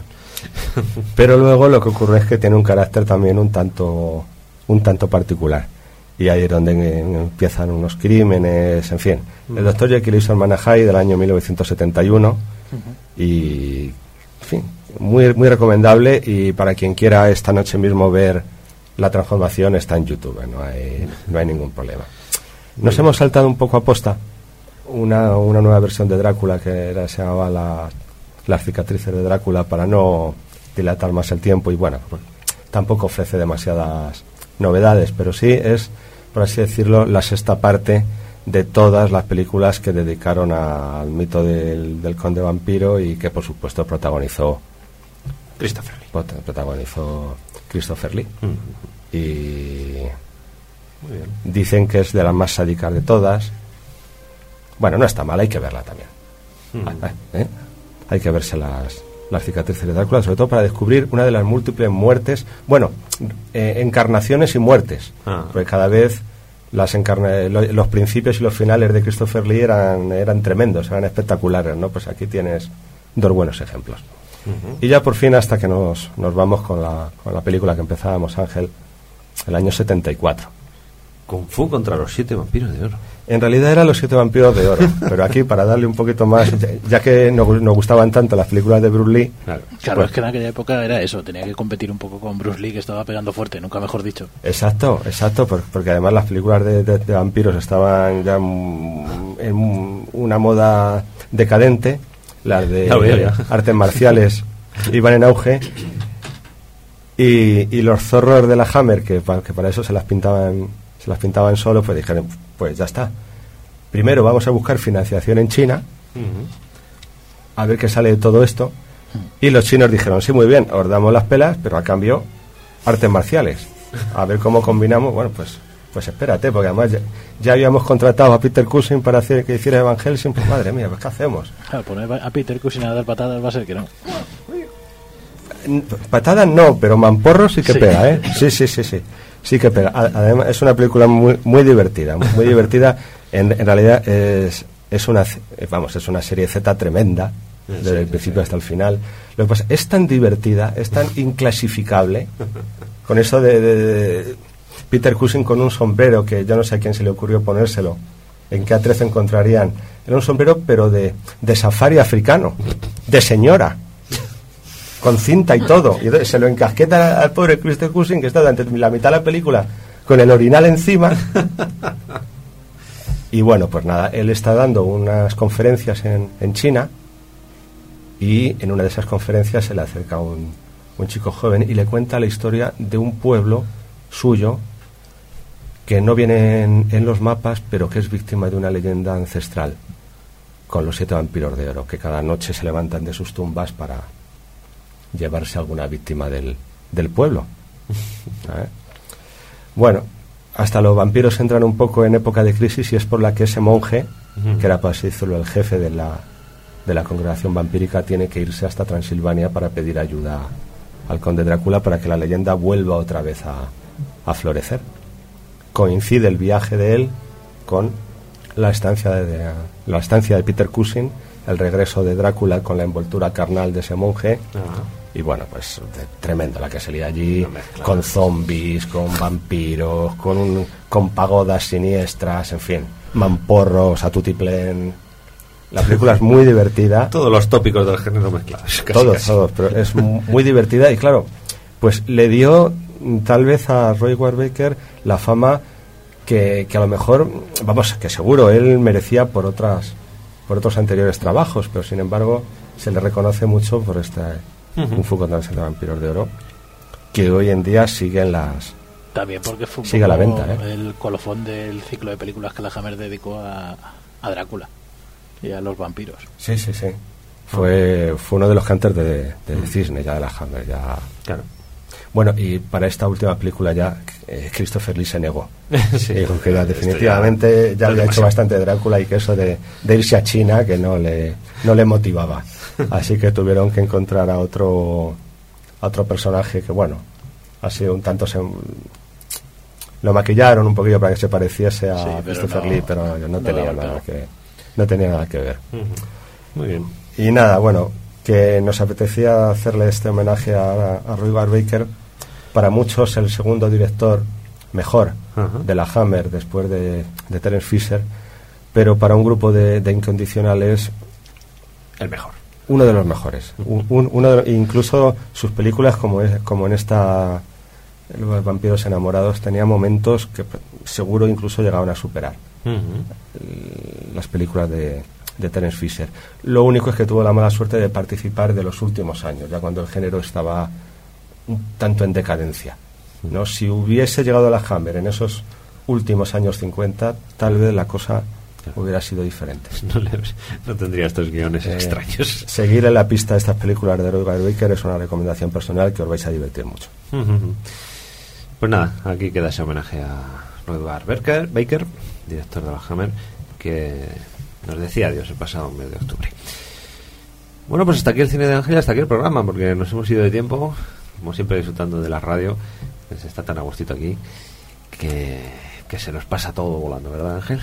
Pero luego lo que ocurre es que tiene un carácter también un tanto un tanto particular, y ahí es donde empiezan unos crímenes, en fin. El doctor Jekyll y su hermana Hyde del año mil novecientos setenta y uno, uh-huh. y en fin, muy muy recomendable, y para quien quiera esta noche mismo ver la transformación está en YouTube, no hay no hay ningún problema. Nos hemos saltado un poco a posta una, una nueva versión de Drácula que era, se llamaba la, Las cicatrices de Drácula, para no dilatar más el tiempo, y bueno, pues, tampoco ofrece demasiadas novedades, pero sí es, por así decirlo, la sexta parte de todas las películas que dedicaron a, al mito del, del conde vampiro, y que por supuesto protagonizó Christopher Lee. Protagonizó Christopher Lee. Mm. Y... Muy bien. Dicen que es de las más sádicas de todas. Bueno, no está mal, hay que verla también. Mm. ¿Eh? Hay que verse las, las cicatrices de Drácula, sobre todo para descubrir una de las múltiples muertes, bueno, eh, encarnaciones y muertes, ah. porque cada vez las encarna- lo, los principios y los finales de Christopher Lee eran, eran tremendos, eran espectaculares, ¿no? Pues aquí tienes dos buenos ejemplos. Uh-huh. Y ya por fin, hasta que nos, nos vamos con la, con la película que empezábamos, Ángel, el año setenta y cuatro. Kung Fu contra los siete vampiros de oro. En realidad eran los siete vampiros de oro, pero aquí para darle un poquito más, ya, ya que nos, nos gustaban tanto las películas de Bruce Lee. Claro, claro pues, es que en aquella época era eso, tenía que competir un poco con Bruce Lee, que estaba pegando fuerte, nunca mejor dicho. Exacto, exacto, por, porque además las películas de, de, de vampiros estaban ya en una moda decadente, las de ya veo, ya. artes marciales iban en auge, y, y los zorros de la Hammer, que, que para eso se las pintaban se las pintaban solo, pues dijeron, pues ya está. Primero vamos a buscar financiación en China, uh-huh. a ver qué sale de todo esto. Y los chinos dijeron, sí, muy bien, os damos las pelas, pero a cambio, artes marciales. A ver cómo combinamos. Bueno, pues pues espérate, porque además ya, ya habíamos contratado a Peter Cushing para hacer que hiciera Van Helsing. Pues madre mía, pues ¿qué hacemos? Claro, poner a Peter Cushing a dar patadas va a ser que no. Patadas no, pero mamporros sí que sí. pega, ¿eh? Sí, sí, sí, sí. Sí que pega. Además, es una película muy muy divertida, muy divertida. En, en realidad es es una vamos es una serie Z tremenda desde sí, el principio sí. hasta el final. Lo que pasa es tan divertida, es tan inclasificable con eso de, de, de Peter Cushing con un sombrero que yo no sé a quién se le ocurrió ponérselo. En qué atrezo encontrarían. Era un sombrero pero de de safari africano, de señora, con cinta y todo, y se lo encasqueta al pobre Peter Cushing, que está durante la mitad de la película con el orinal encima. Y bueno, pues nada, él está dando unas conferencias en, en China, y en una de esas conferencias se le acerca un, un chico joven y le cuenta la historia de un pueblo suyo que no viene en, en los mapas, pero que es víctima de una leyenda ancestral, con los siete vampiros de oro, que cada noche se levantan de sus tumbas para llevarse a alguna víctima del, del pueblo. ¿Eh? Bueno, hasta los vampiros entran un poco en época de crisis, y es por la que ese monje, uh-huh. que era, para así decirlo, el jefe de la, de la congregación vampírica, tiene que irse hasta Transilvania para pedir ayuda al conde Drácula para que la leyenda vuelva otra vez a, a florecer. Coincide el viaje de él con la estancia de, de, la estancia de Peter Cushing, el regreso de Drácula con la envoltura carnal de ese monje. Uh-huh. Y bueno, pues de, tremendo la que salía allí, con zombies, con vampiros, con un, con pagodas siniestras, en fin, mamporros a tutiplén. La película es muy divertida. Todos los tópicos del género mezclados. Casi, todos, casi. todos, pero es muy divertida, y claro, pues le dio tal vez a Roy Warbaker la fama que, que a lo mejor, vamos, que seguro él merecía por otras por otros anteriores trabajos, pero sin embargo se le reconoce mucho por este uh-huh. Kung Fu contra los siete vampiros de oro, que hoy en día sigue en las también porque fue un sigue a la venta, ¿eh? El colofón del ciclo de películas que la Hammer dedicó a, a Drácula y a los vampiros. Sí, sí, sí. Fue uh-huh. fue uno de los cantos de, de, de uh-huh. cisne ya de la Hammer, ya. Claro. Bueno, y para esta última película ya eh, Christopher Lee se negó. Sí, dijo que ya, definitivamente ya, ya había hecho bastante Drácula, y que eso de, de irse a China que no le no le motivaba. Así que tuvieron que encontrar a otro a otro personaje que, bueno, ha sido un tanto se, lo maquillaron un poquillo para que se pareciese a sí, Christopher no, Lee, pero no, no tenía nada que no tenía nada que ver. Uh-huh. Muy bien. Y nada, bueno, que nos apetecía hacerle este homenaje a, a Roy Warbaker, para muchos el segundo director mejor uh-huh. de la Hammer después de, de Terence Fisher, pero para un grupo de, de incondicionales el mejor, uno de los mejores. un, un, uno de, incluso sus películas, como es como en esta Los vampiros enamorados, tenía momentos que seguro incluso llegaban a superar uh-huh. las películas de de Terence Fisher. Lo único es que tuvo la mala suerte de participar de los últimos años, ya cuando el género estaba un tanto en decadencia, ¿no? Si hubiese llegado a la Hammer en esos últimos años cincuenta, tal vez la cosa hubiera sido diferente. No, le, no tendría estos guiones eh, extraños. Seguir en la pista de estas películas de Roy Warbaker es una recomendación personal que os vais a divertir mucho. Uh-huh. Pues nada, aquí queda ese homenaje a Roy Warbaker, Baker, director de la Hammer, que nos decía adiós el pasado mes de octubre. Bueno, pues hasta aquí el cine de Ángel, hasta aquí el programa, porque nos hemos ido de tiempo, como siempre disfrutando de la radio, que se está tan a gustito aquí, que, que se nos pasa todo volando, ¿verdad, Ángel?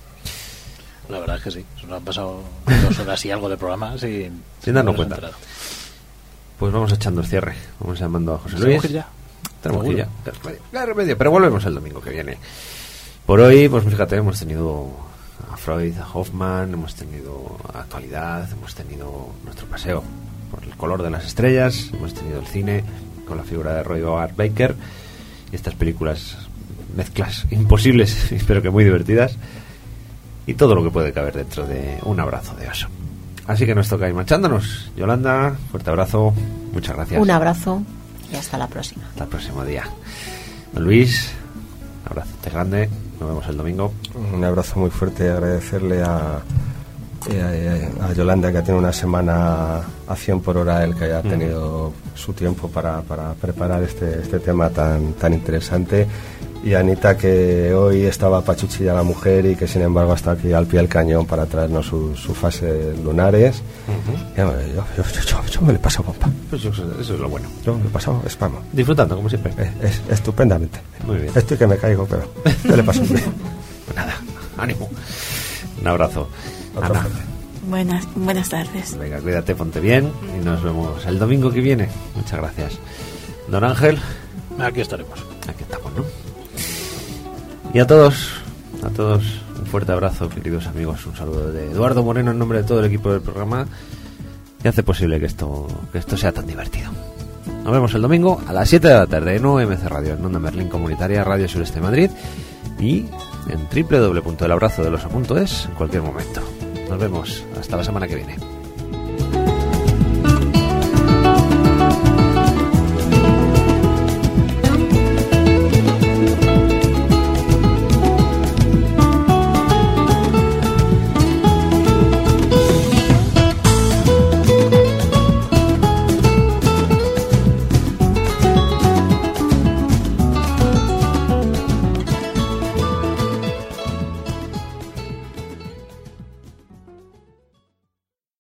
La verdad es que sí, se nos han pasado dos horas y algo de programa sin, sin darnos cuenta. Enterado. Pues vamos echando el cierre, vamos llamando a José Luis. ¿Tenemos que ir ya? Tenemos que ir ya, claro, remedio, pero volvemos el domingo que viene. Por hoy, pues fíjate, hemos tenido a Freud, a Hoffman, hemos tenido actualidad, hemos tenido nuestro paseo por el color de las estrellas, hemos tenido el cine con la figura de Roy Howard Baker y estas películas, mezclas imposibles, espero que muy divertidas, y todo lo que puede caber dentro de un abrazo de oso. Así que nos toca ir marchándonos. Yolanda, fuerte abrazo, muchas gracias. Un abrazo y hasta la próxima. Hasta el próximo día. Don Luis, un abrazo grande, nos vemos el domingo. Un abrazo muy fuerte, agradecerle a, a, a Yolanda, que tiene una semana a cien por hora, el que haya tenido mm. su tiempo para, para preparar este, este tema tan, tan interesante. Y a Anita, que hoy estaba pachuchilla la mujer y que sin embargo está aquí al pie del cañón para traernos su, su fase lunares. Uh-huh. yo, yo, yo, yo, yo me lo he pasado bomba. Pues eso, eso es lo bueno. Yo me lo he pasado espamo. Disfrutando, como siempre. Es, es, estupendamente. Muy bien. Estoy que me caigo, pero me lo he pasado bien. Pues nada, ánimo. Un abrazo. Ana. Buenas, buenas tardes. Venga, cuídate, ponte bien y nos vemos el domingo que viene. Muchas gracias. Don Ángel. Aquí estaremos. Aquí estamos, ¿no? Y a todos, a todos, un fuerte abrazo, queridos amigos. Un saludo de Eduardo Moreno en nombre de todo el equipo del programa que hace posible que esto, que esto sea tan divertido. Nos vemos el domingo a las siete de la tarde en O M C Radio, en Onda Merlín Comunitaria, Radio Sureste de Madrid, y en doble u doble u doble u punto el abrazo del oso punto es en cualquier momento. Nos vemos hasta la semana que viene.